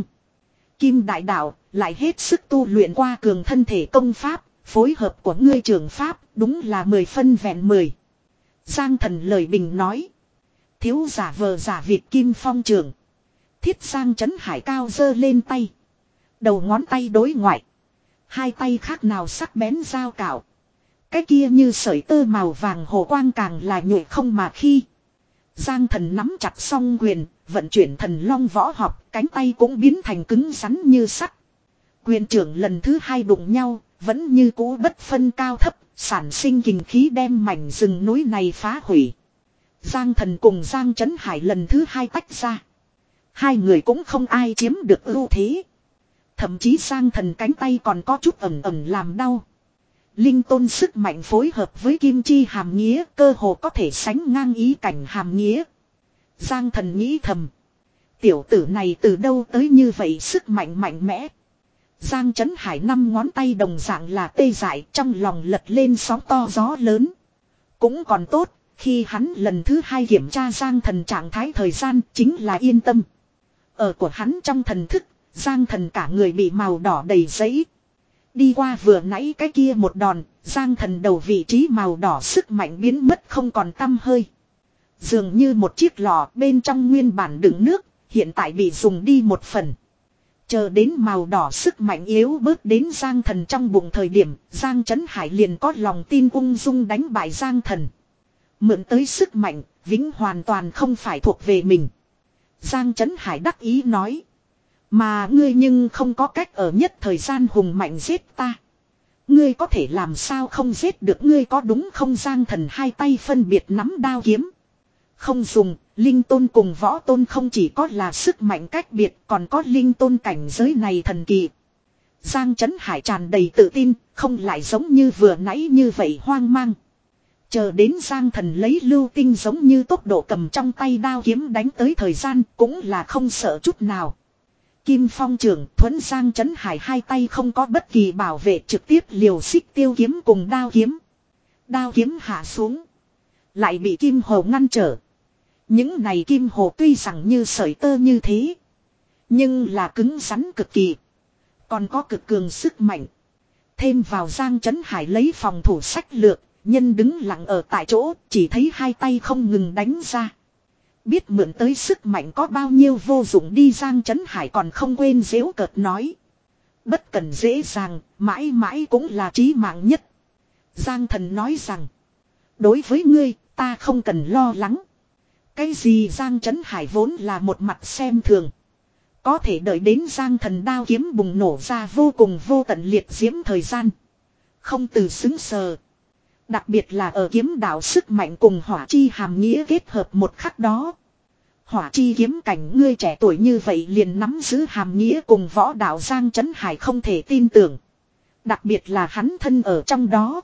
Kim đại đạo lại hết sức tu luyện qua cường thân thể công pháp, phối hợp của ngươi trường pháp đúng là mười phân vẹn mười. Giang thần lời bình nói. Thiếu giả vờ giả vịt kim phong trường. Thiết Giang Chấn Hải cao giơ lên tay. Đầu ngón tay đối ngoại. Hai tay khác nào sắc bén dao cạo. Cái kia như sợi tơ màu vàng hồ quang càng là nhụy không mà khi. Giang thần nắm chặt song quyền, vận chuyển thần long võ học, cánh tay cũng biến thành cứng rắn như sắt. Quyền trưởng lần thứ hai đụng nhau, vẫn như cũ bất phân cao thấp, sản sinh kình khí đem mảnh rừng núi này phá hủy. Giang Thần cùng Giang Trấn Hải lần thứ hai tách ra. Hai người cũng không ai chiếm được ưu thế. Thậm chí Giang Thần cánh tay còn có chút ẩm ẩm làm đau. Linh tôn sức mạnh phối hợp với kim chi hàm nghĩa cơ hồ có thể sánh ngang ý cảnh hàm nghĩa. Giang Thần nghĩ thầm. Tiểu tử này từ đâu tới như vậy sức mạnh mạnh mẽ. Giang Trấn Hải năm ngón tay đồng dạng là tê dại, trong lòng lật lên sóng to gió lớn. Cũng còn tốt, khi hắn lần thứ hai kiểm tra Giang Thần trạng thái thời gian chính là yên tâm. Ở của hắn trong thần thức, Giang Thần cả người bị màu đỏ đầy giấy. Đi qua vừa nãy cái kia một đòn, Giang Thần đầu vị trí màu đỏ sức mạnh biến mất không còn tăm hơi. Dường như một chiếc lọ bên trong nguyên bản đựng nước, hiện tại bị dùng đi một phần. Chờ đến màu đỏ sức mạnh yếu bớt đến Giang Thần trong bụng thời điểm, Giang Trấn Hải liền có lòng tin ung dung đánh bại Giang Thần. Mượn tới sức mạnh, vĩnh hoàn toàn không phải thuộc về mình. Giang Trấn Hải đắc ý nói. Mà ngươi nhưng không có cách ở nhất thời gian hùng mạnh giết ta. Ngươi có thể làm sao không giết được ngươi có đúng không? Giang Thần hai tay phân biệt nắm đao kiếm. Không dùng, linh tôn cùng võ tôn không chỉ có là sức mạnh cách biệt còn có linh tôn cảnh giới này thần kỳ. Giang Trấn Hải tràn đầy tự tin, không lại giống như vừa nãy như vậy hoang mang. Chờ đến Giang Thần lấy lưu tinh giống như tốc độ cầm trong tay đao kiếm đánh tới thời gian cũng là không sợ chút nào. Kim Phong trưởng thuẫn Giang Trấn Hải hai tay không có bất kỳ bảo vệ trực tiếp liều xích tiêu kiếm cùng đao kiếm. Đao kiếm hạ xuống. Lại bị Kim Hồ ngăn trở. Những này Kim Hồ tuy rằng như sợi tơ như thế. Nhưng là cứng rắn cực kỳ. Còn có cực cường sức mạnh. Thêm vào Giang Trấn Hải lấy phòng thủ sách lược. Nhân đứng lặng ở tại chỗ chỉ thấy hai tay không ngừng đánh ra. Biết mượn tới sức mạnh có bao nhiêu vô dụng đi Giang Trấn Hải còn không quên giễu cợt nói. Bất cần dễ dàng, mãi mãi cũng là chí mạng nhất. Giang Thần nói rằng. Đối với ngươi, ta không cần lo lắng. Cái gì Giang Trấn Hải vốn là một mặt xem thường. Có thể đợi đến Giang Thần đao kiếm bùng nổ ra vô cùng vô tận liệt diễm thời gian. Không từ xứng sờ. Đặc biệt là ở kiếm đạo sức mạnh cùng hỏa chi hàm nghĩa kết hợp một khắc đó. Hỏa chi kiếm cảnh ngươi trẻ tuổi như vậy liền nắm giữ hàm nghĩa cùng võ đạo Giang Trấn Hải không thể tin tưởng. Đặc biệt là hắn thân ở trong đó.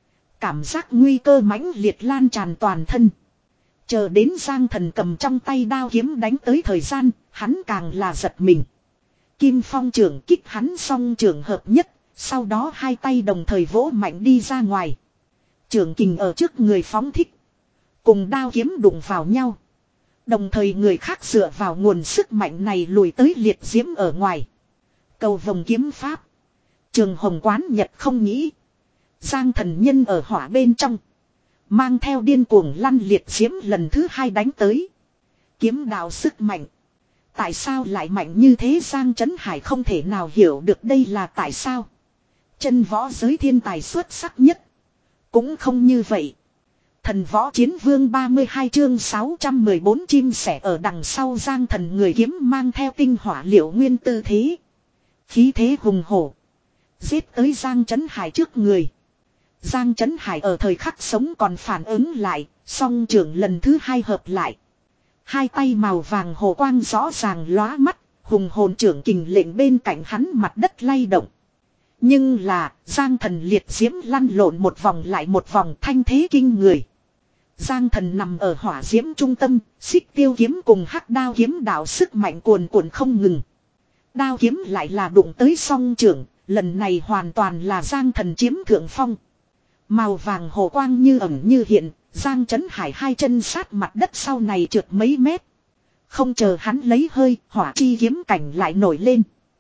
Cảm giác nguy cơ mãnh liệt lan tràn toàn thân. Chờ đến Giang Thần cầm trong tay đao kiếm đánh tới thời gian, hắn càng là giật mình. Kim Phong trưởng kích hắn song trưởng hợp nhất, sau đó hai tay đồng thời vỗ mạnh đi ra ngoài. Trưởng kình ở trước người phóng thích. Cùng đao kiếm đụng vào nhau. Đồng thời người khác dựa vào nguồn sức mạnh này lùi tới liệt diễm ở ngoài. Cầu vồng kiếm pháp. Trường Hồng quán nhật không nghĩ. Giang Thần nhân ở hỏa bên trong. Mang theo điên cuồng lăn liệt diễm lần thứ hai đánh tới. Kiếm đạo sức mạnh. Tại sao lại mạnh như thế Giang Trấn Hải không thể nào hiểu được đây là tại sao. Chân võ giới thiên tài xuất sắc nhất. Cũng không như vậy. Thần võ chiến vương ba mươi hai chương sáu trăm mười bốn chim sẻ ở đằng sau Giang Thần người kiếm mang theo tinh hỏa liệu nguyên tư thế. Khí thế hùng hổ. Giết tới Giang Trấn Hải trước người. Giang Trấn Hải ở thời khắc sống còn phản ứng lại, song trưởng lần thứ hai hợp lại. Hai tay màu vàng hồ quang rõ ràng lóa mắt, hùng hồn trưởng kình lệnh bên cạnh hắn mặt đất lay động. Nhưng là, Giang Thần liệt diễm lăn lộn một vòng lại một vòng thanh thế kinh người. Giang Thần nằm ở hỏa diễm trung tâm, xích tiêu kiếm cùng hắc đao kiếm đạo sức mạnh cuồn cuộn không ngừng. Đao kiếm lại là đụng tới song trưởng, lần này hoàn toàn là Giang Thần chiếm thượng phong. Màu vàng hồ quang như ẩn như hiện, Giang Trấn Hải hai chân sát mặt đất sau này trượt mấy mét. Không chờ hắn lấy hơi, hỏa chi kiếm cảnh lại nổi lên.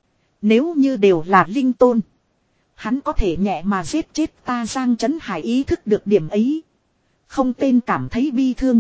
Nếu như đều là linh tôn, hắn có thể nhẹ mà giết chết ta. Giang Trấn Hải ý thức được điểm ấy. Không tên cảm thấy bi thương.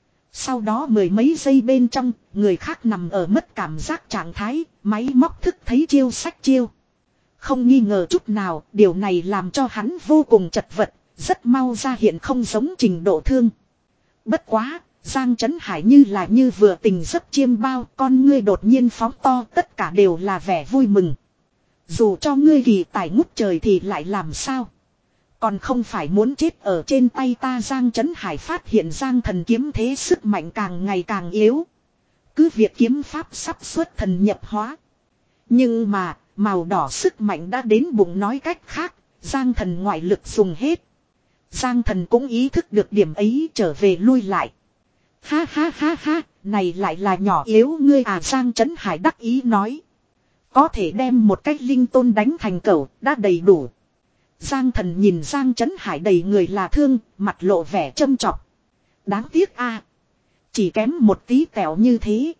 Sau đó mười mấy giây bên trong, người khác nằm ở mất cảm giác trạng thái, máy móc thức thấy chiêu sách chiêu. Không nghi ngờ chút nào, điều này làm cho hắn vô cùng chật vật, rất mau ra hiện không giống trình độ thương. Bất quá, Giang Trấn Hải như là như vừa tình giấc chiêm bao, con ngươi đột nhiên phóng to, tất cả đều là vẻ vui mừng. Dù cho ngươi kỳ tài ngút trời thì lại làm sao? Còn không phải muốn chết ở trên tay ta. Giang Chấn Hải phát hiện Giang Thần kiếm thế sức mạnh càng ngày càng yếu. Cứ việc kiếm pháp sắp xuất thần nhập hóa. Nhưng mà, màu đỏ sức mạnh đã đến bụng, nói cách khác, Giang Thần ngoại lực dùng hết. Giang Thần cũng ý thức được điểm ấy, trở về lui lại. Ha ha ha ha, này lại là nhỏ yếu ngươi à. Giang Chấn Hải đắc ý nói. Có thể đem một cách linh tôn đánh thành cẩu, đã đầy đủ. Giang Thần nhìn Giang Chấn Hải đầy người là thương, mặt lộ vẻ châm chọc. Đáng tiếc a, chỉ kém một tí tẹo như thế.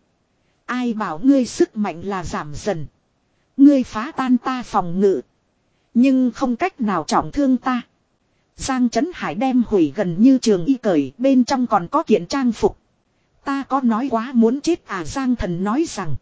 Ai bảo ngươi sức mạnh là giảm dần. Ngươi phá tan ta phòng ngự, nhưng không cách nào trọng thương ta. Giang Chấn Hải đem hủy gần như trường y cởi, bên trong còn có kiện trang phục. Ta có nói quá muốn chết à? Giang Thần nói rằng.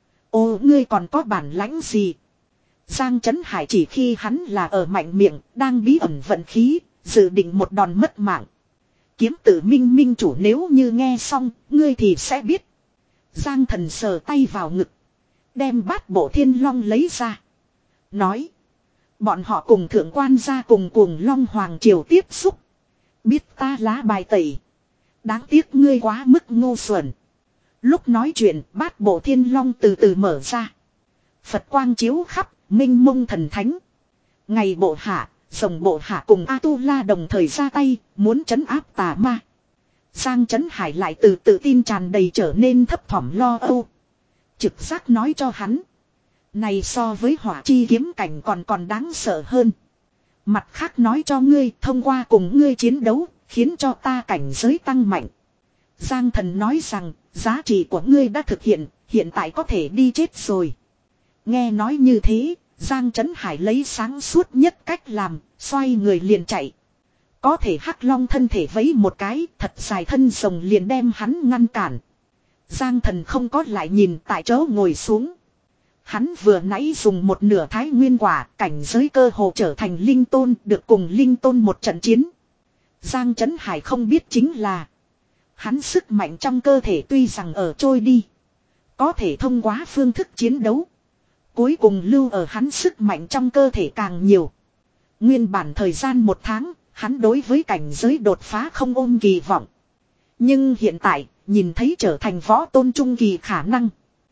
Ô, ngươi còn có bản lãnh gì? Giang Chấn Hải chỉ khi hắn là ở mạnh miệng, đang bí ẩn vận khí, dự định một đòn mất mạng. Kiếm tử minh minh chủ, nếu như nghe xong, ngươi thì sẽ biết. Giang Thần sờ tay vào ngực, đem bát bộ thiên long lấy ra. Nói. Bọn họ cùng thượng quan gia cùng cùng Long Hoàng Triều tiếp xúc. Biết ta lá bài tẩy. Đáng tiếc ngươi quá mức ngu xuẩn. Lúc nói chuyện, bát bộ thiên long từ từ mở ra. Phật quang chiếu khắp, minh mông thần thánh. Ngày bộ hạ, rồng bộ hạ cùng A-tu-la đồng thời ra tay, muốn trấn áp tà ma. Giang Chấn Hải lại từ tự tin tràn đầy trở nên thấp thỏm lo âu. Trực giác nói cho hắn. Này so với hỏa chi kiếm cảnh còn còn đáng sợ hơn. Mặt khác nói cho ngươi, thông qua cùng ngươi chiến đấu, khiến cho ta cảnh giới tăng mạnh. Giang Thần nói rằng, giá trị của ngươi đã thực hiện, hiện tại có thể đi chết rồi. Nghe nói như thế, Giang Chấn Hải lấy sáng suốt nhất cách làm, xoay người liền chạy. Có thể Hắc Long thân thể vấy một cái, thật dài thân rồng liền đem hắn ngăn cản. Giang Thần không có lại nhìn, tại chỗ ngồi xuống. Hắn vừa nãy dùng một nửa thái nguyên quả, cảnh giới cơ hồ trở thành linh tôn, được cùng linh tôn một trận chiến. Giang Chấn Hải không biết chính là, hắn sức mạnh trong cơ thể tuy rằng ở trôi đi, có thể thông qua phương thức chiến đấu, cuối cùng lưu ở hắn sức mạnh trong cơ thể càng nhiều. Nguyên bản thời gian một tháng, hắn đối với cảnh giới đột phá không ôm kỳ vọng. Nhưng hiện tại, nhìn thấy trở thành võ tôn trung kỳ khả năng.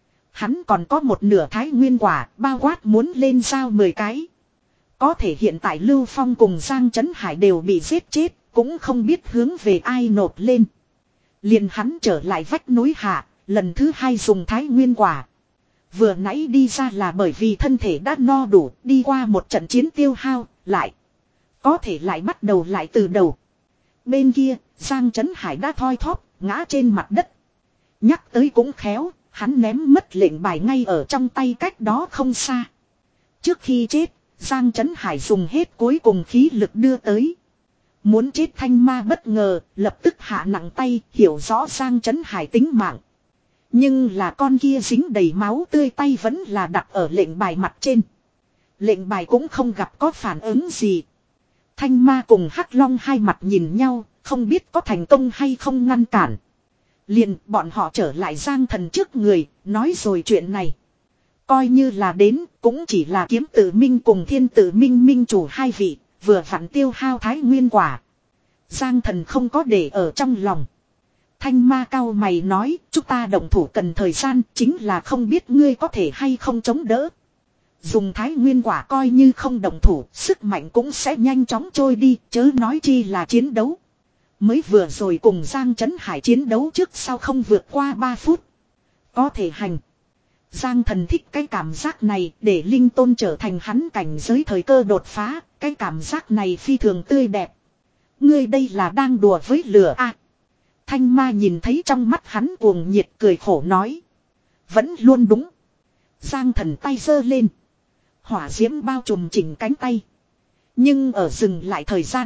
Hắn còn có một nửa thái nguyên quả, bao quát muốn lên giao mười cái. Có thể hiện tại Lưu Phong cùng Giang Chấn Hải đều bị giết chết, cũng không biết hướng về ai nộp lên. Liền hắn trở lại vách núi hạ, lần thứ hai dùng thái nguyên quả. Vừa nãy đi ra là bởi vì thân thể đã no đủ, đi qua một trận chiến tiêu hao, lại. Có thể lại bắt đầu lại từ đầu. Bên kia, Giang Chấn Hải đã thoi thóp, ngã trên mặt đất. Nhắc tới cũng khéo, hắn ném mất lệnh bài ngay ở trong tay cách đó không xa. Trước khi chết, Giang Chấn Hải dùng hết cuối cùng khí lực đưa tới. Muốn chết thanh ma bất ngờ, lập tức hạ nặng tay, hiểu rõ Giang Chấn Hải tính mạng. Nhưng là con kia dính đầy máu tươi tay vẫn là đặt ở lệnh bài mặt trên. Lệnh bài cũng không gặp có phản ứng gì. Thanh ma cùng Hắc Long hai mặt nhìn nhau, không biết có thành công hay không ngăn cản. Liền bọn họ trở lại Giang Thần trước người, nói rồi chuyện này. Coi như là đến, cũng chỉ là kiếm tử minh cùng thiên tử minh minh chủ hai vị, vừa vặn tiêu hao thái nguyên quả. Giang Thần không có để ở trong lòng. Thanh ma cao mày nói, chúng ta động thủ cần thời gian, chính là không biết ngươi có thể hay không chống đỡ. Dùng thái nguyên quả coi như không động thủ, sức mạnh cũng sẽ nhanh chóng trôi đi, chớ nói chi là chiến đấu. Mới vừa rồi cùng Giang Chấn Hải chiến đấu trước sau không vượt qua ba phút. Có thể hành. Giang Thần thích cái cảm giác này, để linh tôn trở thành hắn cảnh giới thời cơ đột phá, cái cảm giác này phi thường tươi đẹp. Ngươi đây là đang đùa với lửa à. Thanh ma nhìn thấy trong mắt hắn cuồng nhiệt cười khổ nói. Vẫn luôn đúng. Giang Thần tay giơ lên. Hỏa diễm bao trùm chỉnh cánh tay. Nhưng ở dừng lại thời gian,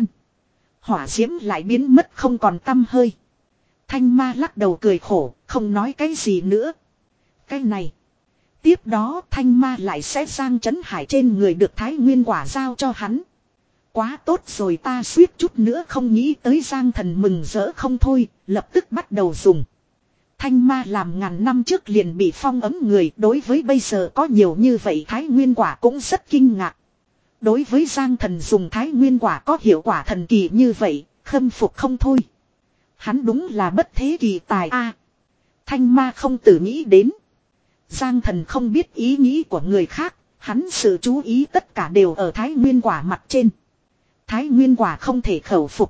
hỏa diễm lại biến mất không còn tăm hơi. Thanh ma lắc đầu cười khổ, không nói cái gì nữa. Cái này. Tiếp đó thanh ma lại sẽ Giang Chấn Hải trên người được thái nguyên quả giao cho hắn. Quá tốt rồi, ta suýt chút nữa không nghĩ tới. Giang Thần mừng rỡ không thôi, lập tức bắt đầu dùng. Thanh ma làm ngàn năm trước liền bị phong ấm người, đối với bây giờ có nhiều như vậy thái nguyên quả cũng rất kinh ngạc. Đối với Giang Thần dùng thái nguyên quả có hiệu quả thần kỳ như vậy, khâm phục không thôi. Hắn đúng là bất thế kỳ tài a. Thanh ma không tự nghĩ đến. Giang Thần không biết ý nghĩ của người khác, hắn sự chú ý tất cả đều ở thái nguyên quả mặt trên. Thái nguyên quả không thể khẩu phục,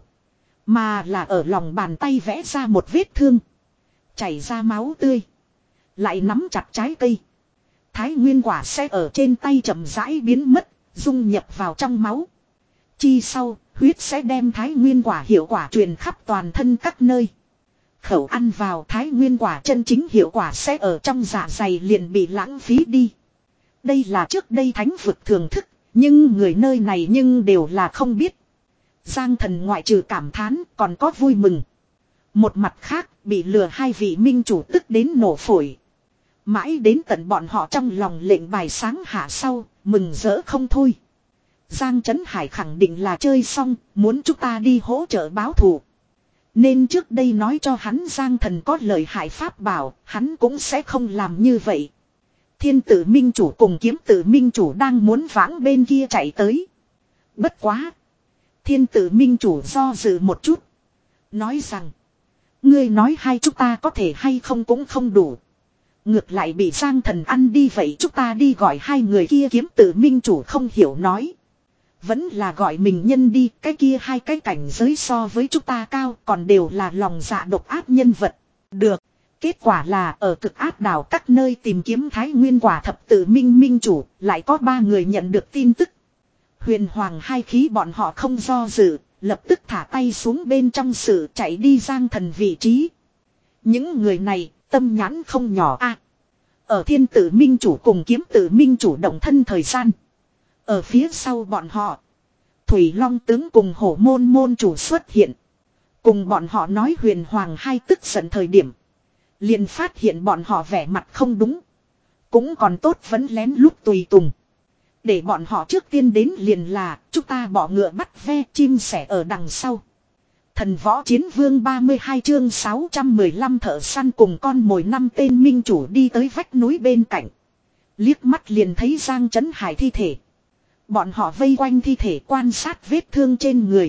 mà là ở lòng bàn tay vẽ ra một vết thương. Chảy ra máu tươi. Lại nắm chặt trái cây. Thái nguyên quả sẽ ở trên tay chậm rãi biến mất, dung nhập vào trong máu. Chi sau, huyết sẽ đem thái nguyên quả hiệu quả truyền khắp toàn thân các nơi. Khẩu ăn vào thái nguyên quả chân chính hiệu quả sẽ ở trong dạ dày liền bị lãng phí đi. Đây là trước đây thánh vực thường thức, nhưng người nơi này nhưng đều là không biết. Giang Thần ngoại trừ cảm thán còn có vui mừng. Một mặt khác, bị lừa hai vị minh chủ tức đến nổ phổi. Mãi đến tận bọn họ trong lòng lệnh bài sáng hạ sau, mừng rỡ không thôi. Giang Trấn Hải khẳng định là chơi xong, muốn chúng ta đi hỗ trợ báo thù. Nên trước đây nói cho hắn Giang Thần có lời hại pháp bảo, hắn cũng sẽ không làm như vậy. Thiên tử minh chủ cùng kiếm tử minh chủ đang muốn vãng bên kia chạy tới. Bất quá. Thiên tử minh chủ do dự một chút. Nói rằng. Ngươi nói hai chúng ta có thể hay không cũng không đủ. Ngược lại bị Giang Thần ăn đi vậy chúng ta đi gọi hai người kia kiếm tử minh chủ không hiểu nói. Vẫn là gọi mình nhân đi, cái kia hai cái cảnh giới so với chúng ta cao còn đều là lòng dạ độc ác nhân vật. Được, kết quả là ở cực ác đảo các nơi tìm kiếm thái nguyên quả thập tử minh minh chủ, lại có ba người nhận được tin tức. Huyền hoàng hai khí bọn họ không do dự, lập tức thả tay xuống bên trong sự chạy đi Giang Thần vị trí. Những người này, tâm nhãn không nhỏ a. Ở thiên tử minh chủ cùng kiếm tử minh chủ động thân thời gian. Ở phía sau bọn họ, Thủy Long tướng cùng hổ môn môn chủ xuất hiện. Cùng bọn họ nói huyền hoàng hai tức giận thời điểm. Liền phát hiện bọn họ vẻ mặt không đúng. Cũng còn tốt vẫn lén lút tùy tùng. Để bọn họ trước tiên đến liền là chúng ta bỏ ngựa bắt ve chim sẻ ở đằng sau. Thần võ chiến vương ba mươi hai chương sáu trăm mười lăm thợ săn cùng con mồi năm tên minh chủ đi tới vách núi bên cạnh. Liếc mắt liền thấy Giang Trấn Hải thi thể. Bọn họ vây quanh thi thể quan sát vết thương trên người.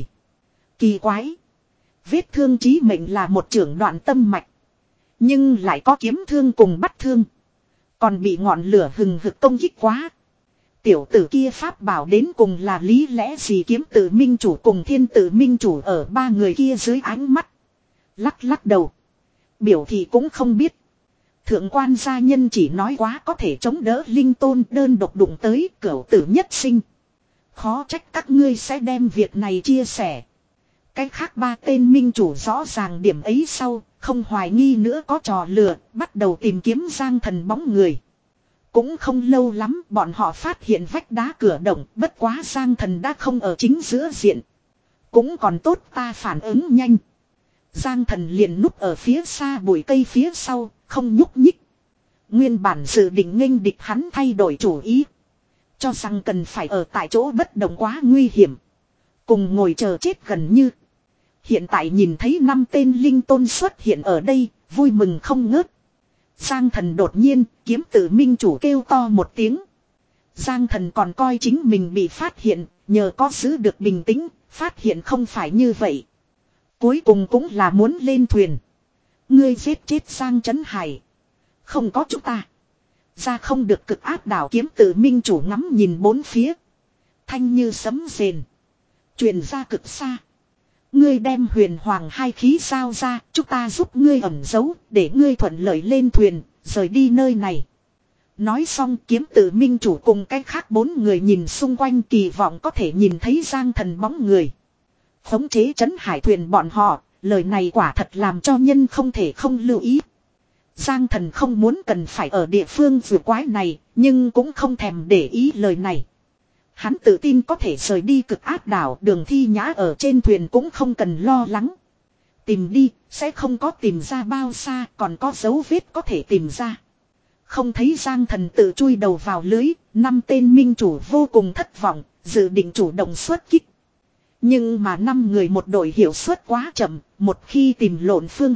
Kỳ quái. Vết thương chí mệnh là một trưởng đoạn tâm mạch. Nhưng lại có kiếm thương cùng bắt thương. Còn bị ngọn lửa hừng hực công kích quá. Tiểu tử kia pháp bảo đến cùng là lý lẽ gì kiếm tử minh chủ cùng thiên tử minh chủ ở ba người kia dưới ánh mắt. Lắc lắc đầu. Biểu thị cũng không biết. Thượng quan gia nhân chỉ nói quá có thể chống đỡ linh tôn đơn độc đụng tới cửu tử nhất sinh. Khó trách các ngươi sẽ đem việc này chia sẻ. Cái khác ba tên minh chủ rõ ràng điểm ấy sau, không hoài nghi nữa có trò lừa, bắt đầu tìm kiếm Giang Thần bóng người. Cũng không lâu lắm bọn họ phát hiện vách đá cửa động, bất quá Giang Thần đã không ở chính giữa diện. Cũng còn tốt ta phản ứng nhanh. Giang Thần liền núp ở phía xa bụi cây phía sau, không nhúc nhích. Nguyên bản dự định nghênh địch hắn thay đổi chủ ý. Cho rằng cần phải ở tại chỗ bất động quá nguy hiểm. Cùng ngồi chờ chết gần như. Hiện tại nhìn thấy năm tên linh tôn xuất hiện ở đây, vui mừng không ngớt. Giang Thần đột nhiên, kiếm tử minh chủ kêu to một tiếng. Giang Thần còn coi chính mình bị phát hiện, nhờ có giữ được bình tĩnh, phát hiện không phải như vậy. Cuối cùng cũng là muốn lên thuyền. Ngươi giết chết Giang Trấn Hải. Không có chúng ta. Ra không được cực áp đảo kiếm tử minh chủ ngắm nhìn bốn phía. Thanh như sấm rền. Truyền ra cực xa. Ngươi đem huyền hoàng hai khí sao ra, chúng ta giúp ngươi ẩn giấu, để ngươi thuận lợi lên thuyền, rời đi nơi này. Nói xong kiếm tử minh chủ cùng cách khác bốn người nhìn xung quanh kỳ vọng có thể nhìn thấy Giang Thần bóng người. Khống chế trấn hải thuyền bọn họ, lời này quả thật làm cho nhân không thể không lưu ý. Giang Thần không muốn cần phải ở địa phương vừa quái này, nhưng cũng không thèm để ý lời này. Hắn tự tin có thể rời đi cực áp đảo, Đường Thi Nhã ở trên thuyền cũng không cần lo lắng. Tìm đi, sẽ không có tìm ra bao xa, còn có dấu vết có thể tìm ra. Không thấy Giang Thần tự chui đầu vào lưới, năm tên minh chủ vô cùng thất vọng, dự định chủ động xuất kích. Nhưng mà năm người một đội hiệu suất quá chậm, một khi tìm lộn phương hướng,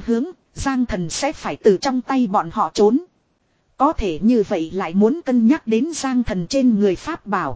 Giang Thần sẽ phải từ trong tay bọn họ trốn. Có thể như vậy lại muốn cân nhắc đến Giang Thần trên người pháp bảo.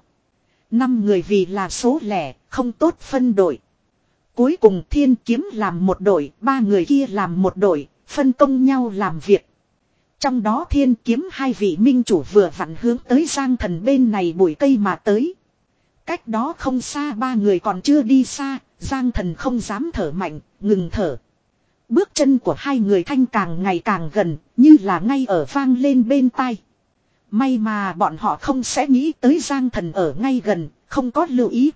Năm người vì là số lẻ, không tốt phân đội. Cuối cùng Thiên Kiếm làm một đội, ba người kia làm một đội, phân công nhau làm việc. Trong đó Thiên Kiếm hai vị minh chủ vừa vặn hướng tới Giang Thần bên này bụi cây mà tới. Cách đó không xa ba người còn chưa đi xa, Giang Thần không dám thở mạnh, ngừng thở. Bước chân của hai người thanh càng ngày càng gần, như là ngay ở vang lên bên tai. May mà bọn họ không sẽ nghĩ tới Giang Thần ở ngay gần, không có lưu ý.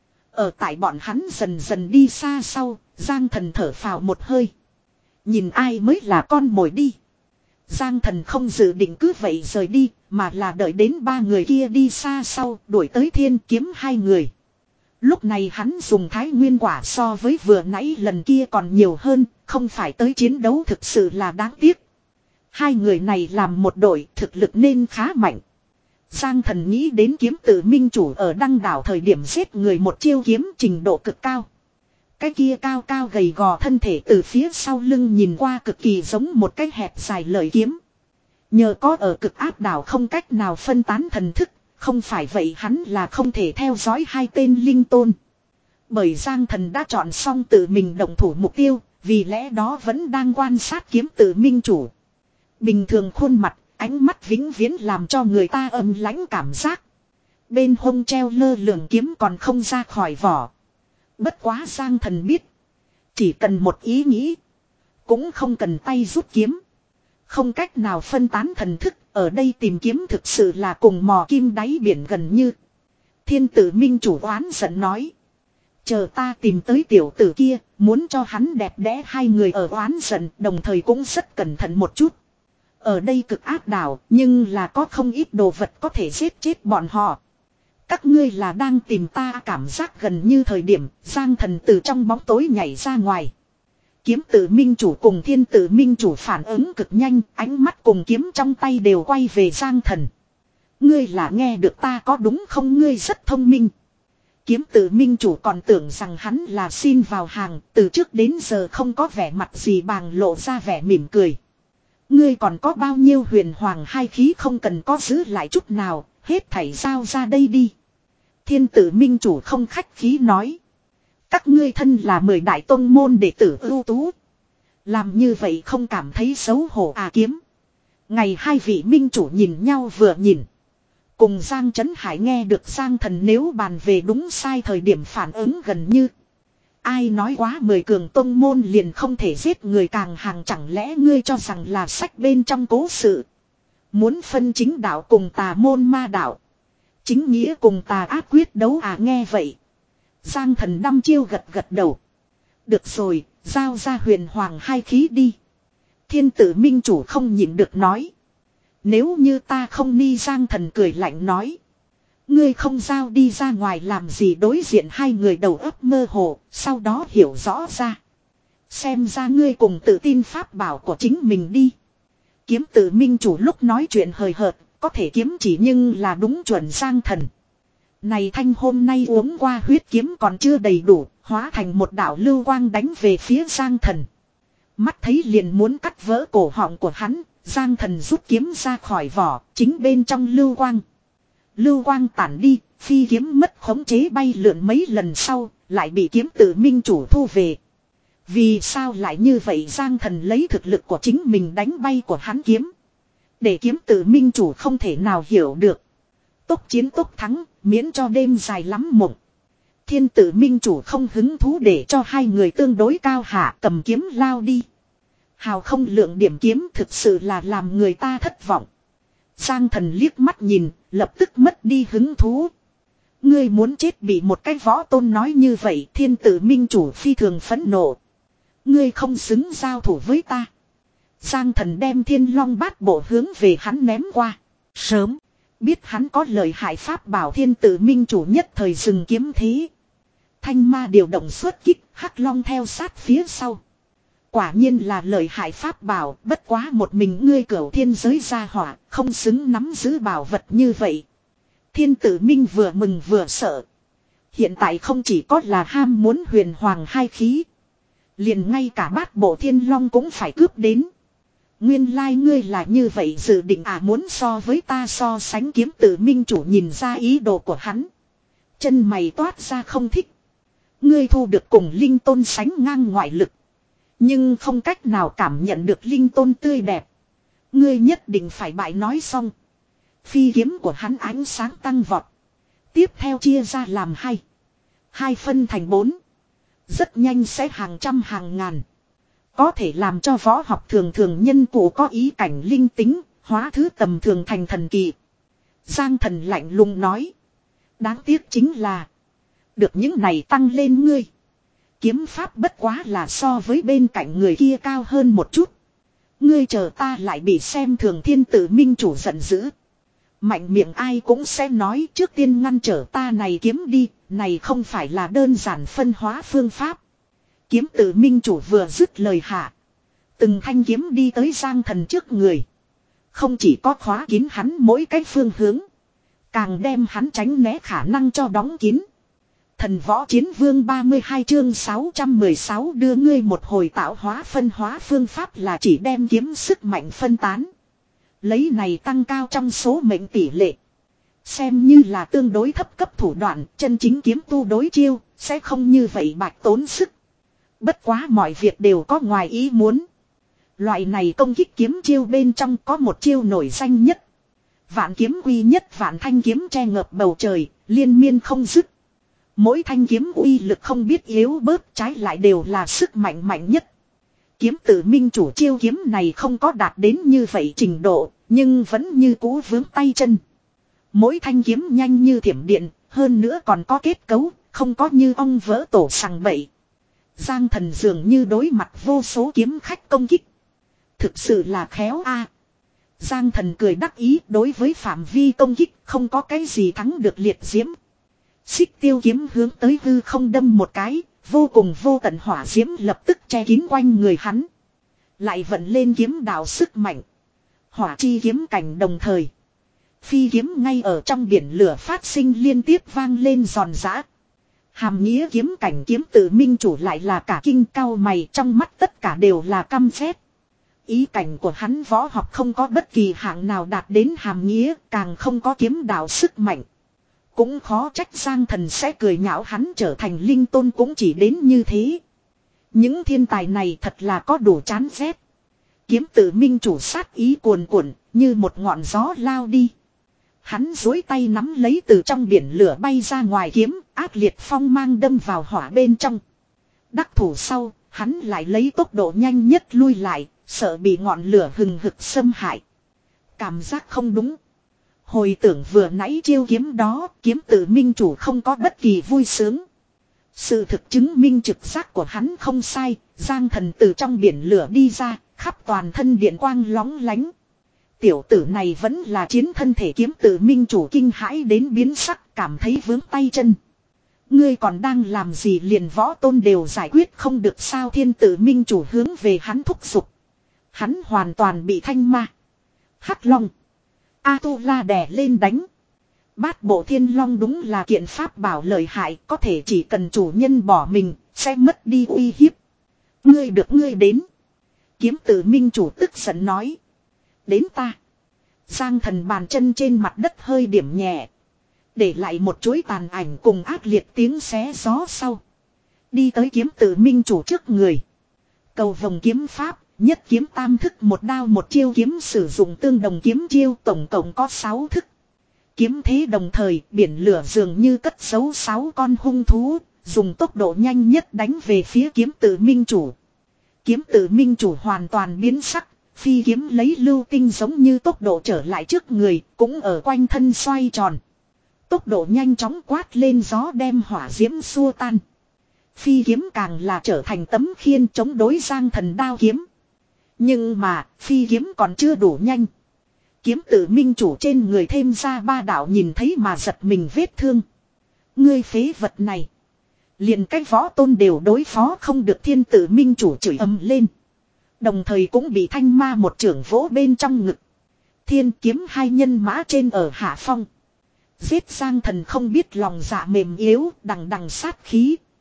Ở tại bọn hắn dần dần đi xa sau, Giang Thần thở phào một hơi. Nhìn ai mới là con mồi đi. Giang Thần không dự định cứ vậy rời đi, mà là đợi đến ba người kia đi xa sau, đuổi tới Thiên Kiếm hai người. Lúc này hắn dùng Thái Nguyên quả so với vừa nãy lần kia còn nhiều hơn, không phải tới chiến đấu thực sự là đáng tiếc. Hai người này làm một đội thực lực nên khá mạnh. Giang Thần nghĩ đến kiếm tự minh chủ ở Đăng Đảo thời điểm giết người một chiêu kiếm trình độ cực cao. Cái kia cao cao gầy gò thân thể từ phía sau lưng nhìn qua cực kỳ giống một cái hẹp dài lợi kiếm. Nhờ có ở cực áp đảo không cách nào phân tán thần thức, không phải vậy hắn là không thể theo dõi hai tên linh tôn. Bởi Giang Thần đã chọn xong tự mình động thủ mục tiêu, vì lẽ đó vẫn đang quan sát kiếm tự minh chủ. Bình thường khuôn mặt, ánh mắt vĩnh viễn làm cho người ta âm lãnh cảm giác. Bên hông treo lơ lửng kiếm còn không ra khỏi vỏ. Bất quá Giang Thần biết. Chỉ cần một ý nghĩ. Cũng không cần tay rút kiếm. Không cách nào phân tán thần thức. Ở đây tìm kiếm thực sự là cùng mò kim đáy biển gần như. Thiên tử minh chủ oán giận nói. Chờ ta tìm tới tiểu tử kia. Muốn cho hắn đẹp đẽ hai người ở oán giận. Đồng thời cũng rất cẩn thận một chút. Ở đây cực áp đảo. Nhưng là có không ít đồ vật có thể giết chết bọn họ. Các ngươi là đang tìm ta, cảm giác gần như thời điểm Giang Thần từ trong bóng tối nhảy ra ngoài. Kiếm tự minh chủ cùng thiên tự minh chủ phản ứng cực nhanh, ánh mắt cùng kiếm trong tay đều quay về Giang Thần. Ngươi là nghe được ta có đúng không? Ngươi rất thông minh. Kiếm tự minh chủ còn tưởng rằng hắn là xin vào hàng, từ trước đến giờ không có vẻ mặt gì bàng lộ ra vẻ mỉm cười. Ngươi còn có bao nhiêu huyền hoàng hai khí không cần có giữ lại chút nào. Hết thảy giao ra đây đi. Thiên tử minh chủ không khách khí nói. Các ngươi thân là mười đại tông môn đệ tử ưu tú. Làm như vậy không cảm thấy xấu hổ à? Kiếm. Ngày hai vị minh chủ nhìn nhau vừa nhìn. Cùng Giang Trấn Hải nghe được Giang Thần nếu bàn về đúng sai thời điểm phản ứng gần như. Ai nói quá mười cường tông môn liền không thể giết người càng hàng, chẳng lẽ ngươi cho rằng là sách bên trong cố sự. Muốn phân chính đạo cùng tà môn ma đạo. Chính nghĩa cùng tà ác quyết đấu à? Nghe vậy. Giang Thần đăm chiêu gật gật đầu. Được rồi, giao ra huyền hoàng hai khí đi. Thiên tử minh chủ không nhịn được nói. Nếu như ta không ni, Giang Thần cười lạnh nói. Ngươi không giao đi ra ngoài làm gì? Đối diện hai người đầu óc mơ hồ, sau đó hiểu rõ ra. Xem ra ngươi cùng tự tin pháp bảo của chính mình đi. Kiếm tự minh chủ lúc nói chuyện hời hợt, có thể kiếm chỉ nhưng là đúng chuẩn Giang Thần. Này thanh hôm nay uống qua huyết kiếm còn chưa đầy đủ, hóa thành một đạo lưu quang đánh về phía Giang Thần. Mắt thấy liền muốn cắt vỡ cổ họng của hắn, Giang Thần rút kiếm ra khỏi vỏ, chính bên trong lưu quang. Lưu quang tản đi, phi kiếm mất khống chế bay lượn mấy lần sau, lại bị kiếm tự minh chủ thu về. Vì sao lại như vậy? Giang Thần lấy thực lực của chính mình đánh bay của hắn kiếm. Để kiếm tự minh chủ không thể nào hiểu được. Tốc chiến tốc thắng, miễn cho đêm dài lắm mộng. Thiên tử minh chủ không hứng thú để cho hai người tương đối cao hạ, cầm kiếm lao đi. Hào không lượng điểm kiếm thực sự là làm người ta thất vọng. Giang Thần liếc mắt nhìn, lập tức mất đi hứng thú. Ngươi muốn chết bị một cái võ tôn nói như vậy? Thiên tử minh chủ phi thường phẫn nộ. Ngươi không xứng giao thủ với ta. Giang Thần đem Thiên Long Bát Bộ hướng về hắn ném qua. Sớm biết hắn có lợi hại pháp bảo, thiên tử minh chủ nhất thời dừng kiếm thế. Thanh ma điều động xuất kích, Hắc Long theo sát phía sau. Quả nhiên là lợi hại pháp bảo, bất quá một mình ngươi cửu thiên giới gia hỏa, không xứng nắm giữ bảo vật như vậy. Thiên tử minh vừa mừng vừa sợ. Hiện tại không chỉ có là ham muốn huyền hoàng hai khí, Liền ngay cả bát bộ thiên long cũng phải cướp đến. Nguyên lai like ngươi là như vậy dự định à, muốn so với ta so sánh. Kiếm tử minh chủ nhìn ra ý đồ của hắn. Chân mày toát ra không thích. Ngươi thu được cùng linh tôn sánh ngang ngoại lực. Nhưng không cách nào cảm nhận được linh tôn tươi đẹp. Ngươi nhất định phải bại. Nói xong. Phi kiếm của hắn ánh sáng tăng vọt. Tiếp theo chia ra làm hai. Hai phân thành bốn. Rất nhanh sẽ hàng trăm hàng ngàn. Có thể làm cho võ học thường thường nhân cụ có ý cảnh linh tính. Hóa thứ tầm thường thành thần kỳ. Giang Thần lạnh lùng nói. Đáng tiếc chính là. Được những này tăng lên ngươi. Kiếm pháp bất quá là so với bên cạnh người kia cao hơn một chút. Ngươi chờ ta lại bị xem thường. Thiên tử minh chủ giận dữ. Mạnh miệng ai cũng sẽ nói trước tiên ngăn trở ta này kiếm đi. Này không phải là đơn giản phân hóa phương pháp. Kiếm tử minh chủ vừa dứt lời hạ. Từng thanh kiếm đi tới Giang Thần trước người. Không chỉ có khóa kín hắn mỗi cái phương hướng. Càng đem hắn tránh né khả năng cho đóng kín. Thần võ chiến vương ba mươi hai chương sáu trăm mười sáu đưa ngươi một hồi tạo hóa phân hóa phương pháp là chỉ đem kiếm sức mạnh phân tán. Lấy này tăng cao trong số mệnh tỷ lệ. Xem như là tương đối thấp cấp thủ đoạn, chân chính kiếm tu đối chiêu, sẽ không như vậy bạch tốn sức. Bất quá mọi việc đều có ngoài ý muốn. Loại này công kích kiếm chiêu bên trong có một chiêu nổi danh nhất. Vạn kiếm uy nhất, vạn thanh kiếm che ngập bầu trời, liên miên không dứt. Mỗi thanh kiếm uy lực không biết yếu bớt, trái lại đều là sức mạnh mạnh nhất. Kiếm tử minh chủ chiêu kiếm này không có đạt đến như vậy trình độ, nhưng vẫn như cũ vướng tay chân. Mỗi thanh kiếm nhanh như thiểm điện, hơn nữa còn có kết cấu, không có như ong vỡ tổ sằng bậy. Giang Thần dường như đối mặt vô số kiếm khách công kích. Thực sự là khéo a. Giang Thần cười đắc ý, đối với phạm vi công kích không có cái gì thắng được liệt diễm. Xích tiêu kiếm hướng tới hư không đâm một cái, vô cùng vô tận hỏa diễm lập tức che kín quanh người hắn. Lại vận lên kiếm đạo sức mạnh. Hỏa chi kiếm cảnh đồng thời. Phi kiếm ngay ở trong biển lửa phát sinh liên tiếp vang lên giòn giã. Hàm nghĩa kiếm cảnh kiếm tử minh chủ lại là cả kinh cao mày, trong mắt tất cả đều là căm phét. Ý cảnh của hắn võ học không có bất kỳ hạng nào đạt đến hàm nghĩa, càng không có kiếm đạo sức mạnh. Cũng khó trách Giang Thần sẽ cười nhạo hắn trở thành linh tôn cũng chỉ đến như thế. Những thiên tài này thật là có đủ chán ghét. Kiếm tử minh chủ sát ý cuồn cuộn, như một ngọn gió lao đi. Hắn duỗi tay nắm lấy từ trong biển lửa bay ra ngoài kiếm, ác liệt phong mang đâm vào hỏa bên trong. Đắc thủ sau, hắn lại lấy tốc độ nhanh nhất lui lại, sợ bị ngọn lửa hừng hực xâm hại. Cảm giác không đúng. Hồi tưởng vừa nãy chiêu kiếm đó, kiếm tử minh chủ không có bất kỳ vui sướng. Sự thực chứng minh trực giác của hắn không sai, Giang Thần từ trong biển lửa đi ra, khắp toàn thân điện quang lóng lánh. Tiểu tử này vẫn là chiến thân thể. Kiếm tử minh chủ kinh hãi đến biến sắc, cảm thấy vướng tay chân. Ngươi còn đang làm gì, liền võ tôn đều giải quyết không được sao? Thiên tử minh chủ hướng về hắn thúc giục. Hắn hoàn toàn bị thanh ma, hắc long, A-tu-la đè lên đánh. Bát bộ thiên long đúng là kiện pháp bảo lợi hại, có thể chỉ cần chủ nhân bỏ mình, sẽ mất đi uy hiếp. Ngươi được ngươi đến. Kiếm tử minh chủ tức giận nói. Đến ta. Giang Thần bàn chân trên mặt đất hơi điểm nhẹ. Để lại một chuỗi tàn ảnh cùng ác liệt tiếng xé gió sau. Đi tới kiếm tử minh chủ trước người. Cầu vồng kiếm pháp, nhất kiếm tam thức, một đao một chiêu kiếm sử dụng tương đồng kiếm chiêu, tổng cộng có sáu thức. Kiếm thế đồng thời, biển lửa dường như cất giấu sáu con hung thú, dùng tốc độ nhanh nhất đánh về phía kiếm tử minh chủ. Kiếm tử minh chủ hoàn toàn biến sắc, phi kiếm lấy lưu tinh giống như tốc độ trở lại trước người, cũng ở quanh thân xoay tròn. Tốc độ nhanh chóng quát lên gió đem hỏa diễm xua tan. Phi kiếm càng là trở thành tấm khiên chống đối Giang Thần đao kiếm. Nhưng mà, phi kiếm còn chưa đủ nhanh. Kiếm tử minh chủ trên người thêm ra ba đạo nhìn thấy mà giật mình vết thương. Ngươi phế vật này. Liền cách võ tôn đều đối phó không được. Thiên tử minh chủ chửi ầm lên. Đồng thời cũng bị thanh ma một chưởng vỗ bên trong ngực. Thiên kiếm hai nhân mã trên ở hạ phong. Giết Giang Thần không biết lòng dạ mềm yếu, đằng đằng sát khí.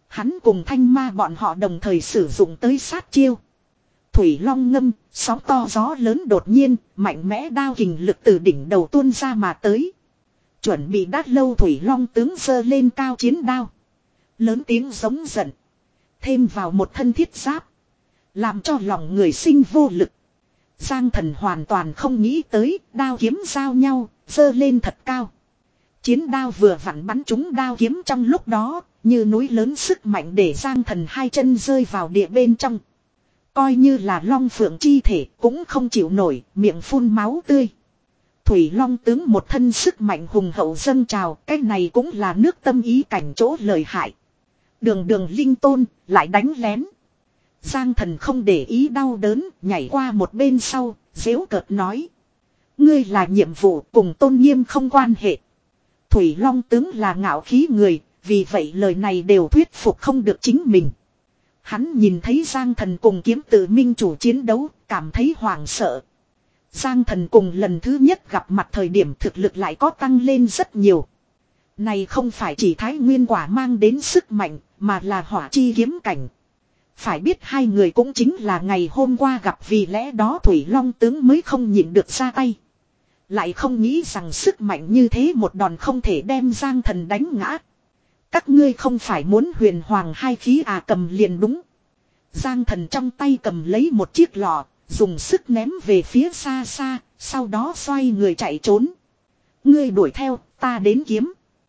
Hắn cùng thanh ma bọn họ đồng thời sử dụng tới sát chiêu. Thủy long ngâm, sóng to gió lớn đột nhiên, mạnh mẽ đao kình lực từ đỉnh đầu tuôn ra mà tới. Chuẩn bị đát lâu thủy long tướng giơ lên cao chiến đao. Lớn tiếng giống giận. Thêm vào một thân thiết giáp. Làm cho lòng người sinh vô lực. Giang Thần hoàn toàn không nghĩ tới, đao kiếm giao nhau, giơ lên thật cao. Chiến đao vừa vặn bắn trúng đao kiếm trong lúc đó, như núi lớn sức mạnh để Giang Thần hai chân rơi vào địa bên trong. Coi như là long phượng chi thể cũng không chịu nổi, miệng phun máu tươi. Thủy long tướng một thân sức mạnh hùng hậu dâng trào, cái này cũng là nước tâm ý cảnh chỗ lợi hại. Đường đường linh tôn, lại đánh lén. Giang Thần không để ý đau đớn, nhảy qua một bên sau, giễu cợt nói. Ngươi là nhiệm vụ cùng tôn nghiêm không quan hệ. Thủy long tướng là ngạo khí người, vì vậy lời này đều thuyết phục không được chính mình. Hắn nhìn thấy Giang Thần cùng kiếm tự minh chủ chiến đấu, cảm thấy hoảng sợ. Giang Thần cùng lần thứ nhất gặp mặt thời điểm thực lực lại có tăng lên rất nhiều. Này không phải chỉ thái nguyên quả mang đến sức mạnh, mà là hỏa chi kiếm cảnh. Phải biết hai người cũng chính là ngày hôm qua gặp, vì lẽ đó Thủy Long tướng mới không nhịn được ra tay. Lại không nghĩ rằng sức mạnh như thế một đòn không thể đem Giang Thần đánh ngã. Các ngươi không phải muốn huyền hoàng hai khí à, cầm liền đúng. Giang Thần trong tay cầm lấy một chiếc lọ, dùng sức ném về phía xa xa, sau đó xoay người chạy trốn. Ngươi đuổi theo, ta đến kiếm.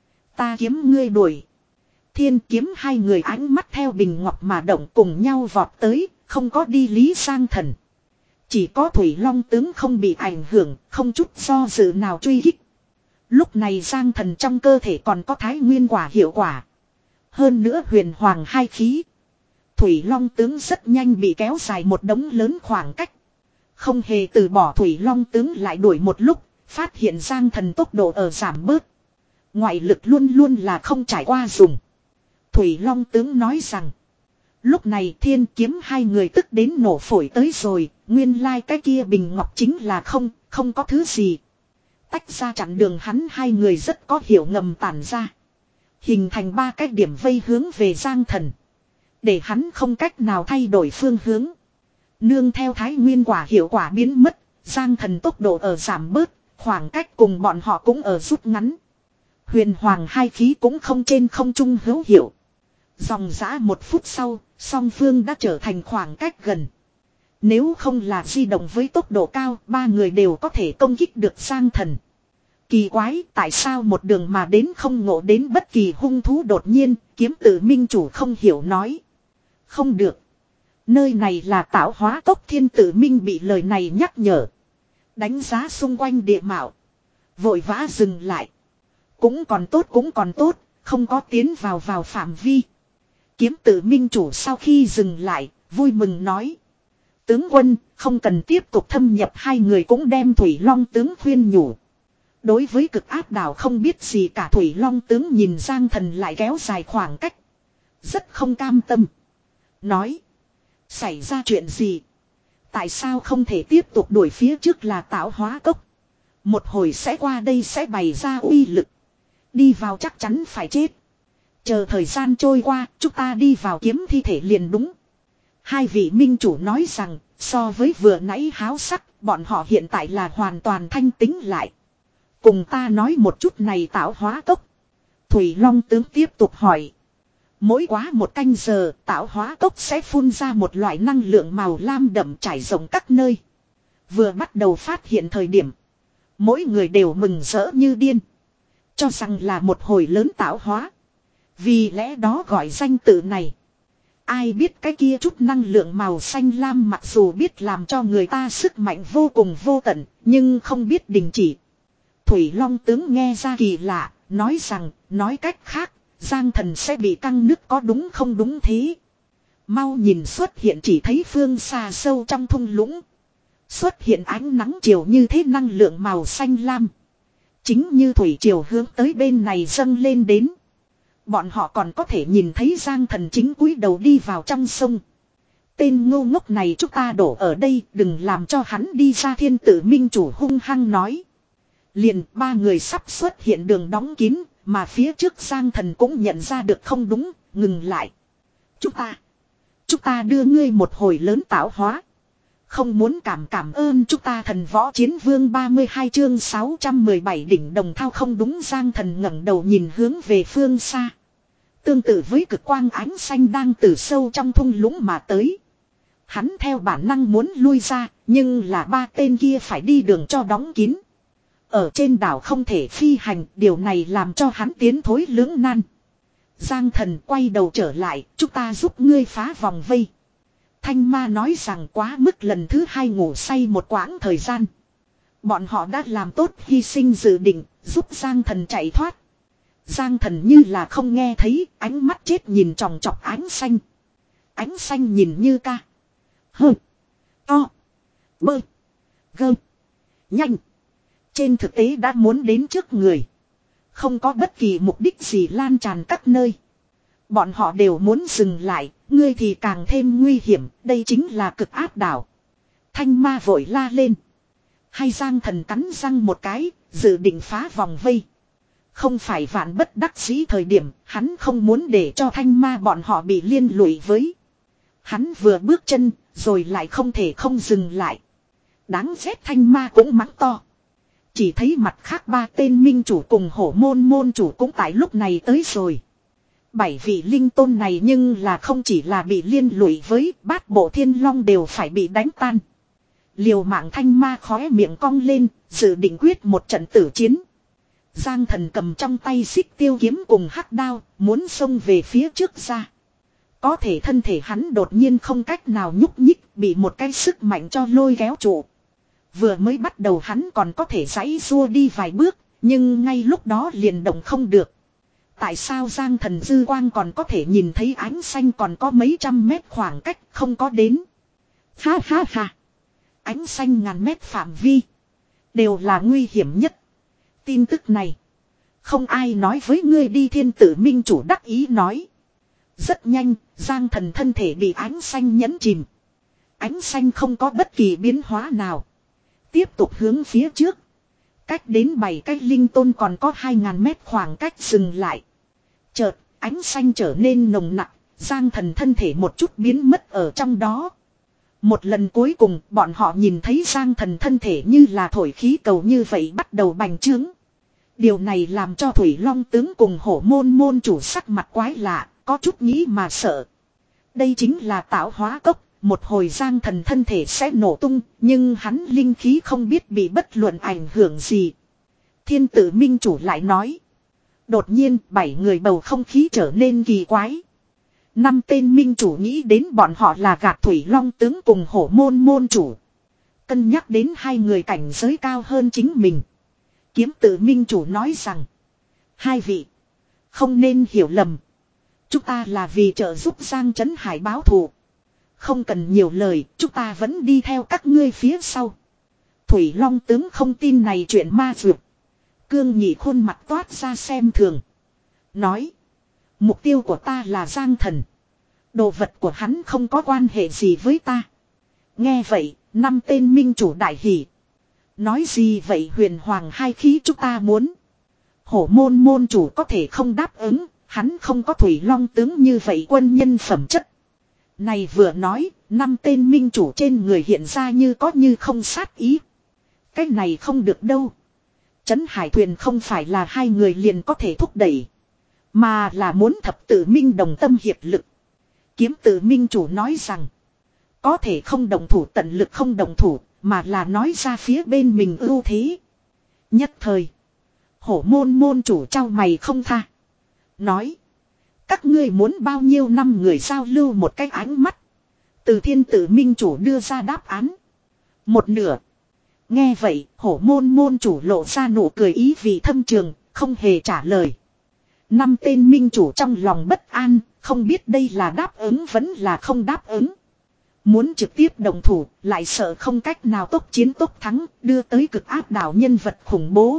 Ta kiếm ngươi đuổi. Thiên kiếm hai người ánh mắt theo bình ngọc mà động cùng nhau vọt tới, không có đi lý Giang Thần. Chỉ có Thủy Long tướng không bị ảnh hưởng, không chút do dự nào truy kích. Lúc này Giang Thần trong cơ thể còn có thái nguyên quả hiệu quả. Hơn nữa huyền hoàng hai khí. Thủy Long tướng rất nhanh bị kéo dài một đống lớn khoảng cách. Không hề từ bỏ, Thủy Long tướng lại đuổi một lúc, phát hiện Giang Thần tốc độ ở giảm bớt. Ngoại lực luôn luôn là không trải qua dùng. Thủy Long tướng nói rằng. Lúc này thiên kiếm hai người tức đến nổ phổi tới rồi, nguyên lai like cái kia bình ngọc chính là không, không có thứ gì. Tách ra chặn đường hắn, hai người rất có hiểu ngầm tản ra. Hình thành ba cái điểm vây hướng về Giang Thần. Để hắn không cách nào thay đổi phương hướng. Nương theo thái nguyên quả hiệu quả biến mất, Giang Thần tốc độ ở giảm bớt, khoảng cách cùng bọn họ cũng ở rút ngắn. Huyền hoàng hai khí cũng không trên không trung hữu hiệu. Dòng dã một phút sau, song phương đã trở thành khoảng cách gần. Nếu không là di động với tốc độ cao, ba người đều có thể công kích được Giang Thần. Kỳ quái, tại sao một đường mà đến không ngộ đến bất kỳ hung thú, đột nhiên, kiếm tự minh chủ không hiểu nói. Không được. Nơi này là tạo hóa cốc, thiên tử minh bị lời này nhắc nhở. Đánh giá xung quanh địa mạo. Vội vã dừng lại. Cũng còn tốt, cũng còn tốt, không có tiến vào vào phạm vi. Kiếm tự minh chủ sau khi dừng lại, vui mừng nói. Tướng quân, không cần tiếp tục thâm nhập, hai người cũng đem Thủy Long tướng khuyên nhủ. Đối với cực áp đảo không biết gì cả, Thủy Long tướng nhìn Giang Thần lại kéo dài khoảng cách. Rất không cam tâm. Nói. Xảy ra chuyện gì? Tại sao không thể tiếp tục đuổi phía trước là tạo hóa cốc? Một hồi sẽ qua đây sẽ bày ra uy lực. Đi vào chắc chắn phải chết. Chờ thời gian trôi qua, chúng ta đi vào kiếm thi thể liền đúng. Hai vị minh chủ nói rằng, so với vừa nãy háo sắc, bọn họ hiện tại là hoàn toàn thanh tính lại. Cùng ta nói một chút này tạo hóa cốc. Thủy Long tướng tiếp tục hỏi. Mỗi quá một canh giờ, tạo hóa cốc sẽ phun ra một loại năng lượng màu lam đậm trải rộng các nơi. Vừa bắt đầu phát hiện thời điểm, mỗi người đều mừng rỡ như điên. Cho rằng là một hồi lớn tạo hóa. Vì lẽ đó gọi danh tự này. Ai biết cái kia chút năng lượng màu xanh lam mặc dù biết làm cho người ta sức mạnh vô cùng vô tận, nhưng không biết đình chỉ. Thủy Long tướng nghe ra kỳ lạ, nói rằng, nói cách khác, Giang Thần sẽ bị căng nứt, có đúng không? Đúng thế. Mau nhìn, xuất hiện, chỉ thấy phương xa sâu trong thung lũng. Xuất hiện ánh nắng chiều như thế năng lượng màu xanh lam. Chính như thủy triều hướng tới bên này dâng lên đến. Bọn họ còn có thể nhìn thấy Giang Thần chính cúi đầu đi vào trong sông. Tên ngu ngốc này chúng ta đổ ở đây, đừng làm cho hắn đi ra, thiên tử minh chủ hung hăng nói. Liền ba người sắp xuất hiện đường đóng kín, mà phía trước Giang Thần cũng nhận ra được không đúng, ngừng lại. Chúng ta. Chúng ta đưa ngươi một hồi lớn tạo hóa. Không muốn cảm cảm ơn chúng ta thần võ chiến vương ba mươi hai chương sáu trăm mười bảy đỉnh đồng thao không đúng Giang Thần ngẩng đầu nhìn hướng về phương xa. Tương tự với cực quang ánh xanh đang từ sâu trong thung lũng mà tới. Hắn theo bản năng muốn lui ra, nhưng là ba tên kia phải đi đường cho đóng kín. Ở trên đảo không thể phi hành, điều này làm cho hắn tiến thối lưỡng nan. Giang Thần quay đầu trở lại, chúng ta giúp ngươi phá vòng vây. Thanh ma nói rằng quá mức lần thứ hai ngủ say một quãng thời gian. Bọn họ đã làm tốt hy sinh dự định, giúp Giang Thần chạy thoát. Giang Thần như là không nghe thấy, ánh mắt chết nhìn tròng trọc ánh xanh. Ánh xanh nhìn như ca. Hơ. To. Bơ. Gơ. Nhanh. Trên thực tế đã muốn đến trước người. Không có bất kỳ mục đích gì lan tràn các nơi. Bọn họ đều muốn dừng lại, ngươi thì càng thêm nguy hiểm, đây chính là cực áp đảo. Thanh ma vội la lên. Hay Giang Thần cắn răng một cái, dự định phá vòng vây. Không phải vạn bất đắc dĩ thời điểm, hắn không muốn để cho thanh ma bọn họ bị liên lụy với. Hắn vừa bước chân, rồi lại không thể không dừng lại. Đáng ghét thanh ma cũng mắng to. Chỉ thấy mặt khác ba tên minh chủ cùng hổ môn môn chủ cũng tại lúc này tới rồi. Bảy vị linh tôn này nhưng là không chỉ là bị liên lụy với bát bộ thiên long đều phải bị đánh tan. Liều mạng thanh ma khóe miệng cong lên, dự định quyết một trận tử chiến. Giang Thần cầm trong tay xích tiêu kiếm cùng hắc đao, muốn xông về phía trước ra. Có thể thân thể hắn đột nhiên không cách nào nhúc nhích, bị một cái sức mạnh cho lôi kéo trụ. Vừa mới bắt đầu hắn còn có thể giãy giụa đi vài bước, nhưng ngay lúc đó liền động không được. Tại sao Giang Thần dư quang còn có thể nhìn thấy ánh xanh còn có mấy trăm mét khoảng cách không có đến. Ha ha ha. Ánh xanh ngàn mét phạm vi. Đều là nguy hiểm nhất. Tin tức này. Không ai nói với ngươi đi, thiên tử minh chủ đắc ý nói. Rất nhanh, Giang Thần thân thể bị ánh xanh nhấn chìm. Ánh xanh không có bất kỳ biến hóa nào. Tiếp tục hướng phía trước. Cách đến bảy cái linh tôn còn có hai ngàn mét khoảng cách dừng lại. Chợt, ánh xanh trở nên nồng nặng, Giang Thần thân thể một chút biến mất ở trong đó. Một lần cuối cùng, bọn họ nhìn thấy Giang Thần thân thể như là thổi khí cầu như vậy bắt đầu bành trướng. Điều này làm cho Thủy Long tướng cùng hổ môn môn chủ sắc mặt quái lạ, có chút nghĩ mà sợ. Đây chính là tạo hóa cốc, một hồi Giang Thần thân thể sẽ nổ tung, nhưng hắn linh khí không biết bị bất luận ảnh hưởng gì. Thiên tử minh chủ lại nói. Đột nhiên, bảy người bầu không khí trở nên kỳ quái. Năm tên minh chủ nghĩ đến bọn họ là gạt Thủy Long tướng cùng hổ môn môn chủ. Cân nhắc đến hai người cảnh giới cao hơn chính mình. Kiếm tử minh chủ nói rằng. Hai vị. Không nên hiểu lầm. Chúng ta là vì trợ giúp Giang Trấn Hải báo thù. Không cần nhiều lời, chúng ta vẫn đi theo các ngươi phía sau. Thủy Long tướng không tin này chuyện ma dược. Cương Nhị khuôn mặt toát ra xem thường. Nói. Mục tiêu của ta là Giang Thần. Đồ vật của hắn không có quan hệ gì với ta. Nghe vậy, năm tên minh chủ đại hỉ. Nói gì vậy huyền hoàng hai khí chúng ta muốn. Hổ môn môn chủ có thể không đáp ứng. Hắn không có Thủy Long tướng như vậy quân nhân phẩm chất. Này vừa nói, năm tên minh chủ trên người hiện ra như có như không sát ý. Cái này không được đâu. Trấn Hải thuyền không phải là hai người liền có thể thúc đẩy. Mà là muốn thập tự minh đồng tâm hiệp lực. Kiếm tử minh chủ nói rằng. Có thể không đồng thủ tận lực không đồng thủ. Mà là nói ra phía bên mình ưu thế. Nhất thời. Hổ môn môn chủ trao mày không tha. Nói. Các ngươi muốn bao nhiêu năm người giao lưu một cái ánh mắt. Từ thiên tử minh chủ đưa ra đáp án. Một nửa. Nghe vậy, hổ môn môn chủ lộ ra nụ cười ý vị thâm trường, không hề trả lời. Năm tên minh chủ trong lòng bất an, không biết đây là đáp ứng vẫn là không đáp ứng. Muốn trực tiếp đồng thủ, lại sợ không cách nào tốc chiến tốc thắng, đưa tới cực áp đảo nhân vật khủng bố.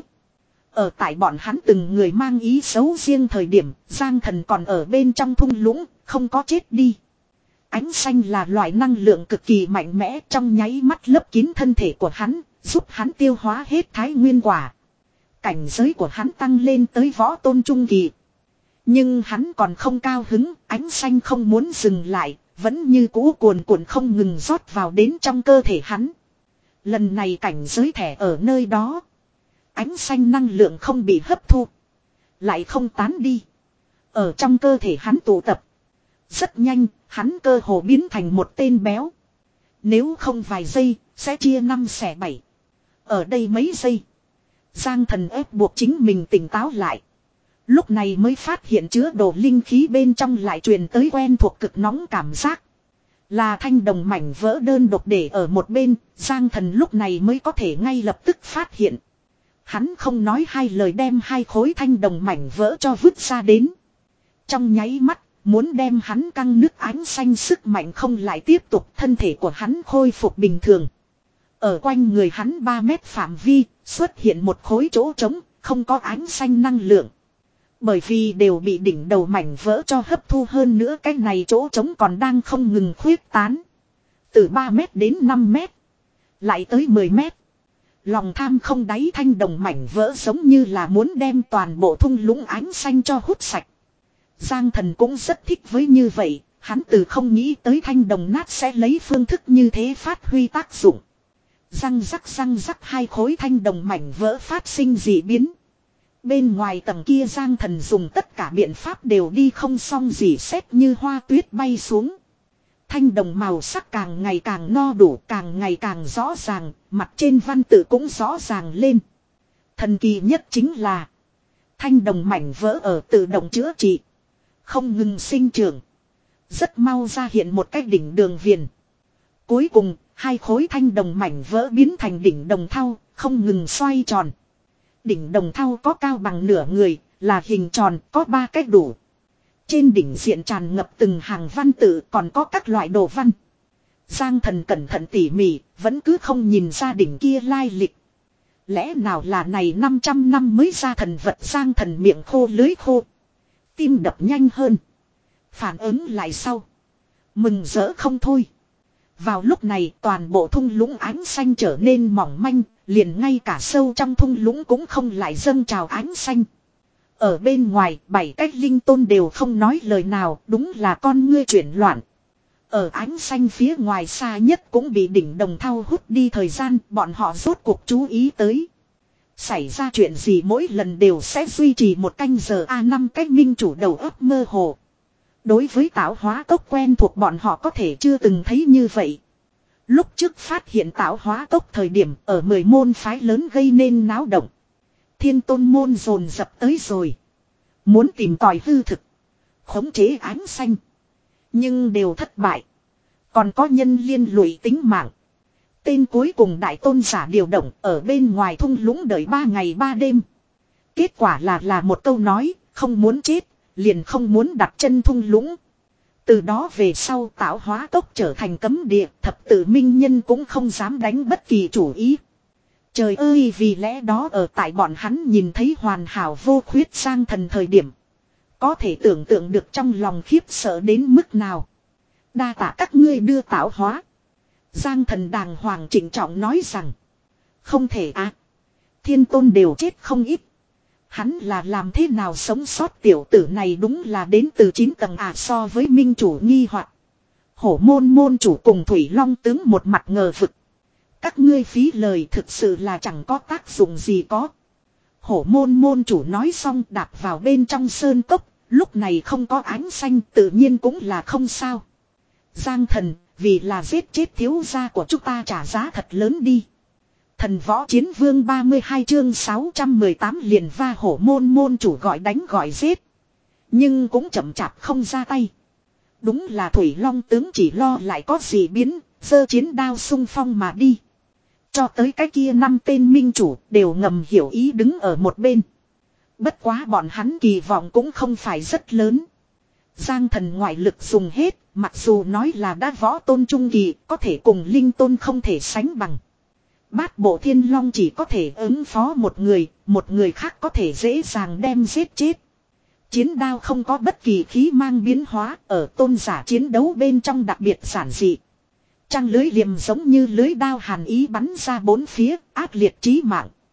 Ở tại bọn hắn từng người mang ý xấu riêng thời điểm, Giang Thần còn ở bên trong thung lũng, không có chết đi. Ánh xanh là loại năng lượng cực kỳ mạnh mẽ, trong nháy mắt lấp kín thân thể của hắn, giúp hắn tiêu hóa hết thái nguyên quả. Cảnh giới của hắn tăng lên tới võ tôn trung kỳ. Nhưng hắn còn không cao hứng, ánh xanh không muốn dừng lại, vẫn như cũ cuồn cuộn không ngừng rót vào đến trong cơ thể hắn. Lần này cảnh giới thẻ ở nơi đó. Ánh xanh năng lượng không bị hấp thu. Lại không tán đi. Ở trong cơ thể hắn tụ tập. Rất nhanh, hắn cơ hồ biến thành một tên béo. Nếu không vài giây, sẽ chia năm xẻ bảy. Ở đây mấy giây. Giang Thần ép buộc chính mình tỉnh táo lại. Lúc này mới phát hiện chứa đồ linh khí bên trong lại truyền tới quen thuộc cực nóng cảm giác. Là thanh đồng mảnh vỡ đơn độc để ở một bên, Giang Thần lúc này mới có thể ngay lập tức phát hiện. Hắn không nói hai lời đem hai khối thanh đồng mảnh vỡ cho vứt ra đến. Trong nháy mắt, muốn đem hắn căng nước ánh xanh sức mạnh không lại tiếp tục, thân thể của hắn khôi phục bình thường. Ở quanh người hắn ba mét phạm vi, xuất hiện một khối chỗ trống, không có ánh xanh năng lượng. Bởi vì đều bị đỉnh đầu mảnh vỡ cho hấp thu, hơn nữa cái này chỗ trống còn đang không ngừng khuyết tán. Từ ba mét đến năm mét. Lại tới mười mét. Lòng tham không đáy thanh đồng mảnh vỡ giống như là muốn đem toàn bộ thung lũng ánh xanh cho hút sạch. Giang Thần cũng rất thích với như vậy, hắn từ không nghĩ tới thanh đồng nát sẽ lấy phương thức như thế phát huy tác dụng. Răng rắc răng rắc hai khối thanh đồng mảnh vỡ phát sinh dị biến. Bên ngoài tầng kia Giang Thần dùng tất cả biện pháp đều đi không xong, gì xét như hoa tuyết bay xuống. Thanh đồng màu sắc càng ngày càng no đủ, càng ngày càng rõ ràng, mặt trên văn tự cũng rõ ràng lên. Thần kỳ nhất chính là thanh đồng mảnh vỡ ở tự động chữa trị, không ngừng sinh trưởng. Rất mau ra hiện một cái đỉnh đường viền. Cuối cùng, hai khối thanh đồng mảnh vỡ biến thành đỉnh đồng thau, không ngừng xoay tròn. Đỉnh đồng thau có cao bằng nửa người, là hình tròn, có ba cách đủ. Trên đỉnh diện tràn ngập từng hàng văn tự, còn có các loại đồ văn. Giang Thần cẩn thận tỉ mỉ, vẫn cứ không nhìn ra đỉnh kia lai lịch. Lẽ nào là này năm trăm năm mới ra thần vật? Giang Thần miệng khô lưới khô. Tim đập nhanh hơn. Phản ứng lại sau. Mừng rỡ không thôi. Vào lúc này toàn bộ thung lũng ánh xanh trở nên mỏng manh, liền ngay cả sâu trong thung lũng cũng không lại dâng trào ánh xanh. Ở bên ngoài, bảy cách linh tôn đều không nói lời nào, đúng là con ngươi chuyển loạn. Ở ánh xanh phía ngoài xa nhất cũng bị đỉnh đồng thau hút đi thời gian, bọn họ rốt cuộc chú ý tới. Xảy ra chuyện gì mỗi lần đều sẽ duy trì một canh giờ a năm cách minh chủ đầu óc mơ hồ. Đối với tạo hóa cốc quen thuộc bọn họ có thể chưa từng thấy như vậy. Lúc trước phát hiện tạo hóa cốc thời điểm ở mười môn phái lớn gây nên náo động. Thiên tôn môn dồn dập tới rồi. Muốn tìm tòi hư thực. Khống chế ánh xanh. Nhưng đều thất bại. Còn có nhân liên lụy tính mạng. Tên cuối cùng đại tôn giả điều động ở bên ngoài thung lũng đợi ba ngày ba đêm. Kết quả là là một câu nói, không muốn chết, liền không muốn đặt chân thung lũng. Từ đó về sau tạo hóa cốc trở thành cấm địa, thập tự minh nhân cũng không dám đánh bất kỳ chủ ý. Trời ơi, vì lẽ đó ở tại bọn hắn nhìn thấy hoàn hảo vô khuyết Giang Thần thời điểm. Có thể tưởng tượng được trong lòng khiếp sợ đến mức nào. Đa tạ các ngươi đưa tạo hóa. Giang Thần đàng hoàng trịnh trọng nói rằng. Không thể à. Thiên tôn đều chết không ít. Hắn là làm thế nào sống sót? Tiểu tử này đúng là đến từ chín tầng à. So với minh chủ nghi hoặc, hổ môn môn chủ cùng Thủy Long tướng một mặt ngờ vực. Các ngươi phí lời thực sự là chẳng có tác dụng gì có. Hổ môn môn chủ nói xong đạp vào bên trong sơn cốc. Lúc này không có ánh xanh tự nhiên cũng là không sao. Giang Thần, vì là giết chết thiếu gia của chúng ta trả giá thật lớn đi. Thần võ chiến vương ba mươi hai chương sáu trăm mười tám liền va hổ môn môn chủ gọi đánh gọi giết. Nhưng cũng chậm chạp không ra tay. Đúng là Thủy Long tướng chỉ lo lại có gì biến, giơ chiến đao xung phong mà đi. Cho tới cái kia năm tên minh chủ đều ngầm hiểu ý đứng ở một bên. Bất quá bọn hắn kỳ vọng cũng không phải rất lớn. Giang Thần ngoại lực dùng hết, mặc dù nói là đã võ tôn trung kỳ, có thể cùng linh tôn không thể sánh bằng. Bát bộ thiên long chỉ có thể ứng phó một người, một người khác có thể dễ dàng đem giết chết. Chiến đao không có bất kỳ khí mang biến hóa, ở tôn giả chiến đấu bên trong đặc biệt giản dị. Trăng lưới liềm giống như lưới đao hàn ý bắn ra bốn phía, ác liệt chí mạng.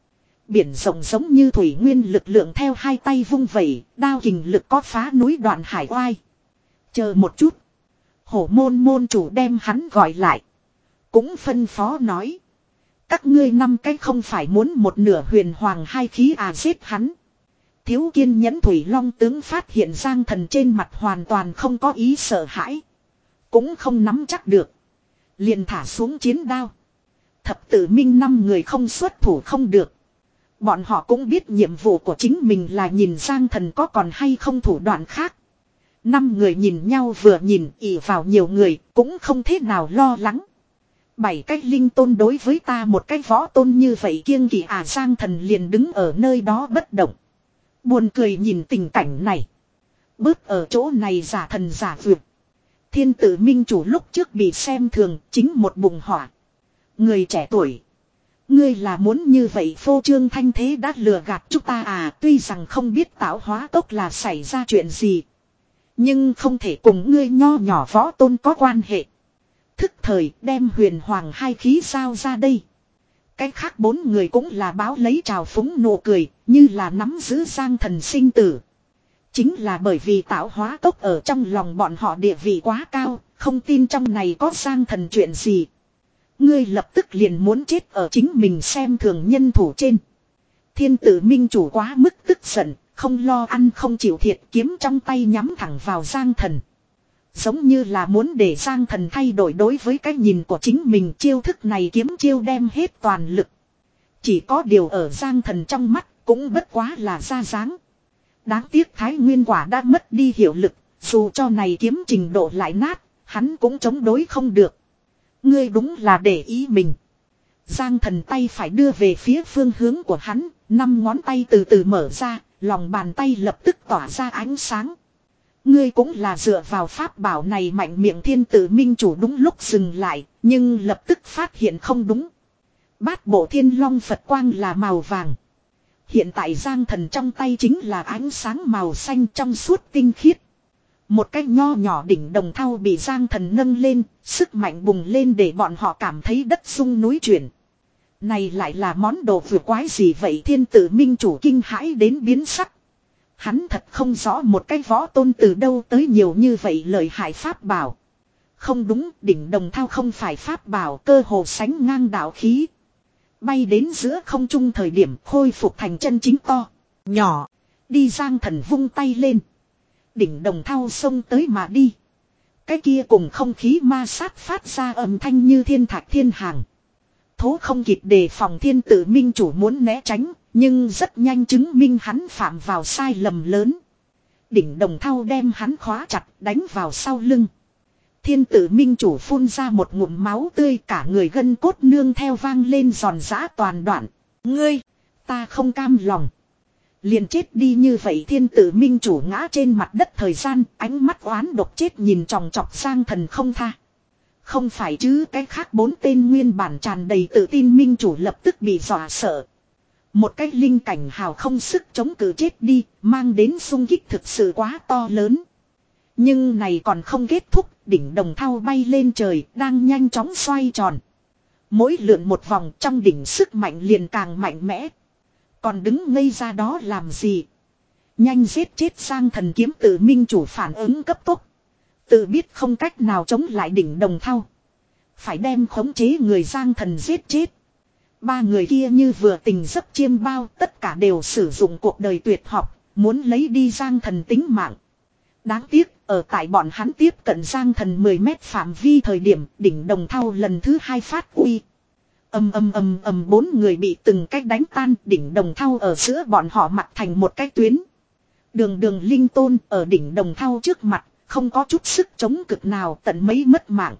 Biển rộng giống như thủy nguyên lực lượng theo hai tay vung vẩy, đao kình lực có phá núi đoạn hải oai. Chờ một chút. Hổ môn môn chủ đem hắn gọi lại. Cũng phân phó nói. Các ngươi năm cái không phải muốn một nửa huyền hoàng hai khí à giết hắn. Thiếu kiên nhẫn Thủy Long tướng phát hiện Giang Thần trên mặt hoàn toàn không có ý sợ hãi. Cũng không nắm chắc được. Liền thả xuống chiến đao. Thập tử minh năm người không xuất thủ không được. Bọn họ cũng biết nhiệm vụ của chính mình là nhìn Giang Thần có còn hay không thủ đoạn khác. Năm người nhìn nhau vừa nhìn ỉ vào nhiều người cũng không thế nào lo lắng. Bảy cách linh tôn đối với ta một cái võ tôn như vậy kiêng kỵ à Giang Thần liền đứng ở nơi đó bất động. Buồn cười nhìn tình cảnh này. Bớt ở chỗ này giả thần giả vượt. Thiên tử minh chủ lúc trước bị xem thường chính một bùng hỏa. Người trẻ tuổi. Ngươi là muốn như vậy phô trương thanh thế đã lừa gạt chúng ta à tuy rằng không biết tạo hóa cốc là xảy ra chuyện gì. Nhưng không thể cùng ngươi nho nhỏ võ tôn có quan hệ. Thức thời đem huyền hoàng hai khí sao ra đây. Cái khác bốn người cũng là báo lấy trào phúng nụ cười, như là nắm giữ Giang Thần sinh tử. Chính là bởi vì tạo hóa cốc ở trong lòng bọn họ địa vị quá cao, không tin trong này có Giang Thần chuyện gì. Ngươi lập tức liền muốn chết ở chính mình xem thường nhân thủ trên. Thiên tử minh chủ quá mức tức giận, không lo ăn không chịu thiệt kiếm trong tay nhắm thẳng vào Giang Thần. Giống như là muốn để Giang Thần thay đổi đối với cái nhìn của chính mình chiêu thức này kiếm chiêu đem hết toàn lực. Chỉ có điều ở Giang Thần trong mắt cũng bất quá là ra dáng. Đáng tiếc Thái Nguyên quả đã mất đi hiệu lực, dù cho này kiếm trình độ lại nát, hắn cũng chống đối không được. Ngươi đúng là để ý mình. Giang Thần tay phải đưa về phía phương hướng của hắn, năm ngón tay từ từ mở ra, lòng bàn tay lập tức tỏa ra ánh sáng. Ngươi cũng là dựa vào pháp bảo này mạnh miệng thiên tử minh chủ đúng lúc dừng lại, nhưng lập tức phát hiện không đúng. Bát bộ thiên long Phật quang là màu vàng. Hiện tại Giang Thần trong tay chính là ánh sáng màu xanh trong suốt tinh khiết. Một cái nho nhỏ đỉnh đồng thau bị Giang Thần nâng lên, sức mạnh bùng lên để bọn họ cảm thấy đất rung núi chuyển. Này lại là món đồ vừa quái gì vậy thiên tử minh chủ kinh hãi đến biến sắc. Hắn thật không rõ một cái võ tôn từ đâu tới nhiều như vậy lời hại pháp bảo. Không đúng, đỉnh đồng thao không phải pháp bảo cơ hồ sánh ngang đạo khí. Bay đến giữa không trung thời điểm khôi phục thành chân chính to, nhỏ, đi Giang Thần vung tay lên. Đỉnh đồng thao xông tới mà đi. Cái kia cùng không khí ma sát phát ra âm thanh như thiên thạch thiên hàng. Thố không kịp đề phòng thiên tử minh chủ muốn né tránh, nhưng rất nhanh chứng minh hắn phạm vào sai lầm lớn. Đỉnh đồng thau đem hắn khóa chặt đánh vào sau lưng. Thiên tử minh chủ phun ra một ngụm máu tươi cả người gân cốt nương theo vang lên giòn giã toàn đoạn. Ngươi, ta không cam lòng. Liền chết đi như vậy thiên tử minh chủ ngã trên mặt đất thời gian ánh mắt oán độc chết nhìn tròng trọc Giang Thần không tha. Không phải chứ cái khác bốn tên nguyên bản tràn đầy tự tin minh chủ lập tức bị dọa sợ. Một cái linh cảnh hào không sức chống cự chết đi, mang đến xung kích thực sự quá to lớn. Nhưng này còn không kết thúc, đỉnh đồng thau bay lên trời, đang nhanh chóng xoay tròn. Mỗi lượn một vòng trong đỉnh sức mạnh liền càng mạnh mẽ. Còn đứng ngây ra đó làm gì? Nhanh giết chết Giang Thần kiếm tử minh chủ phản ứng cấp tốc. Tự biết không cách nào chống lại đỉnh đồng thau. Phải đem khống chế người Giang Thần giết chết. Ba người kia như vừa tình giấc chiêm bao, tất cả đều sử dụng cuộc đời tuyệt học, muốn lấy đi Giang Thần tính mạng. Đáng tiếc, ở tại bọn hắn tiếp cận Giang Thần mười mét phạm vi thời điểm, đỉnh đồng thau lần thứ hai phát uy. Ầm ầm ầm ầm bốn người bị từng cách đánh tan, đỉnh đồng thau ở giữa bọn họ mặt thành một cái tuyến. Đường đường linh tôn ở đỉnh đồng thau trước mặt, không có chút sức chống cực nào tận mấy mất mạng.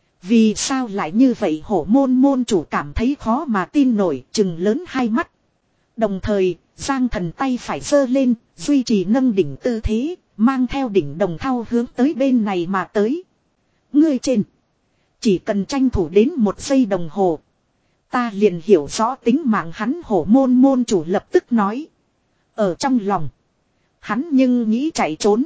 Vì sao lại như vậy hổ môn môn chủ cảm thấy khó mà tin nổi chừng lớn hai mắt. Đồng thời, Giang Thần tay phải giơ lên, duy trì nâng đỉnh tư thế, mang theo đỉnh đồng thau hướng tới bên này mà tới. Ngươi trên, chỉ cần tranh thủ đến một giây đồng hồ. Ta liền hiểu rõ tính mạng hắn hổ môn môn chủ lập tức nói. Ở trong lòng, hắn nhưng nghĩ chạy trốn.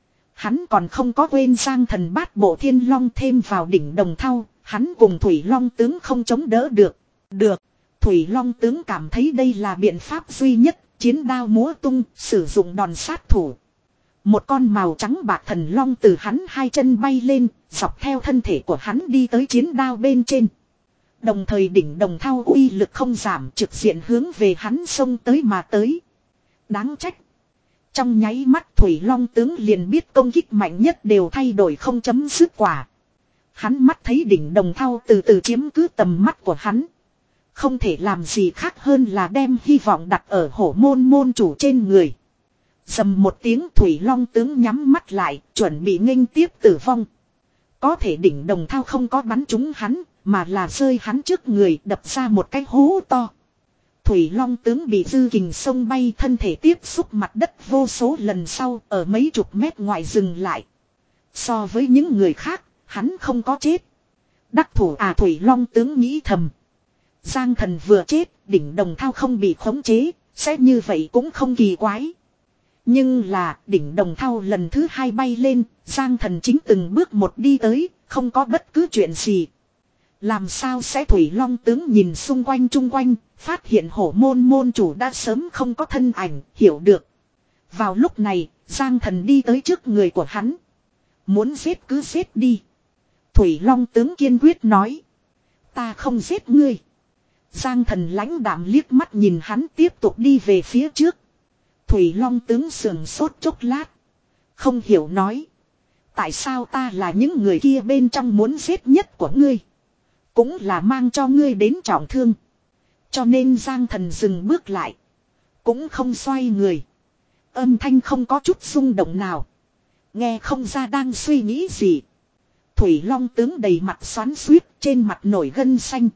Hắn còn không có quên Giang Thần bát bộ thiên long thêm vào đỉnh đồng thau, hắn cùng Thủy Long tướng không chống đỡ được. Được. Thủy Long tướng cảm thấy đây là biện pháp duy nhất, chiến đao múa tung, sử dụng đòn sát thủ. Một con màu trắng bạc thần long từ hắn hai chân bay lên, dọc theo thân thể của hắn đi tới chiến đao bên trên. Đồng thời đỉnh đồng thau uy lực không giảm, trực diện hướng về hắn xông tới mà tới. Đáng trách. Trong nháy mắt Thủy Long tướng liền biết công kích mạnh nhất đều thay đổi không chấm dứt quả. Hắn mắt thấy đỉnh đồng thau từ từ chiếm cứ tầm mắt của hắn. Không thể làm gì khác hơn là đem hy vọng đặt ở hổ môn môn chủ trên người. Dầm một tiếng Thủy Long tướng nhắm mắt lại, chuẩn bị nghênh tiếp tử vong. Có thể đỉnh đồng thau không có bắn trúng hắn, mà là rơi hắn trước người đập ra một cái hố to. Thủy Long tướng bị dư kình sông bay, thân thể tiếp xúc mặt đất vô số lần sau, ở mấy chục mét ngoài dừng lại. So với những người khác, hắn không có chết. Đắc thủ à, Thủy Long tướng nghĩ thầm. Giang Thần vừa chết, đỉnh đồng thau không bị khống chế, sẽ như vậy cũng không kỳ quái. Nhưng là đỉnh đồng thau lần thứ hai bay lên, Giang Thần chính từng bước một đi tới, không có bất cứ chuyện gì. Làm sao sẽ? Thủy Long tướng nhìn xung quanh chung quanh, phát hiện hổ môn môn chủ đã sớm không có thân ảnh, hiểu được. Vào lúc này, Giang Thần đi tới trước người của hắn. Muốn giết cứ giết đi. Thủy Long tướng kiên quyết nói. Ta không giết ngươi. Giang Thần lãnh đạm liếc mắt nhìn hắn tiếp tục đi về phía trước. Thủy Long tướng sườn sốt chốc lát. Không hiểu nói. Tại sao ta là những người kia bên trong muốn giết nhất của ngươi? Cũng là mang cho ngươi đến trọng thương. Cho nên Giang Thần dừng bước lại. Cũng không xoay người. Âm thanh không có chút rung động nào. Nghe không ra đang suy nghĩ gì. Thủy Long tướng đầy mặt xoắn xuýt, trên mặt nổi gân xanh.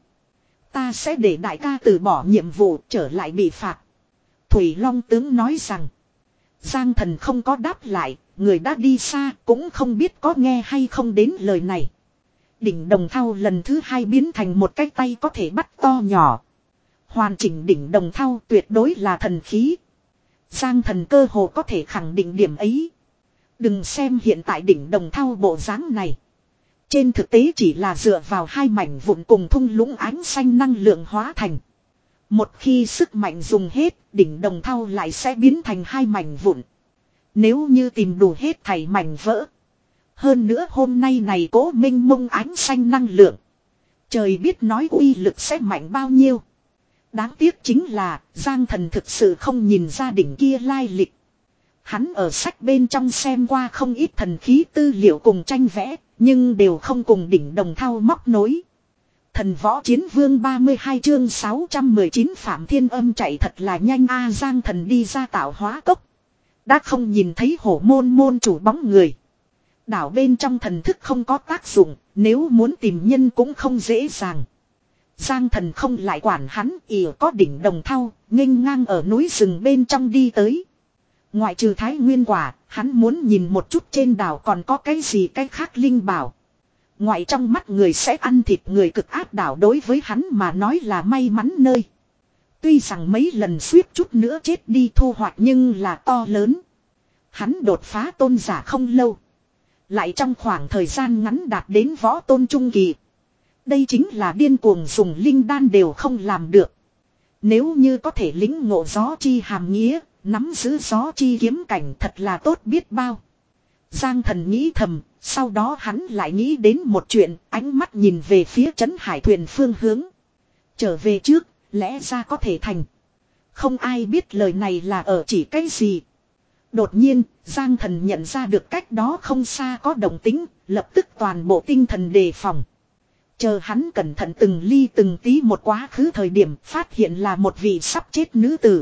Ta sẽ để đại ca từ bỏ nhiệm vụ trở lại bị phạt. Thủy Long tướng nói rằng. Giang Thần không có đáp lại, người đã đi xa cũng không biết có nghe hay không đến lời này. Đỉnh đồng thau lần thứ hai biến thành một cái tay có thể bắt to nhỏ. Hoàn chỉnh đỉnh đồng thau tuyệt đối là thần khí. Giang Thần cơ hồ có thể khẳng định điểm ấy. Đừng xem hiện tại đỉnh đồng thau bộ dáng này. Trên thực tế chỉ là dựa vào hai mảnh vụn cùng thung lũng ánh xanh năng lượng hóa thành. Một khi sức mạnh dùng hết, đỉnh đồng thau lại sẽ biến thành hai mảnh vụn. Nếu như tìm đủ hết thảy mảnh vỡ. Hơn nữa hôm nay này cố minh mông ánh xanh năng lượng. Trời biết nói uy lực sẽ mạnh bao nhiêu. Đáng tiếc chính là Giang Thần thực sự không nhìn ra đỉnh kia lai lịch. Hắn ở sách bên trong xem qua không ít thần khí tư liệu cùng tranh vẽ, nhưng đều không cùng đỉnh đồng thau móc nối. Thần võ chiến vương ba mươi hai chương sáu trăm mười chín Phạm Thiên Âm chạy thật là nhanh a. Giang Thần đi ra tạo hóa cốc. Đã không nhìn thấy hổ môn môn chủ bóng người. Đảo bên trong thần thức không có tác dụng, nếu muốn tìm nhân cũng không dễ dàng. Giang Thần không lại quản hắn, ỉa có đỉnh đồng thau, nghênh ngang ở núi rừng bên trong đi tới. Ngoại trừ thái nguyên quả, hắn muốn nhìn một chút trên đảo còn có cái gì cái khác linh bảo. Ngoại trong mắt người sẽ ăn thịt người cực áp đảo đối với hắn mà nói là may mắn nơi. Tuy rằng mấy lần suýt chút nữa chết đi thu hoạch nhưng là to lớn. Hắn đột phá tôn giả không lâu. Lại trong khoảng thời gian ngắn đạt đến võ tôn trung kỳ. Đây chính là điên cuồng dùng linh đan đều không làm được. Nếu như có thể lĩnh ngộ gió chi hàm nghĩa, nắm giữ gió chi kiếm cảnh thật là tốt biết bao. Giang Thần nghĩ thầm, sau đó hắn lại nghĩ đến một chuyện, ánh mắt nhìn về phía trấn hải thuyền phương hướng. Trở về trước, lẽ ra có thể thành. Không ai biết lời này là ở chỉ cái gì. Đột nhiên, Giang Thần nhận ra được cách đó không xa có động tính, lập tức toàn bộ tinh thần đề phòng. Chờ hắn cẩn thận từng ly từng tí một quá khứ thời điểm phát hiện là một vị sắp chết nữ tử.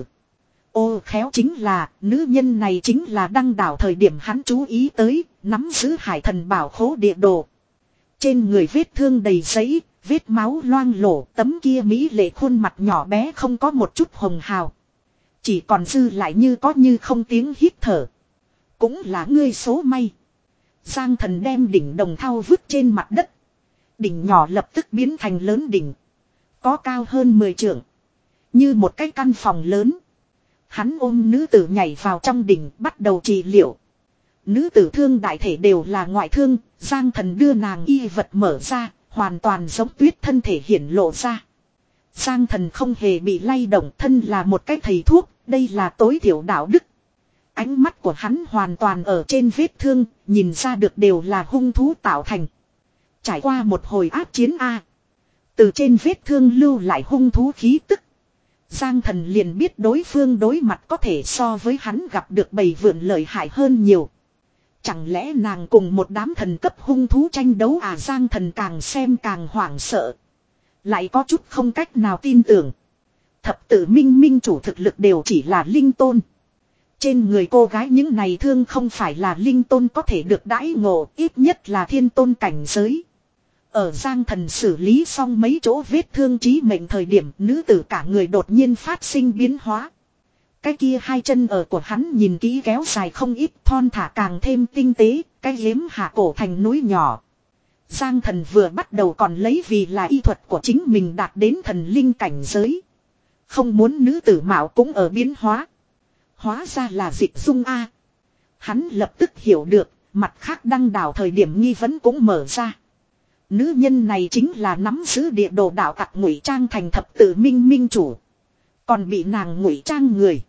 Ô khéo chính là, nữ nhân này chính là đăng đảo thời điểm hắn chú ý tới, nắm giữ hải thần bảo khố địa đồ. Trên người vết thương đầy giấy, vết máu loang lổ, tấm kia mỹ lệ khuôn mặt nhỏ bé không có một chút hồng hào. Chỉ còn dư lại như có như không tiếng hít thở. Cũng là ngươi số may. Giang Thần đem đỉnh đồng thau vứt trên mặt đất. Đỉnh nhỏ lập tức biến thành lớn đỉnh. Có cao hơn mười trượng. Như một cái căn phòng lớn. Hắn ôm nữ tử nhảy vào trong đỉnh bắt đầu trị liệu. Nữ tử thương đại thể đều là ngoại thương. Giang Thần đưa nàng y vật mở ra. Hoàn toàn giống tuyết thân thể hiển lộ ra. Giang Thần không hề bị lay động, thân là một cái thầy thuốc, đây là tối thiểu đạo đức. Ánh mắt của hắn hoàn toàn ở trên vết thương, nhìn ra được đều là hung thú tạo thành. Trải qua một hồi áp chiến A. Từ trên vết thương lưu lại hung thú khí tức. Giang Thần liền biết đối phương đối mặt có thể so với hắn gặp được bầy vượn lợi hại hơn nhiều. Chẳng lẽ nàng cùng một đám thần cấp hung thú tranh đấu à? Giang Thần càng xem càng hoảng sợ. Lại có chút không cách nào tin tưởng. Thập tử minh minh chủ thực lực đều chỉ là linh tôn. Trên người cô gái những này thương không phải là linh tôn có thể được đãi ngộ, ít nhất là thiên tôn cảnh giới. Ở Giang Thần xử lý xong mấy chỗ vết thương chí mệnh thời điểm, nữ tử cả người đột nhiên phát sinh biến hóa. Cái kia hai chân ở của hắn nhìn kỹ kéo dài không ít, thon thả càng thêm tinh tế, cái hiếm hạ cổ thành núi nhỏ. Giang Thần vừa bắt đầu còn lấy vì là y thuật của chính mình đạt đến thần linh cảnh giới. Không muốn nữ tử mạo cũng ở biến hóa. Hóa ra là dịch dung A. Hắn lập tức hiểu được, mặt khác đăng đảo thời điểm nghi vấn cũng mở ra. Nữ nhân này chính là nắm giữ địa đồ đạo tặc ngụy trang thành thập tử minh minh chủ. Còn bị nàng ngụy trang người.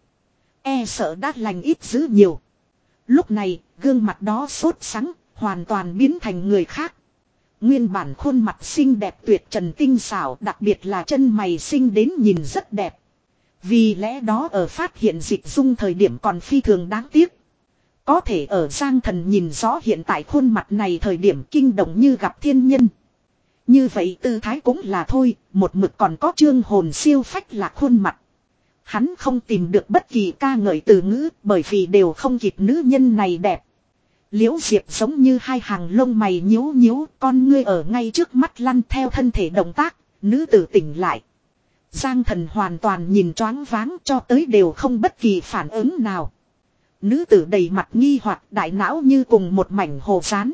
E sợ đã lành ít dữ nhiều. Lúc này, gương mặt đó sốt sắng, hoàn toàn biến thành người khác. Nguyên bản khuôn mặt xinh đẹp tuyệt trần tinh xảo, đặc biệt là chân mày xinh đến nhìn rất đẹp. Vì lẽ đó ở phát hiện dịch dung thời điểm còn phi thường đáng tiếc. Có thể ở Giang Thần nhìn rõ hiện tại khuôn mặt này thời điểm kinh động như gặp thiên nhân. Như vậy tư thái cũng là thôi, một mực còn có chương hồn siêu phách lạc khuôn mặt. Hắn không tìm được bất kỳ ca ngợi từ ngữ bởi vì đều không kịp nữ nhân này đẹp. Liễu Diệp giống như hai hàng lông mày nhíu nhíu, con ngươi ở ngay trước mắt lăn theo thân thể động tác, nữ tử tỉnh lại. Giang Thần hoàn toàn nhìn choáng váng cho tới đều không bất kỳ phản ứng nào. Nữ tử đầy mặt nghi hoặc đại não như cùng một mảnh hồ sán.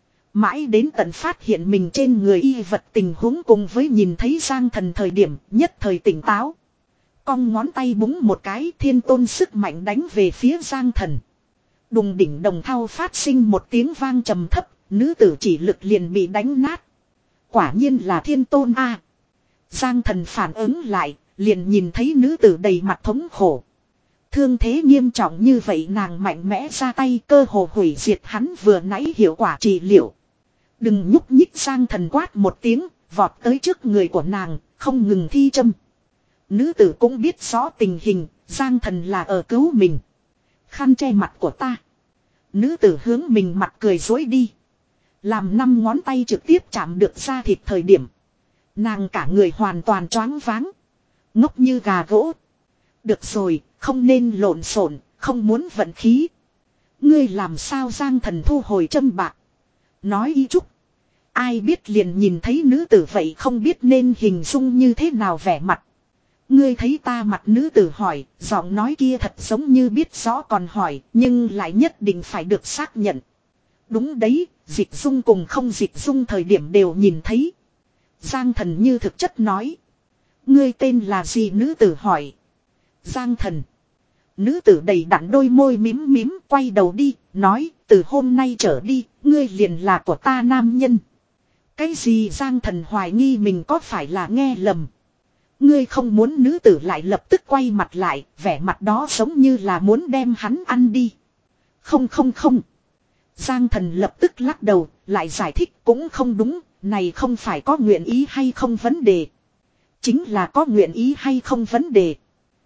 Mãi đến tận phát hiện mình trên người y vật tình huống cùng với nhìn thấy Giang Thần thời điểm nhất thời tỉnh táo. Cong ngón tay búng một cái, thiên tôn sức mạnh đánh về phía Giang Thần. Đùng đỉnh đồng thau phát sinh một tiếng vang trầm thấp, nữ tử chỉ lực liền bị đánh nát. Quả nhiên là thiên tôn a. Giang Thần phản ứng lại, liền nhìn thấy nữ tử đầy mặt thống khổ. Thương thế nghiêm trọng như vậy nàng mạnh mẽ ra tay cơ hồ hủy diệt hắn vừa nãy hiệu quả trị liệu. Đừng nhúc nhích, Giang Thần quát một tiếng, vọt tới trước người của nàng, không ngừng thi châm. Nữ tử cũng biết rõ tình hình, Giang Thần là ở cứu mình. Khăn che mặt của ta. Nữ tử hướng mình mặt cười dối đi. Làm năm ngón tay trực tiếp chạm được da thịt thời điểm. Nàng cả người hoàn toàn choáng váng. Ngốc như gà gỗ. Được rồi, không nên lộn xộn, không muốn vận khí. Ngươi làm sao? Giang Thần thu hồi châm bạc. Nói y chúc. Ai biết liền nhìn thấy nữ tử vậy không biết nên hình dung như thế nào vẻ mặt. Ngươi thấy ta mặt? Nữ tử hỏi, giọng nói kia thật giống như biết rõ còn hỏi, nhưng lại nhất định phải được xác nhận. Đúng đấy, dịch dung cùng không dịch dung thời điểm đều nhìn thấy. Giang Thần như thực chất nói. Ngươi tên là gì? Nữ tử hỏi. Giang Thần. Nữ tử đầy đặn đôi môi mím mím quay đầu đi, nói, từ hôm nay trở đi, ngươi liền là của ta nam nhân. Cái gì? Giang Thần hoài nghi mình có phải là nghe lầm. Ngươi không muốn? Nữ tử lại lập tức quay mặt lại, vẻ mặt đó giống như là muốn đem hắn ăn đi. Không không không. Giang Thần lập tức lắc đầu, lại giải thích cũng không đúng, này không phải có nguyện ý hay không vấn đề. Chính là có nguyện ý hay không vấn đề.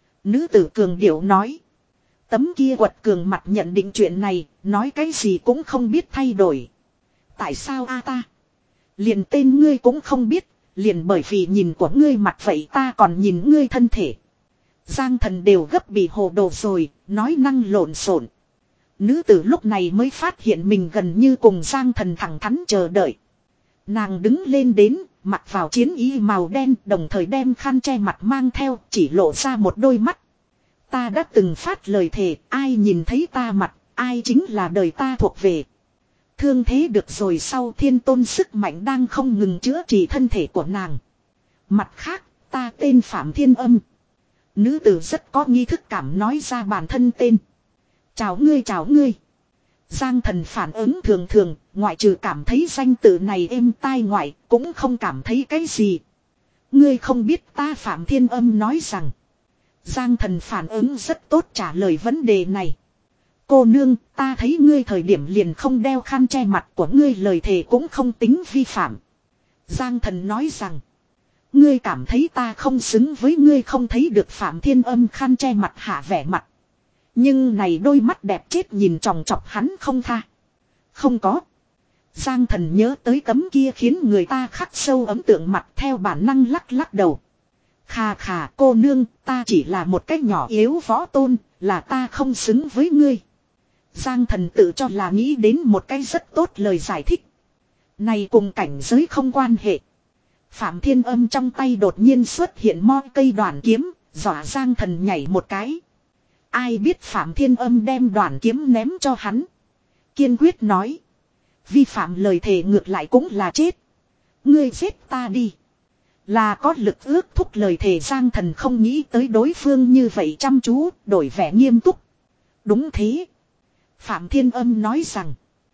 Nữ tử cường điệu nói. Tấm kia quật cường mặt nhận định chuyện này, nói cái gì cũng không biết thay đổi. Tại sao a ta? Liền tên ngươi cũng không biết, liền bởi vì nhìn của ngươi mặt vậy ta còn nhìn ngươi thân thể. Giang Thần đều gấp bị hồ đồ rồi, nói năng lộn xộn. Nữ tử lúc này mới phát hiện mình gần như cùng Giang Thần thẳng thắn chờ đợi. Nàng đứng lên đến, mặc vào chiến y màu đen, đồng thời đem khăn che mặt mang theo, chỉ lộ ra một đôi mắt. Ta đã từng phát lời thề, ai nhìn thấy ta mặt, ai chính là đời ta thuộc về. Thương thế được rồi sau, thiên tôn sức mạnh đang không ngừng chữa trị thân thể của nàng. Mặt khác, ta tên Phạm Thiên Âm. Nữ tử rất có nghi thức cảm nói ra bản thân tên. Chào ngươi, chào ngươi. Giang Thần phản ứng thường thường, ngoại trừ cảm thấy danh tự này êm tai ngoại, cũng không cảm thấy cái gì. Ngươi không biết ta Phạm Thiên Âm nói rằng. Giang Thần phản ứng rất tốt trả lời vấn đề này. Cô nương, ta thấy ngươi thời điểm liền không đeo khăn che mặt của ngươi, lời thề cũng không tính vi phạm. Giang Thần nói rằng. Ngươi cảm thấy ta không xứng với ngươi, không thấy được Phạm Thiên Âm khăn che mặt hạ vẻ mặt. Nhưng này đôi mắt đẹp chết nhìn chòng chọc hắn không tha. Không có. Giang Thần nhớ tới tấm kia khiến người ta khắc sâu ấn tượng mặt, theo bản năng lắc lắc đầu. Khà khà cô nương, ta chỉ là một cách nhỏ yếu võ tôn, là ta không xứng với ngươi. Giang Thần tự cho là nghĩ đến một cái rất tốt lời giải thích. Này cùng cảnh giới không quan hệ. Phạm Thiên Âm trong tay đột nhiên xuất hiện mo cây đoàn kiếm, dọa Giang Thần nhảy một cái. Ai biết Phạm Thiên Âm đem đoàn kiếm ném cho hắn. Kiên quyết nói. Vi phạm lời thề ngược lại cũng là chết. Ngươi giết ta đi. Là có lực ước thúc lời thề. Giang Thần không nghĩ tới đối phương như vậy chăm chú, đổi vẻ nghiêm túc. Đúng thế. Phạm Thiên Âm nói rằng.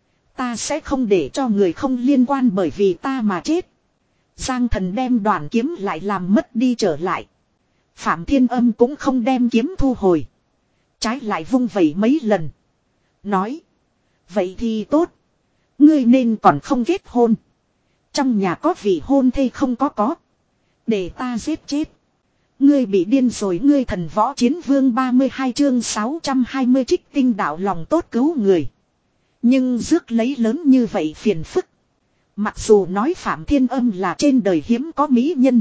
Ta sẽ không để cho người không liên quan bởi vì ta mà chết. Giang Thần đem đoàn kiếm lại làm mất đi trở lại. Phạm Thiên Âm cũng không đem kiếm thu hồi. Trái lại vung vẩy mấy lần. Nói. Vậy thì tốt. Ngươi nên còn không kết hôn. Trong nhà có vị hôn thê không có có. Để ta giết chết. Ngươi bị điên rồi. Ngươi Thần Võ Chiến Vương ba mươi hai chương sáu trăm hai mươi trích tinh đạo lòng tốt cứu người. Nhưng rước lấy lớn như vậy phiền phức. Mặc dù nói Phạm Thiên Âm là trên đời hiếm có mỹ nhân.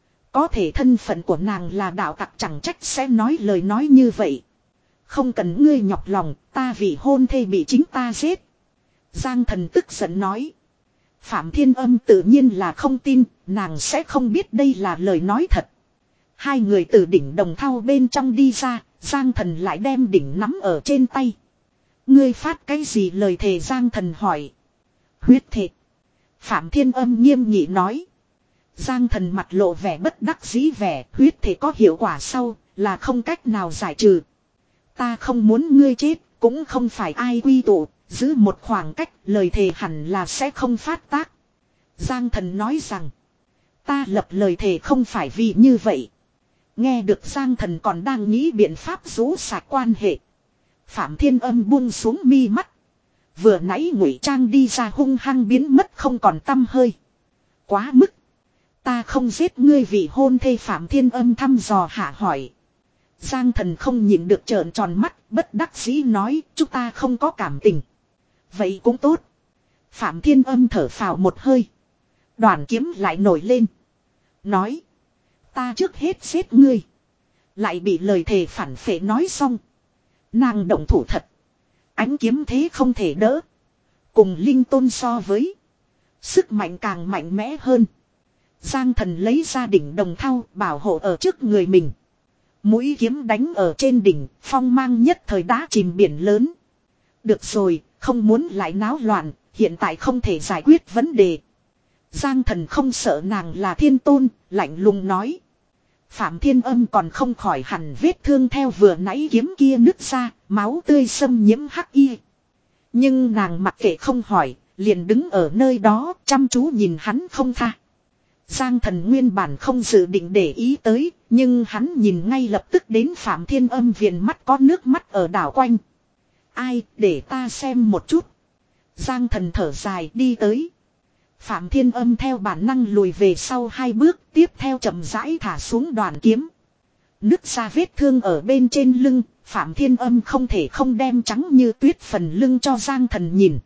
Có thể thân phận của nàng là đạo tặc, chẳng trách sẽ nói lời nói như vậy. Không cần ngươi nhọc lòng, ta vì hôn thê bị chính ta giết. Giang Thần tức giận nói. Phạm Thiên Âm tự nhiên là không tin, nàng sẽ không biết đây là lời nói thật. Hai người từ đỉnh đồng thau bên trong đi ra, Giang Thần lại đem đỉnh nắm ở trên tay. Ngươi phát cái gì lời thề? Giang Thần hỏi. Huyết thề. Phạm Thiên Âm nghiêm nghị nói. Giang Thần mặt lộ vẻ bất đắc dĩ vẻ, huyết thề có hiệu quả sau, là không cách nào giải trừ. Ta không muốn ngươi chết, cũng không phải ai quy tụ, giữ một khoảng cách, lời thề hẳn là sẽ không phát tác. Giang Thần nói rằng, ta lập lời thề không phải vì như vậy. Nghe được Giang Thần còn đang nghĩ biện pháp rũ sạch quan hệ. Phạm Thiên Âm buông xuống mi mắt. Vừa nãy ngụy trang đi ra hung hăng biến mất không còn tăm hơi. Quá mức. Ta không giết ngươi vì hôn thê. Phạm Thiên Âm thăm dò hạ hỏi. Giang Thần không nhịn được trợn tròn mắt, bất đắc dĩ nói, chúng ta không có cảm tình. Vậy cũng tốt. Phạm Thiên Âm thở phào một hơi. Đoàn kiếm lại nổi lên. Nói. Ta trước hết giết ngươi. Lại bị lời thề phản phệ nói xong. Nàng động thủ thật. Ánh kiếm thế không thể đỡ. Cùng linh tôn so với. Sức mạnh càng mạnh mẽ hơn. Giang Thần lấy ra đỉnh đồng thau bảo hộ ở trước người mình. Mũi kiếm đánh ở trên đỉnh, phong mang nhất thời đá chìm biển lớn. Được rồi, không muốn lại náo loạn, hiện tại không thể giải quyết vấn đề. Giang Thần không sợ nàng là thiên tôn, lạnh lùng nói. Phạm Thiên Âm còn không khỏi hẳn vết thương theo vừa nãy kiếm kia nứt ra, máu tươi xâm nhiễm hắc y. Nhưng nàng mặc kệ không hỏi, liền đứng ở nơi đó chăm chú nhìn hắn không tha. Giang Thần nguyên bản không dự định để ý tới, nhưng hắn nhìn ngay lập tức đến Phạm Thiên Âm viền mắt có nước mắt ở đảo quanh. Ai, để ta xem một chút. Giang Thần thở dài đi tới. Phạm Thiên Âm theo bản năng lùi về sau hai bước, tiếp theo chậm rãi thả xuống đoàn kiếm. Nứt ra vết thương ở bên trên lưng, Phạm Thiên Âm không thể không đem trắng như tuyết phần lưng cho Giang Thần nhìn.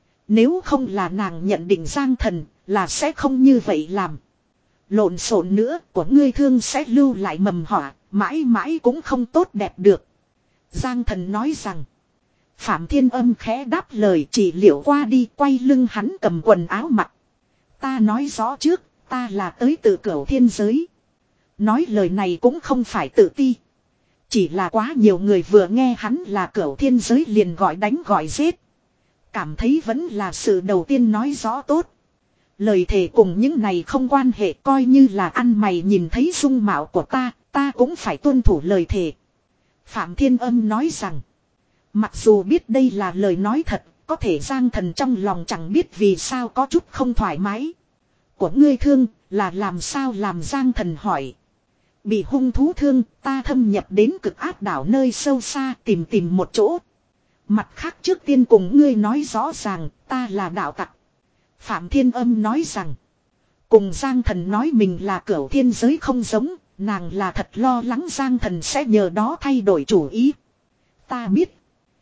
Nếu không là nàng nhận định Giang Thần, là sẽ không như vậy làm. Lộn xộn nữa của ngươi thương sẽ lưu lại mầm họa, mãi mãi cũng không tốt đẹp được. Giang Thần nói rằng. Phạm Thiên Âm khẽ đáp lời, chỉ liệu qua đi, quay lưng hắn cầm quần áo mặc. Ta nói rõ trước, ta là tới từ Cửu Thiên giới. Nói lời này cũng không phải tự ti. Chỉ là quá nhiều người vừa nghe hắn là Cửu Thiên giới liền gọi đánh gọi giết. Cảm thấy vẫn là sự đầu tiên nói rõ tốt. Lời thề cùng những này không quan hệ, coi như là ăn mày nhìn thấy dung mạo của ta, ta cũng phải tuân thủ lời thề. Phạm Thiên Âm nói rằng. Mặc dù biết đây là lời nói thật, có thể Giang Thần trong lòng chẳng biết vì sao có chút không thoải mái. của ngươi thương là làm sao làm? Giang Thần hỏi. Bị hung thú thương, ta thâm nhập đến cực ác đảo nơi sâu xa tìm tìm một chỗ. Mặt khác trước tiên cùng ngươi nói rõ ràng, ta là đạo tặc. Phạm Thiên Âm nói rằng. Cùng Giang Thần nói mình là cửu thiên giới không giống, nàng là thật lo lắng Giang Thần sẽ nhờ đó thay đổi chủ ý. Ta biết.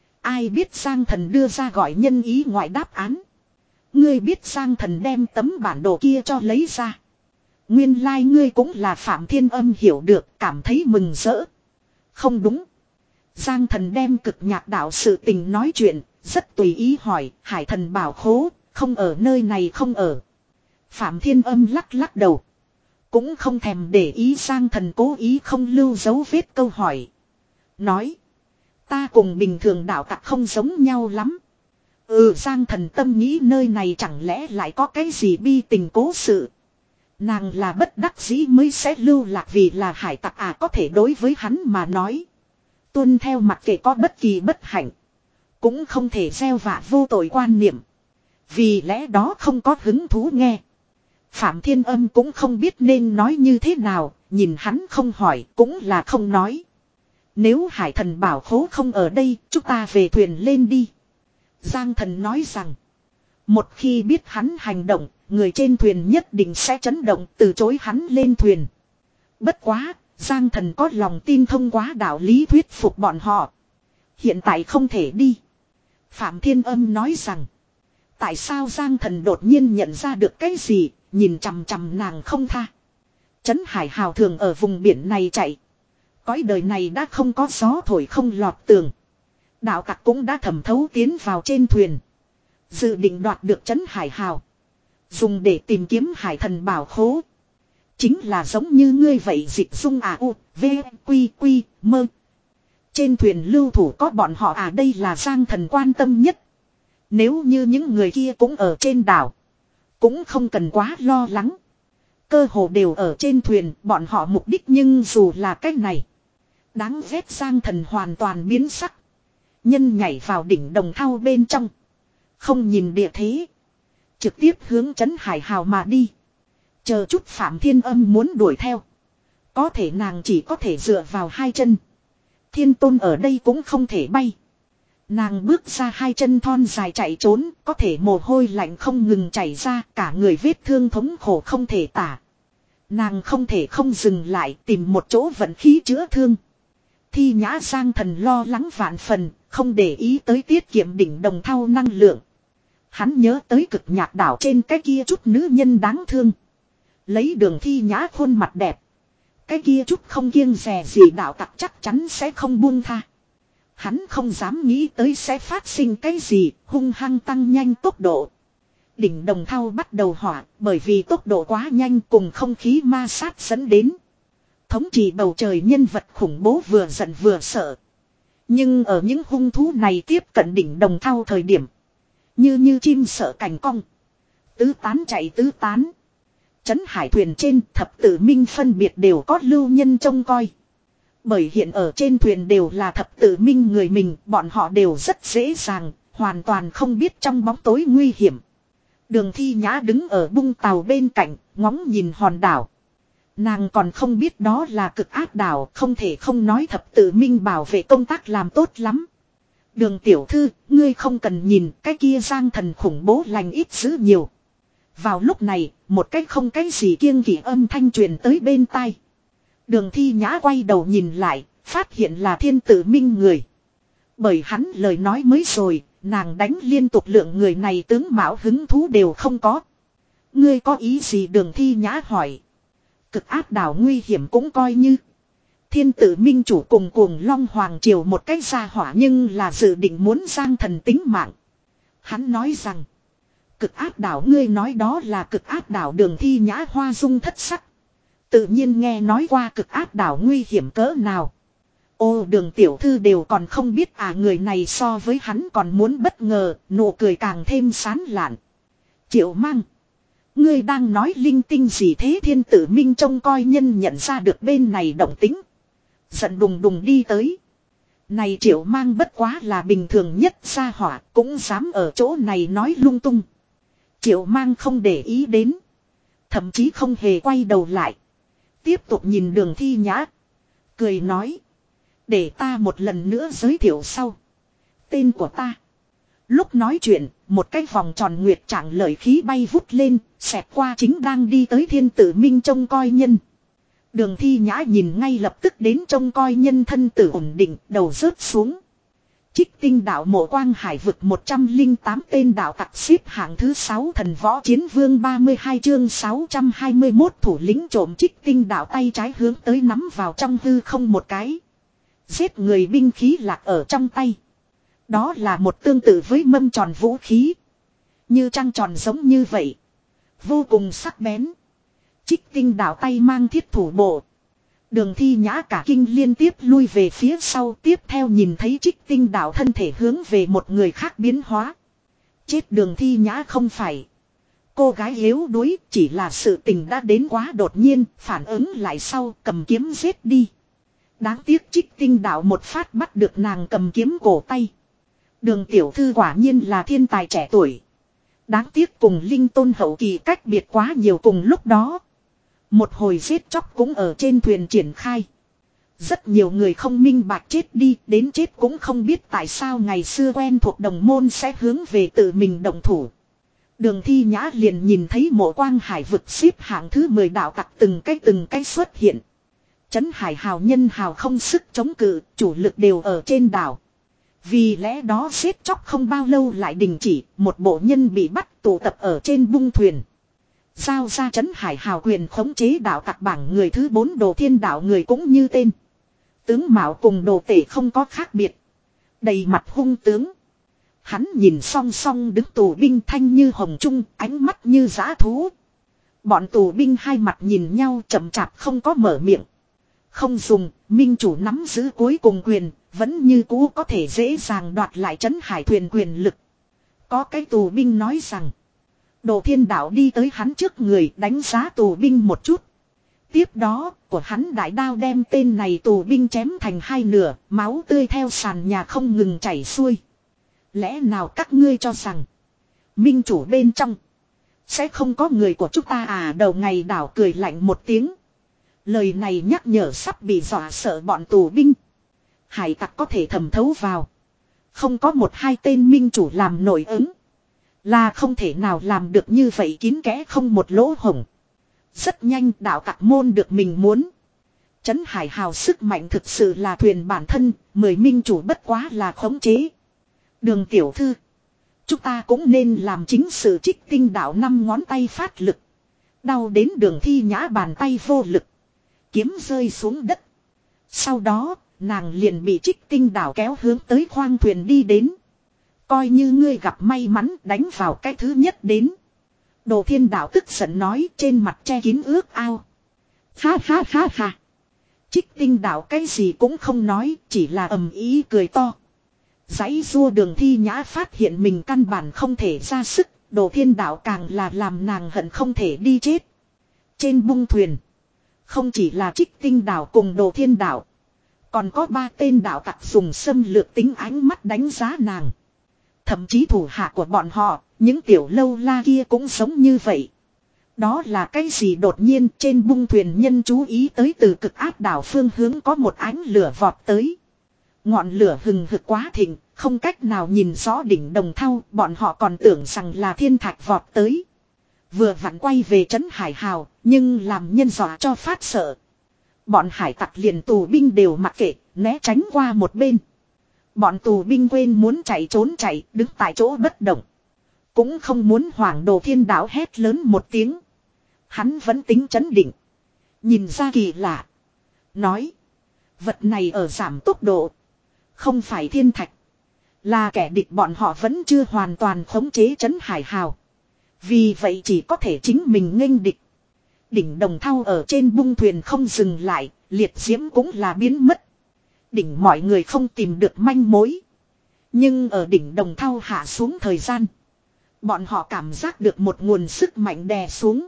Ai biết Giang Thần đưa ra gọi nhân ý ngoại đáp án. Ngươi biết Giang Thần đem tấm bản đồ kia cho lấy ra. Nguyên lai like ngươi cũng là Phạm Thiên Âm hiểu được, cảm thấy mừng rỡ. Không đúng. Giang Thần đem cực nhạc đạo sự tình nói chuyện, rất tùy ý hỏi, Hải Thần bảo khố, không ở nơi này không ở. Phạm Thiên Âm lắc lắc đầu. Cũng không thèm để ý Giang Thần cố ý không lưu dấu vết câu hỏi. Nói. Ta cùng bình thường đạo tặc không giống nhau lắm. Ừ, Giang Thần tâm nghĩ nơi này chẳng lẽ lại có cái gì bi tình cố sự. Nàng là bất đắc dĩ mới sẽ lưu lạc vì là hải tặc à, có thể đối với hắn mà nói. Tuân theo mặc kệ có bất kỳ bất hạnh. Cũng không thể gieo vạ vô tội quan niệm. Vì lẽ đó không có hứng thú nghe. Phạm Thiên Âm cũng không biết nên nói như thế nào, nhìn hắn không hỏi cũng là không nói. Nếu Hải Thần bảo khố không ở đây, chúng ta về thuyền lên đi. Giang Thần nói rằng, một khi biết hắn hành động, người trên thuyền nhất định sẽ chấn động từ chối hắn lên thuyền. Bất quá, Giang Thần có lòng tin thông qua đạo lý thuyết phục bọn họ. Hiện tại không thể đi. Phạm Thiên Âm nói rằng, tại sao Giang Thần đột nhiên nhận ra được cái gì, nhìn chằm chằm nàng không tha. Trấn Hải hào thường ở vùng biển này chạy. Cõi đời này đã không có gió thổi không lọt tường. Đạo tặc cũng đã thẩm thấu tiến vào trên thuyền. Dự định đoạt được Trấn Hải hào. Dùng để tìm kiếm Hải Thần bảo khố. Chính là giống như ngươi vậy dịch dung à u, v, quy quy, mơ. Trên thuyền lưu thủ có bọn họ à, đây là Giang Thần quan tâm nhất. Nếu như những người kia cũng ở trên đảo. Cũng không cần quá lo lắng. Cơ hồ đều ở trên thuyền, bọn họ mục đích nhưng dù là cách này. Đáng ghét. Giang Thần hoàn toàn biến sắc. Nhân nhảy vào đỉnh đồng thau bên trong. Không nhìn địa thế. Trực tiếp hướng Trấn Hải hào mà đi. Chờ chút Phạm Thiên Âm muốn đuổi theo. Có thể nàng chỉ có thể dựa vào hai chân. Thiên Tôn ở đây cũng không thể bay. Nàng bước ra hai chân thon dài chạy trốn, có thể mồ hôi lạnh không ngừng chảy ra, cả người vết thương thống khổ không thể tả. Nàng không thể không dừng lại tìm một chỗ vận khí chữa thương. Thi Nhã Giang Thần lo lắng vạn phần, không để ý tới tiết kiệm đỉnh đồng thau năng lượng. Hắn nhớ tới cực nhạc đảo trên cái kia chút nữ nhân đáng thương. Lấy Đường Thi Nhã khuôn mặt đẹp. Cái kia chút không kiêng dè gì đạo tặc chắc chắn sẽ không buông tha. Hắn không dám nghĩ tới sẽ phát sinh cái gì, hung hăng tăng nhanh tốc độ. Đỉnh đồng thau bắt đầu hỏa, bởi vì tốc độ quá nhanh cùng không khí ma sát dẫn đến. Thống trị bầu trời nhân vật khủng bố vừa giận vừa sợ. Nhưng ở những hung thú này tiếp cận đỉnh đồng thau thời điểm. Như như chim sợ cành cong. Tứ tán chạy tứ tán. Trấn Hải thuyền trên thập tự minh phân biệt đều có lưu nhân trông coi. Bởi hiện ở trên thuyền đều là thập tự minh người mình, bọn họ đều rất dễ dàng, hoàn toàn không biết trong bóng tối nguy hiểm. Đường Thi Nhã đứng ở bung tàu bên cạnh, ngóng nhìn hòn đảo. Nàng còn không biết đó là cực ác đảo, không thể không nói thập tự minh bảo vệ công tác làm tốt lắm. Đường tiểu thư, ngươi không cần nhìn, cái kia Giang Thần khủng bố lành ít dữ nhiều. Vào lúc này, một cái không cái gì kiêng kỵ âm thanh truyền tới bên tai. Đường Thi Nhã quay đầu nhìn lại, phát hiện là Thiên Tử Minh người. Bởi hắn lời nói mới rồi, nàng đánh liên tục lượng người này tướng mạo hứng thú đều không có. Ngươi có ý gì? Đường Thi Nhã hỏi. Cực ác đảo nguy hiểm cũng coi như. Thiên Tử Minh chủ cùng Cuồng Long Hoàng Triều một cách ra hỏa nhưng là dự định muốn Giang Thần tính mạng. Hắn nói rằng. Cực ác đảo, ngươi nói đó là cực ác đảo? Đường Thi Nhã hoa dung thất sắc. Tự nhiên nghe nói qua cực ác đảo nguy hiểm cỡ nào. Ô, Đường tiểu thư đều còn không biết à, người này so với hắn còn muốn bất ngờ, nụ cười càng thêm sán lạn. Triệu Mang, ngươi đang nói linh tinh gì thế? Thiên Tử Minh trông coi nhân nhận ra được bên này động tính. Giận đùng đùng đi tới. Này Triệu Mang bất quá là bình thường nhất gia hỏa, cũng dám ở chỗ này nói lung tung. Triệu Mang không để ý đến. Thậm chí không hề quay đầu lại. Tiếp tục nhìn Đường Thi Nhã. Cười nói. Để ta một lần nữa giới thiệu sau. Tên của ta. Lúc nói chuyện, một cái vòng tròn nguyệt trạng lợi khí bay vút lên, xẹt qua chính đang đi tới Thiên Tử Minh trông coi nhân. Đường Thi Nhã nhìn ngay lập tức đến trông coi nhân thân tử ổn định, đầu rớt xuống. Trích Tinh đạo Mộ Quang Hải vực một trăm lẻ tám tên đạo tặc xếp hạng thứ sáu thần võ chiến vương ba mươi hai chương sáu trăm hai mươi mốt thủ lĩnh trộm Trích Tinh đạo tay trái hướng tới nắm vào trong hư không một cái. Giết người binh khí lạc ở trong tay. Đó là một tương tự với mâm tròn vũ khí. Như trăng tròn giống như vậy. Vô cùng sắc bén. Trích Tinh đạo tay mang thiết thủ bộ. Đường Thi Nhã cả kinh liên tiếp lui về phía sau, tiếp theo nhìn thấy Trích Tinh đạo thân thể hướng về một người khác biến hóa. Chết Đường Thi Nhã không phải. Cô gái yếu đuối, chỉ là sự tình đã đến quá đột nhiên, phản ứng lại sau cầm kiếm giết đi. Đáng tiếc Trích Tinh đạo một phát bắt được nàng cầm kiếm cổ tay. Đường tiểu thư quả nhiên là thiên tài trẻ tuổi. Đáng tiếc cùng Linh Tôn hậu kỳ cách biệt quá nhiều cùng lúc đó. Một hồi giết chóc cũng ở trên thuyền triển khai. Rất nhiều người không minh bạch chết đi, đến chết cũng không biết tại sao ngày xưa quen thuộc đồng môn sẽ hướng về tự mình động thủ. Đường Thi Nhã liền nhìn thấy Mộ Quang Hải vực xếp hạng thứ mười đạo tặc từng cái từng cái xuất hiện. Trấn Hải hào nhân hào không sức chống cự, chủ lực đều ở trên đảo. Vì lẽ đó giết chóc không bao lâu lại đình chỉ, một bộ nhân bị bắt tụ tập ở trên bung thuyền. Giao ra Trấn Hải hào quyền khống chế đạo tặc bảng người thứ bốn Đồ Thiên đạo người cũng như tên. Tướng mạo cùng Đồ Tể không có khác biệt. Đầy mặt hung tướng. Hắn nhìn song song đứng tù binh thanh như hồng trung, ánh mắt như dã thú. Bọn tù binh hai mặt nhìn nhau chậm chạp không có mở miệng. Không dùng, minh chủ nắm giữ cuối cùng quyền, vẫn như cũ có thể dễ dàng đoạt lại Trấn Hải thuyền quyền lực. Có cái tù binh nói rằng. Đồ Thiên đạo đi tới hắn trước người đánh giá tù binh một chút. Tiếp đó, của hắn đại đao đem tên này tù binh chém thành hai nửa, máu tươi theo sàn nhà không ngừng chảy xuôi. Lẽ nào các ngươi cho rằng, minh chủ bên trong, sẽ không có người của chúng ta à? Đầu ngày đảo cười lạnh một tiếng. Lời này nhắc nhở sắp bị dọa sợ bọn tù binh. Hải tặc có thể thẩm thấu vào. Không có một hai tên minh chủ làm nổi ứng. Là không thể nào làm được như vậy kín kẽ không một lỗ hổng. Rất nhanh đạo tặc môn được mình muốn. Trấn Hải hào sức mạnh thực sự là thuyền bản thân, mười minh chủ bất quá là khống chế. Đường tiểu thư. Chúng ta cũng nên làm chính sự. Trích Tinh đạo năm ngón tay phát lực. Đau đến Đường Thi Nhã bàn tay vô lực. Kiếm rơi xuống đất. Sau đó, nàng liền bị Trích Tinh đạo kéo hướng tới khoang thuyền đi đến. Coi như ngươi gặp may mắn đánh vào cái thứ nhất đến. Đồ Thiên đạo tức giận nói trên mặt che kín ước ao. Ha ha ha ha. Trích Tinh đạo cái gì cũng không nói, chỉ là ầm ý cười to. Giãy rua Đường Thi Nhã phát hiện mình căn bản không thể ra sức, Đồ Thiên đạo càng là làm nàng hận không thể đi chết. Trên bung thuyền, không chỉ là Trích Tinh đạo cùng Đồ Thiên đạo, còn có ba tên đạo tặc dùng xâm lược tính ánh mắt đánh giá nàng. Thậm chí thủ hạ của bọn họ, những tiểu lâu la kia cũng giống như vậy. Đó là cái gì? Đột nhiên trên bung thuyền nhân chú ý tới từ cực áp đảo phương hướng có một ánh lửa vọt tới. Ngọn lửa hừng hực quá thịnh, không cách nào nhìn rõ đỉnh Đồng Thau, bọn họ còn tưởng rằng là thiên thạch vọt tới. Vừa vặn quay về Trấn Hải hào, nhưng làm nhân dọa cho phát sợ. Bọn hải tặc liền tù binh đều mặc kệ, né tránh qua một bên. Bọn tù binh quên muốn chạy trốn chạy, đứng tại chỗ bất động. Cũng không muốn hoảng. Đồ Thiên đạo hét lớn một tiếng. Hắn vẫn tính trấn định. Nhìn ra kỳ lạ. Nói. Vật này ở giảm tốc độ. Không phải thiên thạch. Là kẻ địch, bọn họ vẫn chưa hoàn toàn khống chế Trấn Hải hào. Vì vậy chỉ có thể chính mình nghênh địch. Đỉnh Đồng Thau ở trên bung thuyền không dừng lại. Liệt diễm cũng là biến mất. Đỉnh mọi người không tìm được manh mối. Nhưng ở đỉnh Đồng Thau hạ xuống thời gian, bọn họ cảm giác được một nguồn sức mạnh đè xuống.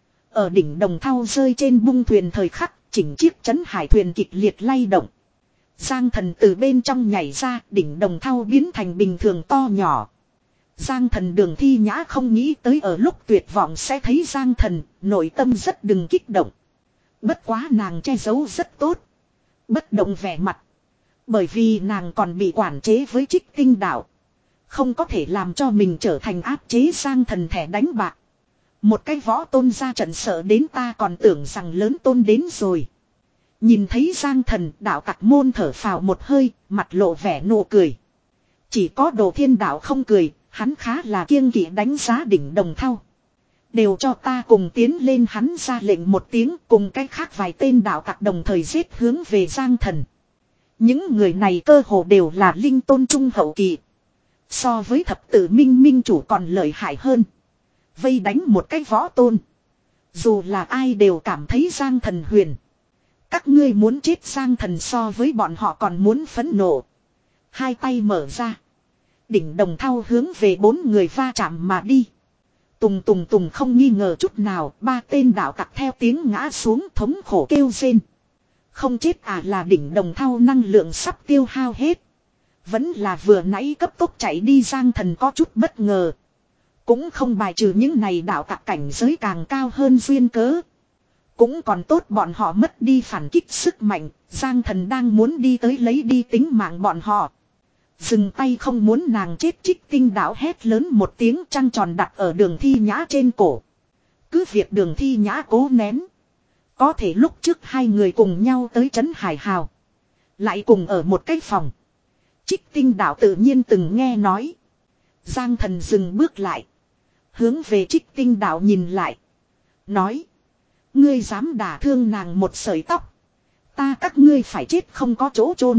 Ở đỉnh Đồng Thau rơi trên bung thuyền thời khắc, chỉnh chiếc Trấn Hải thuyền kịch liệt lay động. Giang Thần từ bên trong nhảy ra, đỉnh Đồng Thau biến thành bình thường to nhỏ. Giang Thần Đường Thi Nhã không nghĩ tới ở lúc tuyệt vọng sẽ thấy Giang Thần, nội tâm rất đừng kích động. Bất quá nàng che giấu rất tốt. Bất động vẻ mặt. Bởi vì nàng còn bị quản chế với Trích Tinh Đạo. Không có thể làm cho mình trở thành áp chế Giang Thần thẻ đánh bạc. Một cái võ tôn ra trận sợ đến ta còn tưởng rằng lớn tôn đến rồi. Nhìn thấy Giang Thần, đạo tặc môn thở phào một hơi, mặt lộ vẻ nụ cười. Chỉ có Đồ Thiên Đạo không cười, hắn khá là kiêng kỵ đánh giá Đỉnh Đồng Thau. Đều cho ta cùng tiến lên, hắn ra lệnh một tiếng, cùng cách khác vài tên đạo tặc đồng thời giết hướng về Giang Thần. Những người này cơ hồ đều là linh tôn trung hậu kỳ. So với thập tử minh minh chủ còn lợi hại hơn. Vây đánh một cái võ tôn. Dù là ai đều cảm thấy Giang Thần huyền. Các ngươi muốn chết, Giang Thần so với bọn họ còn muốn phẫn nộ. Hai tay mở ra. Đỉnh Đồng Thau hướng về bốn người va chạm mà đi. Tùng tùng tùng, không nghi ngờ chút nào, ba tên đạo tặc theo tiếng ngã xuống thống khổ kêu rên. Không chết à, là Đỉnh Đồng Thau năng lượng sắp tiêu hao hết. Vẫn là vừa nãy cấp tốc chạy đi Giang Thần có chút bất ngờ. Cũng không bài trừ những này đạo tặc cảnh giới càng cao hơn duyên cớ. Cũng còn tốt bọn họ mất đi phản kích sức mạnh, Giang Thần đang muốn đi tới lấy đi tính mạng bọn họ. Dừng tay, không muốn nàng chết. Trích Tinh Đạo hét lớn một tiếng, trăng tròn đặt ở Đường Thi Nhã trên cổ. Cứ việc Đường Thi Nhã cố nén. Có thể lúc trước hai người cùng nhau tới trấn Hải Hào. Lại cùng ở một cái phòng. Trích Tinh Đạo tự nhiên từng nghe nói. Giang Thần dừng bước lại. Hướng về Trích Tinh Đạo nhìn lại. Nói. Ngươi dám đả thương nàng một sợi tóc. Ta các ngươi phải chết không có chỗ chôn.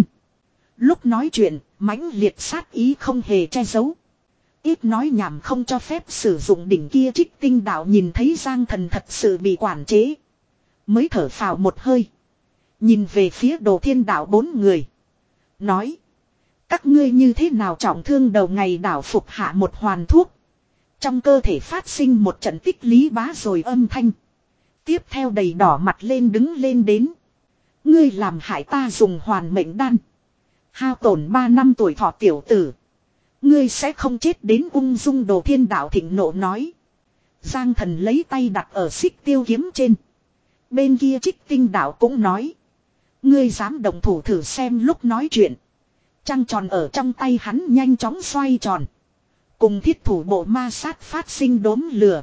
Lúc nói chuyện, mãnh liệt sát ý không hề che giấu. Ít nói nhảm, không cho phép sử dụng đỉnh kia. Trích Tinh Đạo nhìn thấy Giang Thần thật sự bị quản chế. Mới thở phào một hơi. Nhìn về phía Đồ Thiên Đạo bốn người. Nói. Các ngươi như thế nào trọng thương đầu ngày đảo phục hạ một hoàn thuốc. Trong cơ thể phát sinh một trận tích lý bá rồi âm thanh. Tiếp theo đầy đỏ mặt lên đứng lên đến. Ngươi làm hại ta dùng hoàn mệnh đan. Hao tổn ba năm tuổi thọ tiểu tử. Ngươi sẽ không chết đến ung dung. Đồ Thiên Đạo thịnh nộ nói. Giang Thần lấy tay đặt ở xích tiêu kiếm trên. Bên kia Trích Tinh Đạo cũng nói. Ngươi dám động thủ thử xem. Lúc nói chuyện. Trăng tròn ở trong tay hắn nhanh chóng xoay tròn. Cùng thiết thủ bộ ma sát phát sinh đốm lửa.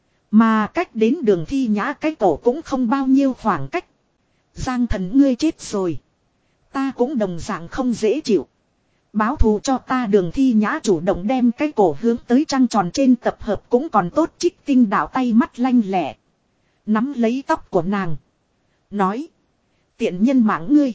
Mà cách đến Đường Thi Nhã cái cổ cũng không bao nhiêu khoảng cách. Giang Thần, ngươi chết rồi. Ta cũng đồng dạng không dễ chịu. Báo thù cho ta. Đường Thi Nhã chủ động đem cái cổ hướng tới trăng tròn trên tập hợp cũng còn tốt. Trích Tinh Đạo tay mắt lanh lẹ. Nắm lấy tóc của nàng. Nói. Tiện nhân mạng ngươi.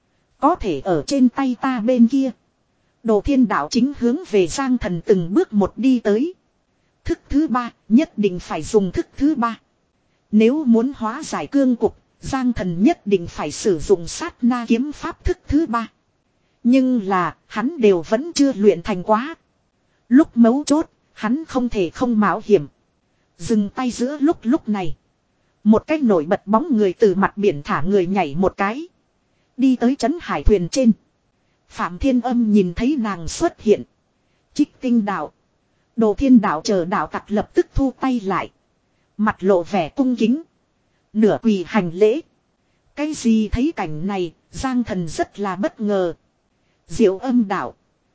Có thể ở trên tay ta bên kia. Đồ Thiên Đạo chính hướng về Giang Thần từng bước một đi tới. Thức thứ ba, nhất định phải dùng thức thứ ba. Nếu muốn hóa giải cương cục, Giang Thần nhất định phải sử dụng sát na kiếm pháp thức thứ ba. Nhưng là, hắn đều vẫn chưa luyện thành quá. Lúc mấu chốt, hắn không thể không mạo hiểm. Dừng tay giữa lúc lúc này. Một cái nổi bật bóng người từ mặt biển thả người nhảy một cái. Đi tới trấn hải thuyền trên. Phạm Thiên Âm nhìn thấy nàng xuất hiện. Trích Tinh Đạo. Đồ Thiên Đạo chờ đạo tặc lập tức thu tay lại. Mặt lộ vẻ cung kính. Nửa quỳ hành lễ. Cái gì thấy cảnh này, Giang Thần rất là bất ngờ. Diệu Âm Đạo.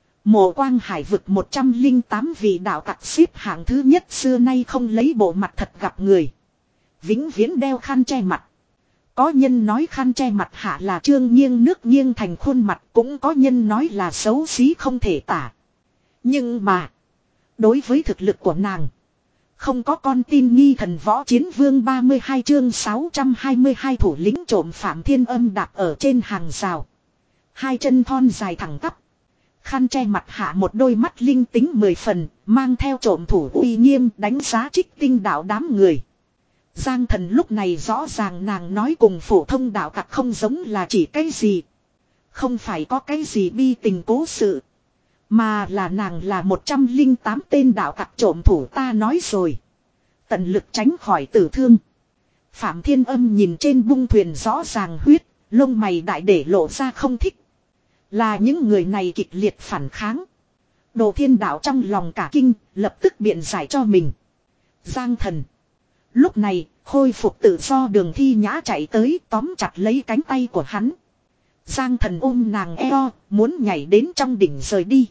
Mộ Quang Hải vực một trăm lẻ tám vị đạo tặc xếp hạng thứ nhất, xưa nay không lấy bộ mặt thật gặp người. Vĩnh viễn đeo khăn che mặt. Có nhân nói khăn che mặt hạ là trương nghiêng nước nghiêng thành khuôn mặt, cũng có nhân nói là xấu xí không thể tả. Nhưng mà, đối với thực lực của nàng, không có con tin nghi thần võ chiến vương. Ba mươi hai chương sáu trăm hai mươi hai thủ lĩnh trộm Phạm Thiên Âm đạp ở trên hàng rào. Hai chân thon dài thẳng tắp. Khăn che mặt hạ một đôi mắt linh tính mười phần, mang theo trộm thủ uy nghiêm đánh giá Trích Tinh Đạo đám người. Giang Thần lúc này rõ ràng nàng nói cùng phổ thông đạo tặc không giống là chỉ cái gì. Không phải có cái gì bi tình cố sự. Mà là nàng là một trăm lẻ tám tên đạo tặc trộm thủ. Ta nói rồi. Tận lực tránh khỏi tử thương. Phạm Thiên Âm nhìn trên bung thuyền rõ ràng huyết. Lông mày đại để lộ ra không thích. Là những người này kịch liệt phản kháng. Đồ Thiên Đạo trong lòng cả kinh, lập tức biện giải cho mình. Giang Thần. Lúc này, khôi phục tự do Đường Thi Nhã chạy tới tóm chặt lấy cánh tay của hắn. Giang Thần ôm nàng eo, muốn nhảy đến trong đỉnh rời đi.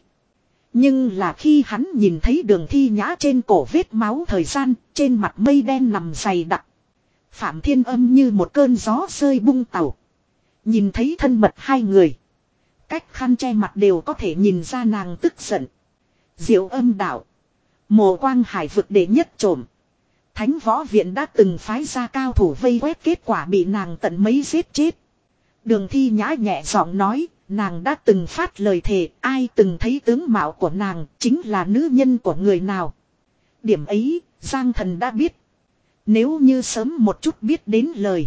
Nhưng là khi hắn nhìn thấy Đường Thi Nhã trên cổ vết máu thời gian, trên mặt mây đen nằm dày đặc. Phạm Thiên Âm như một cơn gió rơi bung tàu. Nhìn thấy thân mật hai người. Cách khăn che mặt đều có thể nhìn ra nàng tức giận. Diệu Âm đạo. Mộ Quang Hải vực đệ nhất trộm. Thánh Võ Viện đã từng phái ra cao thủ vây quét, kết quả bị nàng tận mấy giết chết. Đường Thi Nhã nhẹ giọng nói, nàng đã từng phát lời thề, ai từng thấy tướng mạo của nàng chính là nữ nhân của người nào. Điểm ấy, Giang Thần đã biết. Nếu như sớm một chút biết đến lời,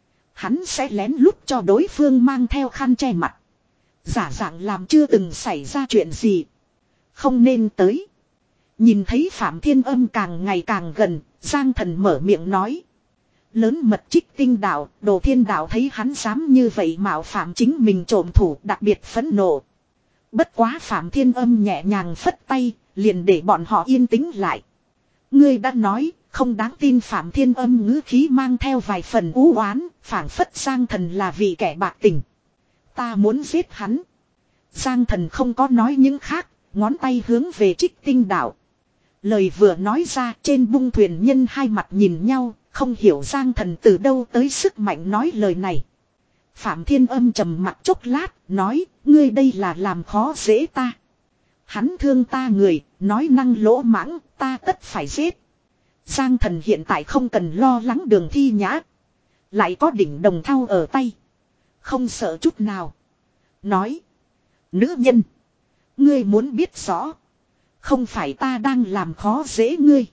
hắn sẽ lén lút cho đối phương mang theo khăn che mặt. Giả dạng làm chưa từng xảy ra chuyện gì. Không nên tới. Nhìn thấy Phạm Thiên Âm càng ngày càng gần, Giang Thần mở miệng nói. Lớn mật Trích Tinh Đạo, Đồ Thiên Đạo thấy hắn dám như vậy mạo phạm chính mình trộm thủ, đặc biệt phẫn nộ. Bất quá Phạm Thiên Âm nhẹ nhàng phất tay, liền để bọn họ yên tĩnh lại. Ngươi đã nói, không đáng tin. Phạm Thiên Âm ngữ khí mang theo vài phần u oán, phảng phất Giang Thần là vị kẻ bạc tình. Ta muốn giết hắn. Giang Thần không có nói những khác, ngón tay hướng về Trích Tinh Đạo. Lời vừa nói ra, trên bung thuyền nhân hai mặt nhìn nhau, không hiểu Giang Thần từ đâu tới sức mạnh nói lời này. Phạm Thiên Âm trầm mặt chốc lát, nói, ngươi đây là làm khó dễ ta. Hắn thương ta người, nói năng lỗ mãng, ta tất phải giết. Giang Thần hiện tại không cần lo lắng Đường Thi Nhã. Lại có đỉnh đồng thau ở tay. Không sợ chút nào. Nói, nữ nhân, ngươi muốn biết rõ. Không phải ta đang làm khó dễ ngươi.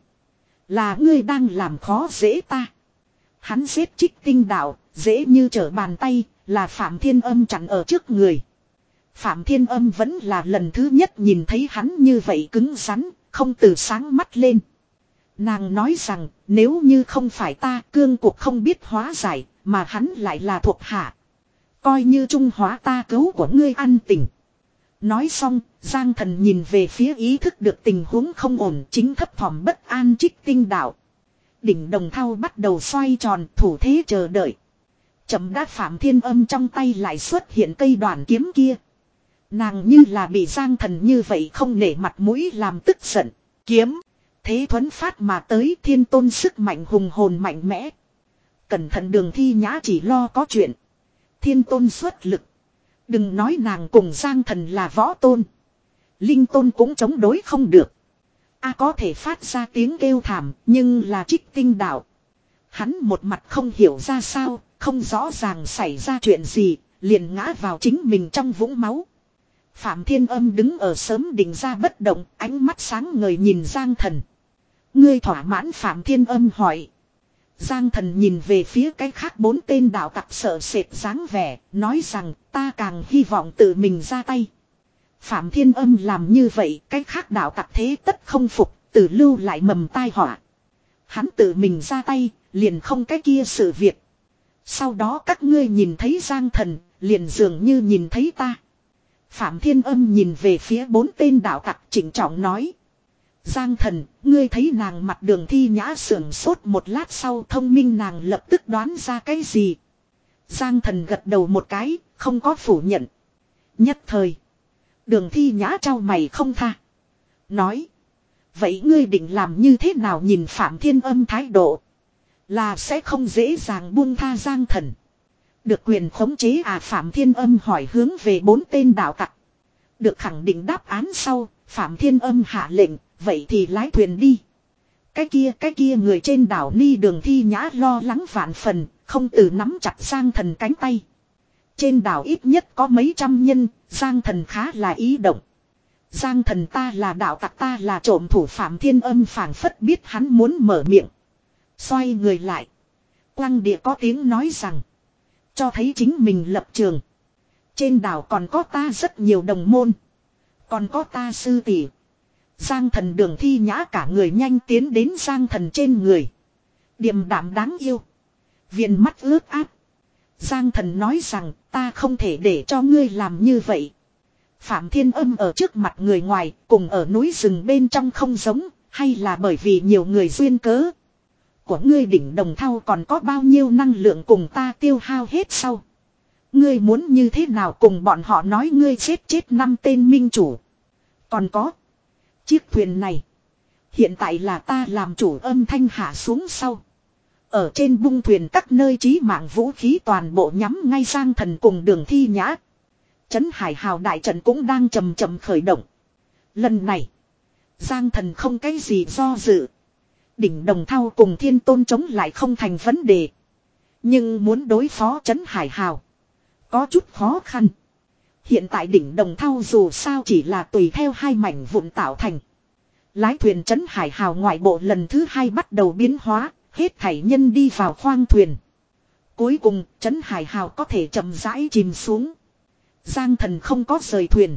Là ngươi đang làm khó dễ ta. Hắn giết Trích Tinh Đạo, dễ như trở bàn tay, là Phạm Thiên Âm chặn ở trước người. Phạm Thiên Âm vẫn là lần thứ nhất nhìn thấy hắn như vậy cứng rắn, không từ sáng mắt lên. Nàng nói rằng, nếu như không phải ta, cương cuộc không biết hóa giải, mà hắn lại là thuộc hạ. Coi như trung hóa ta cứu của ngươi ăn tình. Nói xong, Giang Thần nhìn về phía ý thức được tình huống không ổn, chính thấp thỏm bất an Trích Tinh Đạo. Đỉnh đồng thau bắt đầu xoay tròn, thủ thế chờ đợi. Chậm đã Phạm Thiên Âm trong tay lại xuất hiện cây đoàn kiếm kia. Nàng như là bị Giang Thần như vậy không nể mặt mũi làm tức giận. Kiếm, thế thuấn phát mà tới, thiên tôn sức mạnh hùng hồn mạnh mẽ. Cẩn thận Đường Thi Nhã chỉ lo có chuyện. Thiên tôn xuất lực. Đừng nói nàng cùng Giang Thần là võ tôn. Linh tôn cũng chống đối không được. A có thể phát ra tiếng kêu thảm, nhưng là Trích Tinh Đạo. Hắn một mặt không hiểu ra sao, không rõ ràng xảy ra chuyện gì, liền ngã vào chính mình trong vũng máu. Phạm Thiên Âm đứng ở sớm định ra bất động, ánh mắt sáng ngời nhìn Giang Thần. Ngươi thỏa mãn? Phạm Thiên Âm hỏi. Giang Thần nhìn về phía cái khác bốn tên đạo tặc sợ sệt dáng vẻ, nói rằng ta càng hy vọng tự mình ra tay. Phạm Thiên Âm làm như vậy, cái khác đạo tặc thế tất không phục, tự lưu lại mầm tai họa. Hắn tự mình ra tay, liền không cái kia sự việc. Sau đó các ngươi nhìn thấy Giang Thần, liền dường như nhìn thấy ta. Phạm Thiên Âm nhìn về phía bốn tên đạo tặc chỉnh trọng nói. Giang Thần, ngươi thấy nàng mặt Đường Thi Nhã sưởng sốt một lát sau, thông minh nàng lập tức đoán ra cái gì. Giang Thần gật đầu một cái, không có phủ nhận. Nhất thời, Đường Thi Nhã trao mày không tha. Nói, vậy ngươi định làm như thế nào? Nhìn Phạm Thiên Âm thái độ, là sẽ không dễ dàng buông tha Giang Thần. Được quyền khống chế à? Phạm Thiên Âm hỏi hướng về bốn tên đạo tặc. Được khẳng định đáp án sau, Phạm Thiên Âm hạ lệnh, vậy thì lái thuyền đi. Cái kia cái kia người trên đảo Ni Đường Thi Nhã lo lắng vạn phần, không từ nắm chặt Giang Thần cánh tay. Trên đảo ít nhất có mấy trăm nhân, Giang Thần khá là ý động. Giang Thần, ta là đạo tặc, ta là trộm thủ. Phạm Thiên Âm phảng phất biết hắn muốn mở miệng. Xoay người lại. Quăng địa có tiếng nói rằng. Cho thấy chính mình lập trường. Trên đảo còn có ta rất nhiều đồng môn. Còn có ta sư tỷ. Giang Thần. Đường Thi Nhã cả người nhanh tiến đến Giang Thần trên người. Điềm đạm đáng yêu. Viền mắt ướt át. Giang Thần nói rằng ta không thể để cho ngươi làm như vậy. Phạm Thiên Âm ở trước mặt người ngoài, cùng ở núi rừng bên trong không giống, hay là bởi vì nhiều người duyên cớ. Của ngươi đỉnh đồng thau còn có bao nhiêu năng lượng cùng ta tiêu hao hết sau. Ngươi muốn như thế nào cùng bọn họ nói ngươi chết chết năm tên minh chủ. Còn có. Chiếc thuyền này. Hiện tại là ta làm chủ âm thanh hạ xuống sau. Ở trên bung thuyền các nơi chí mạng vũ khí toàn bộ nhắm ngay Giang Thần cùng Đường Thi Nhã. Trấn Hải Hào đại trận cũng đang chầm chậm khởi động. Lần này. Giang Thần không cái gì do dự. Đỉnh đồng thau cùng Thiên Tôn chống lại không thành vấn đề. Nhưng muốn đối phó Trấn Hải Hào. Có chút khó khăn. Hiện tại đỉnh đồng thau dù sao chỉ là tùy theo hai mảnh vụn tạo thành. Lái thuyền Trấn Hải Hào ngoại bộ lần thứ hai bắt đầu biến hóa. Hết thảy nhân đi vào khoang thuyền. Cuối cùng Trấn Hải Hào có thể chậm rãi chìm xuống. Giang Thần không có rời thuyền.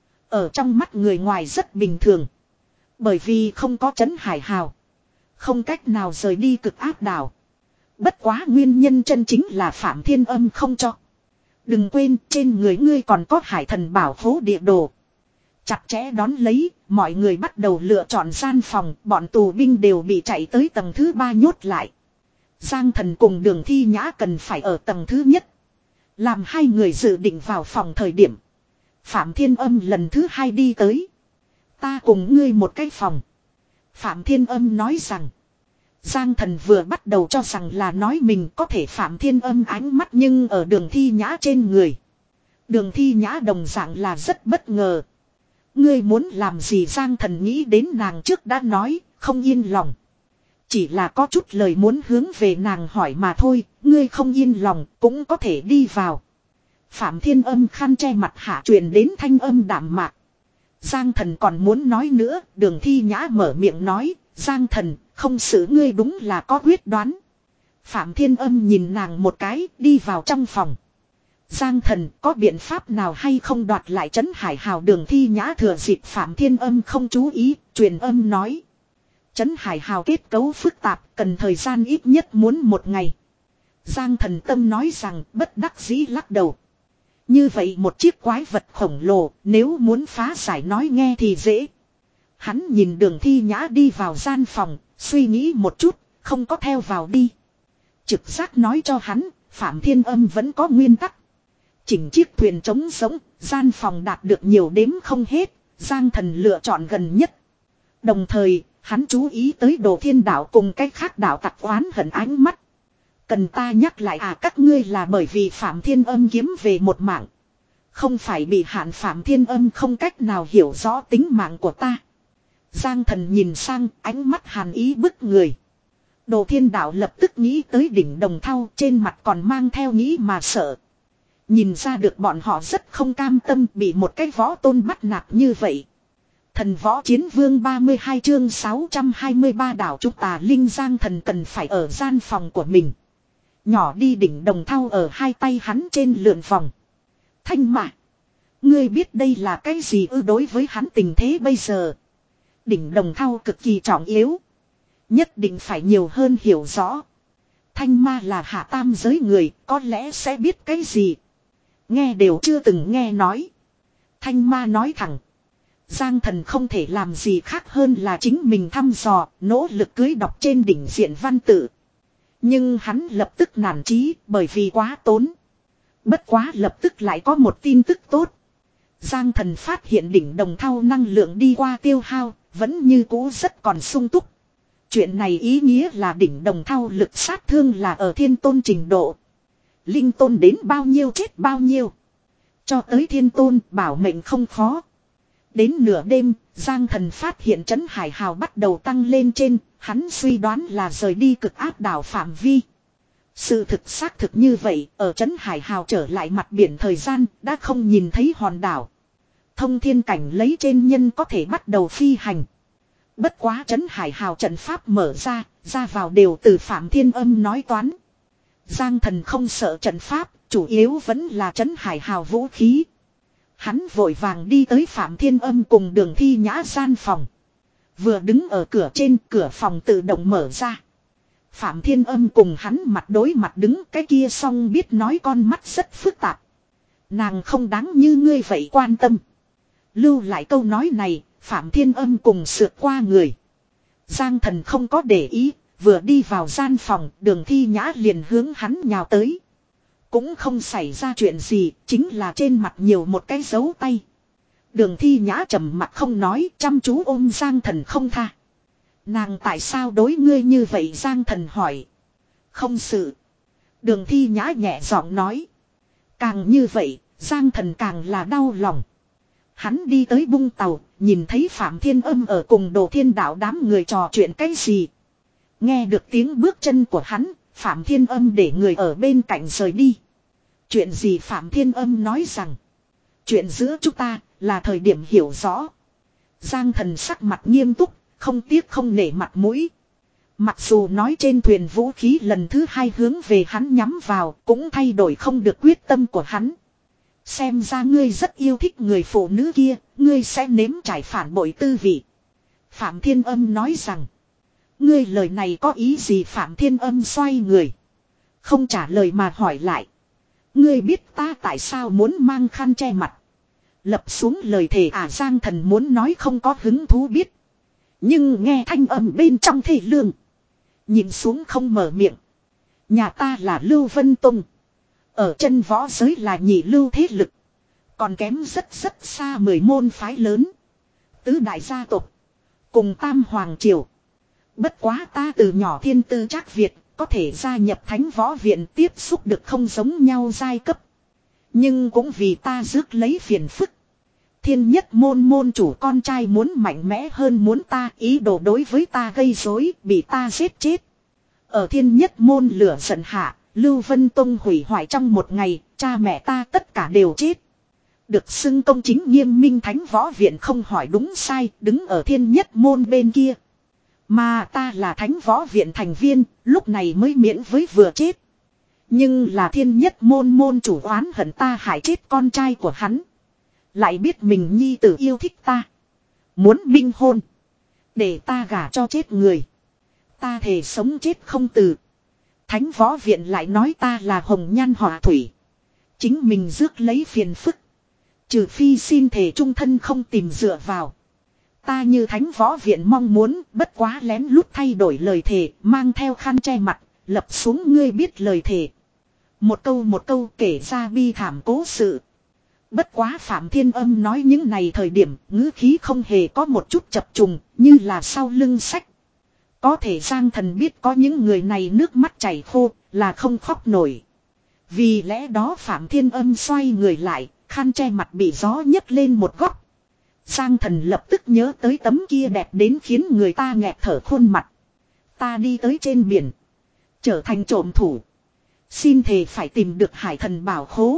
Ở trong mắt người ngoài rất bình thường. Bởi vì không có Trấn Hải Hào. Không cách nào rời đi cực áp đảo. Bất quá nguyên nhân chân chính là Phạm Thiên Âm không cho. Đừng quên trên người ngươi còn có hải thần bảo khố địa đồ. Chặt chẽ đón lấy, mọi người bắt đầu lựa chọn gian phòng, bọn tù binh đều bị chạy tới tầng thứ ba nhốt lại. Giang Thần cùng Đường Thi Nhã cần phải ở tầng thứ nhất. Làm hai người dự định vào phòng thời điểm. Phạm Thiên Âm lần thứ hai đi tới. Ta cùng ngươi một cái phòng. Phạm Thiên Âm nói rằng. Giang Thần vừa bắt đầu cho rằng là nói mình có thể Phạm Thiên Âm ánh mắt nhưng ở Đường Thi Nhã trên người. Đường Thi Nhã đồng dạng là rất bất ngờ. Ngươi muốn làm gì Giang Thần nghĩ đến nàng trước đã nói, không yên lòng. Chỉ là có chút lời muốn hướng về nàng hỏi mà thôi, ngươi không yên lòng cũng có thể đi vào. Phạm Thiên Âm khăn che mặt hạ truyền đến thanh âm đạm mạc. Giang Thần còn muốn nói nữa, Đường Thi Nhã mở miệng nói, Giang Thần, không xử ngươi đúng là có quyết đoán. Phạm Thiên Âm nhìn nàng một cái, đi vào trong phòng. Giang Thần có biện pháp nào hay không đoạt lại Trấn Hải Hào Đường Thi Nhã thừa dịp Phạm Thiên Âm không chú ý, truyền âm nói. Trấn Hải Hào kết cấu phức tạp, cần thời gian ít nhất muốn một ngày. Giang Thần tâm nói rằng bất đắc dĩ lắc đầu. Như vậy một chiếc quái vật khổng lồ, nếu muốn phá giải nói nghe thì dễ. Hắn nhìn Đường Thi Nhã đi vào gian phòng, suy nghĩ một chút, không có theo vào đi. Trực giác nói cho hắn, Phạm Thiên Âm vẫn có nguyên tắc. Chỉnh chiếc thuyền trống sống, gian phòng đạt được nhiều đếm không hết, Giang Thần lựa chọn gần nhất. Đồng thời, hắn chú ý tới Đồ Thiên Đạo cùng cái khác đạo tặc oán hận ánh mắt. Cần ta nhắc lại à các ngươi là bởi vì Phạm Thiên Âm kiếm về một mạng. Không phải bị hạn Phạm Thiên Âm không cách nào hiểu rõ tính mạng của ta. Giang Thần nhìn sang ánh mắt hàn ý bức người. Đồ Thiên Đạo lập tức nghĩ tới đỉnh đồng thau trên mặt còn mang theo nghĩ mà sợ. Nhìn ra được bọn họ rất không cam tâm bị một cái võ tôn bắt nạt như vậy. Thần võ chiến vương ba mươi hai chương sáu trăm hai mươi ba đảo chúng ta Linh Giang Thần cần phải ở gian phòng của mình. Nhỏ đi đỉnh đồng thau ở hai tay hắn trên lượn vòng. Thanh mạc. Ngươi biết đây là cái gì ư đối với hắn tình thế bây giờ. Đỉnh đồng thau cực kỳ trọng yếu. Nhất định phải nhiều hơn hiểu rõ. Thanh ma là hạ tam giới người, có lẽ sẽ biết cái gì. Nghe đều chưa từng nghe nói. Thanh ma nói thẳng. Giang Thần không thể làm gì khác hơn là chính mình thăm dò, nỗ lực cưới đọc trên đỉnh diện văn tự. Nhưng hắn lập tức nản chí bởi vì quá tốn. Bất quá lập tức lại có một tin tức tốt. Giang Thần phát hiện đỉnh đồng thau năng lượng đi qua tiêu hao, vẫn như cũ rất còn sung túc. Chuyện này ý nghĩa là đỉnh đồng thau lực sát thương là ở thiên tôn trình độ. Linh tôn đến bao nhiêu chết bao nhiêu. Cho tới thiên tôn bảo mệnh không khó. Đến nửa đêm, Giang Thần phát hiện Trấn Hải Hào bắt đầu tăng lên trên, hắn suy đoán là rời đi cực áp đảo phạm vi. Sự thực xác thực như vậy, ở Trấn Hải Hào trở lại mặt biển thời gian, đã không nhìn thấy hòn đảo. Thông thiên cảnh lấy trên nhân có thể bắt đầu phi hành. Bất quá Trấn Hải Hào trận pháp mở ra, ra vào đều từ Phạm Thiên Âm nói toán. Giang Thần không sợ trận pháp, chủ yếu vẫn là Trấn Hải Hào vũ khí. Hắn vội vàng đi tới Phạm Thiên Âm cùng Đường Thi Nhã gian phòng. Vừa đứng ở cửa trên, cửa phòng tự động mở ra. Phạm Thiên Âm cùng hắn mặt đối mặt đứng, cái kia song biết nói con mắt rất phức tạp. Nàng không đáng như ngươi vậy quan tâm. Lưu lại câu nói này, Phạm Thiên Âm cùng sượt qua người. Giang Thần không có để ý, vừa đi vào gian phòng, Đường Thi Nhã liền hướng hắn nhào tới. Cũng không xảy ra chuyện gì, chính là trên mặt nhiều một cái dấu tay. Đường Thi Nhã trầm mặt không nói, chăm chú ôm Giang Thần không tha. Nàng tại sao đối ngươi như vậy? Giang Thần hỏi. Không sự. Đường Thi Nhã nhẹ giọng nói. Càng như vậy, Giang Thần càng là đau lòng. Hắn đi tới bung tàu, nhìn thấy Phạm Thiên Âm ở cùng Đồ Thiên Đạo đám người trò chuyện cái gì. Nghe được tiếng bước chân của hắn, Phạm Thiên Âm để người ở bên cạnh rời đi. Chuyện gì? Phạm Thiên Âm nói rằng. Chuyện giữa chúng ta là thời điểm hiểu rõ. Giang Thần sắc mặt nghiêm túc, không tiếc không nể mặt mũi. Mặc dù nói trên thuyền vũ khí lần thứ hai hướng về hắn nhắm vào, cũng thay đổi không được quyết tâm của hắn. Xem ra ngươi rất yêu thích người phụ nữ kia, ngươi sẽ nếm trải phản bội tư vị. Phạm Thiên Âm nói rằng. Ngươi lời này có ý gì? Phạm Thiên Âm xoay người. Không trả lời mà hỏi lại. Ngươi biết ta tại sao muốn mang khăn che mặt? Lập xuống lời thề à? Giang Thần muốn nói không có hứng thú biết. Nhưng nghe thanh âm bên trong thê lương. Nhìn xuống không mở miệng. Nhà ta là Lưu Vân Tông. Ở chân võ giới là nhị lưu thế lực. Còn kém rất rất xa mười môn phái lớn. Tứ đại gia tộc. Cùng tam hoàng triều. Bất quá ta từ nhỏ thiên tư trác Việt. Có thể gia nhập thánh võ viện tiếp xúc được không giống nhau giai cấp. Nhưng cũng vì ta rước lấy phiền phức. Thiên nhất môn môn chủ con trai muốn mạnh mẽ hơn muốn ta, ý đồ đối với ta gây rối, bị ta giết chết. Ở thiên nhất môn lửa giận hạ, Lưu Vân Tông hủy hoại trong một ngày, cha mẹ ta tất cả đều chết. Được xưng công chính nghiêm minh thánh võ viện không hỏi đúng sai, đứng ở thiên nhất môn bên kia. Mà ta là thánh võ viện thành viên, lúc này mới miễn với vừa chết. Nhưng là thiên nhất môn môn chủ oán hận ta hại chết con trai của hắn. Lại biết mình nhi tử yêu thích ta. Muốn minh hôn. Để ta gả cho chết người. Ta thề sống chết không từ. Thánh võ viện lại nói ta là hồng nhan họa thủy. Chính mình rước lấy phiền phức. Trừ phi xin thề trung thân không tìm dựa vào. Ta như thánh võ viện mong muốn, bất quá lén lút thay đổi lời thề, mang theo khăn che mặt, lập xuống ngươi biết lời thề. Một câu một câu kể ra bi thảm cố sự. Bất quá Phạm Thiên Âm nói những này thời điểm, ngữ khí không hề có một chút chập trùng, như là sau lưng sách. Có thể Giang Thần biết có những người này nước mắt chảy khô, là không khóc nổi. Vì lẽ đó Phạm Thiên Âm xoay người lại, khăn che mặt bị gió nhấc lên một góc. Giang Thần lập tức nhớ tới tấm kia đẹp đến khiến người ta nghẹt thở khuôn mặt. Ta đi tới trên biển, trở thành trộm thủ. Xin thề phải tìm được hải thần bảo khố.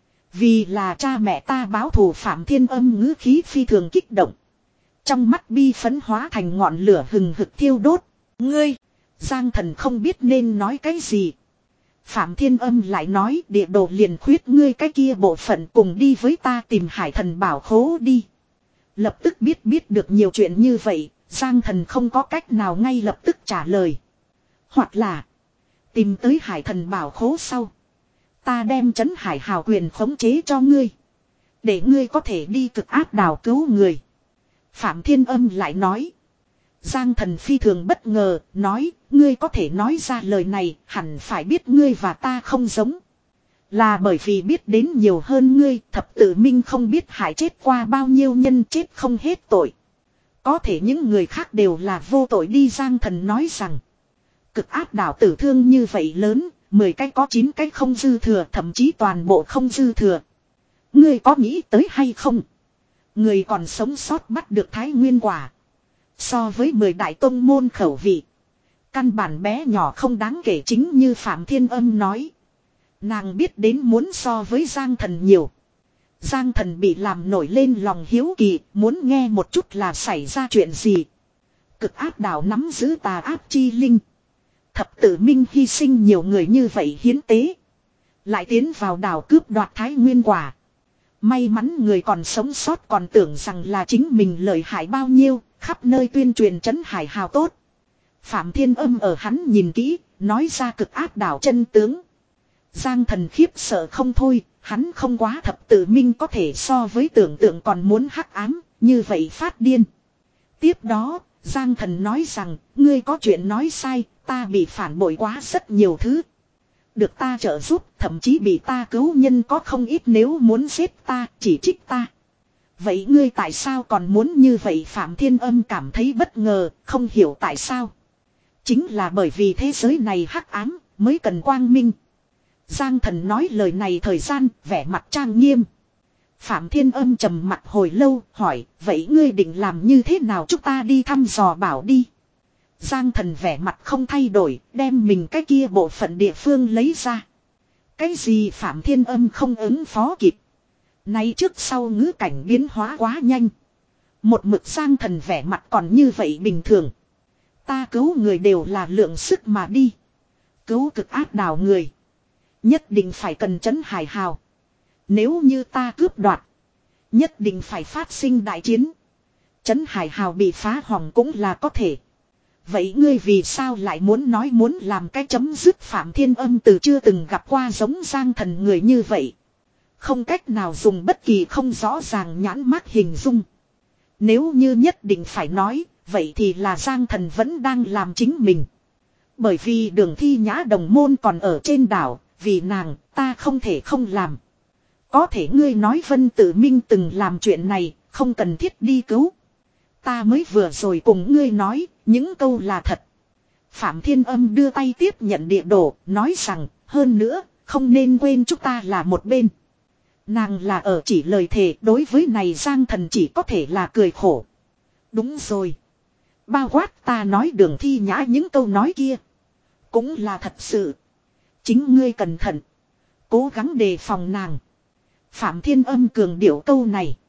Vì là cha mẹ ta báo thù. Phạm Thiên Âm ngữ khí phi thường kích động. Trong mắt bi phấn hóa thành ngọn lửa hừng hực thiêu đốt. Ngươi, Giang Thần không biết nên nói cái gì. Phạm Thiên Âm lại nói địa đồ liền khuyết ngươi cái kia bộ phận cùng đi với ta tìm hải thần bảo khố đi. Lập tức biết biết được nhiều chuyện như vậy, Giang Thần không có cách nào ngay lập tức trả lời. Hoặc là tìm tới hải thần bảo khố sau, ta đem trấn hải hào quyền khống chế cho ngươi, để ngươi có thể đi cực ác đảo cứu người. Phạm Thiên Âm lại nói. Giang Thần phi thường bất ngờ, nói, ngươi có thể nói ra lời này, hẳn phải biết ngươi và ta không giống. Là bởi vì biết đến nhiều hơn ngươi, thập tự minh không biết hại chết qua bao nhiêu nhân, chết không hết tội. Có thể những người khác đều là vô tội đi. Giang Thần nói rằng, cực ác đảo tử thương như vậy lớn, mười cái có chín cái không dư thừa, thậm chí toàn bộ không dư thừa. Ngươi có nghĩ tới hay không? Người còn sống sót bắt được Thái Nguyên quả. So với mười đại tông môn khẩu vị, căn bản bé nhỏ không đáng kể. Chính như Phạm Thiên Âm nói, nàng biết đến muốn so với Giang Thần nhiều. Giang Thần bị làm nổi lên lòng hiếu kỳ, muốn nghe một chút là xảy ra chuyện gì. Cực ác đảo nắm giữ tà ác chi linh. Thập tự minh hy sinh nhiều người như vậy hiến tế, lại tiến vào đảo cướp đoạt Thái Nguyên quả. May mắn người còn sống sót còn tưởng rằng là chính mình lợi hại bao nhiêu, khắp nơi tuyên truyền trấn hải hào tốt. Phạm Thiên Âm ở hắn nhìn kỹ, nói ra cực ác đảo chân tướng. Giang Thần khiếp sợ không thôi, hắn không quá thập tự minh có thể so với tưởng tượng còn muốn hắc ám, như vậy phát điên. Tiếp đó, Giang Thần nói rằng, ngươi có chuyện nói sai, ta bị phản bội quá rất nhiều thứ. Được ta trợ giúp, thậm chí bị ta cứu nhân có không ít, nếu muốn giết ta, chỉ trích ta. Vậy ngươi tại sao còn muốn như vậy? Phạm Thiên Âm cảm thấy bất ngờ, không hiểu tại sao. Chính là bởi vì thế giới này hắc ám, mới cần quang minh. Giang Thần nói lời này thời gian, vẻ mặt trang nghiêm. Phạm Thiên Âm trầm mặt hồi lâu, hỏi, vậy ngươi định làm như thế nào? Chúng ta đi thăm dò bảo đi. Giang Thần vẻ mặt không thay đổi, đem mình cái kia bộ phận địa phương lấy ra. Cái gì? Phạm Thiên Âm không ứng phó kịp. Nay trước sau ngữ cảnh biến hóa quá nhanh. Một mực Giang Thần vẻ mặt còn như vậy bình thường. Ta cứu người đều là lượng sức mà đi. Cứu cực ác đảo người. Nhất định phải cần trấn hải hào. Nếu như ta cướp đoạt. Nhất định phải phát sinh đại chiến. Trấn hải hào bị phá hỏng cũng là có thể. Vậy ngươi vì sao lại muốn nói muốn làm cái chấm dứt? Phạm Thiên Âm từ chưa từng gặp qua giống Giang Thần người như vậy. Không cách nào dùng bất kỳ không rõ ràng nhãn mác hình dung. Nếu như nhất định phải nói, vậy thì là Giang Thần vẫn đang làm chính mình. Bởi vì Đường Thi Nhã đồng môn còn ở trên đảo, vì nàng, ta không thể không làm. Có thể ngươi nói Vân Tử Minh từng làm chuyện này, không cần thiết đi cứu. Ta mới vừa rồi cùng ngươi nói, những câu là thật. Phạm Thiên Âm đưa tay tiếp nhận địa đồ, nói rằng, hơn nữa, không nên quên chúng ta là một bên. Nàng là ở chỉ lời thề, đối với này Giang Thần chỉ có thể là cười khổ. Đúng rồi. Bao quát ta nói Đường Thi Nhã những câu nói kia. Cũng là thật sự. Chính ngươi cẩn thận. Cố gắng đề phòng nàng. Phạm Thiên Âm cường điệu câu này.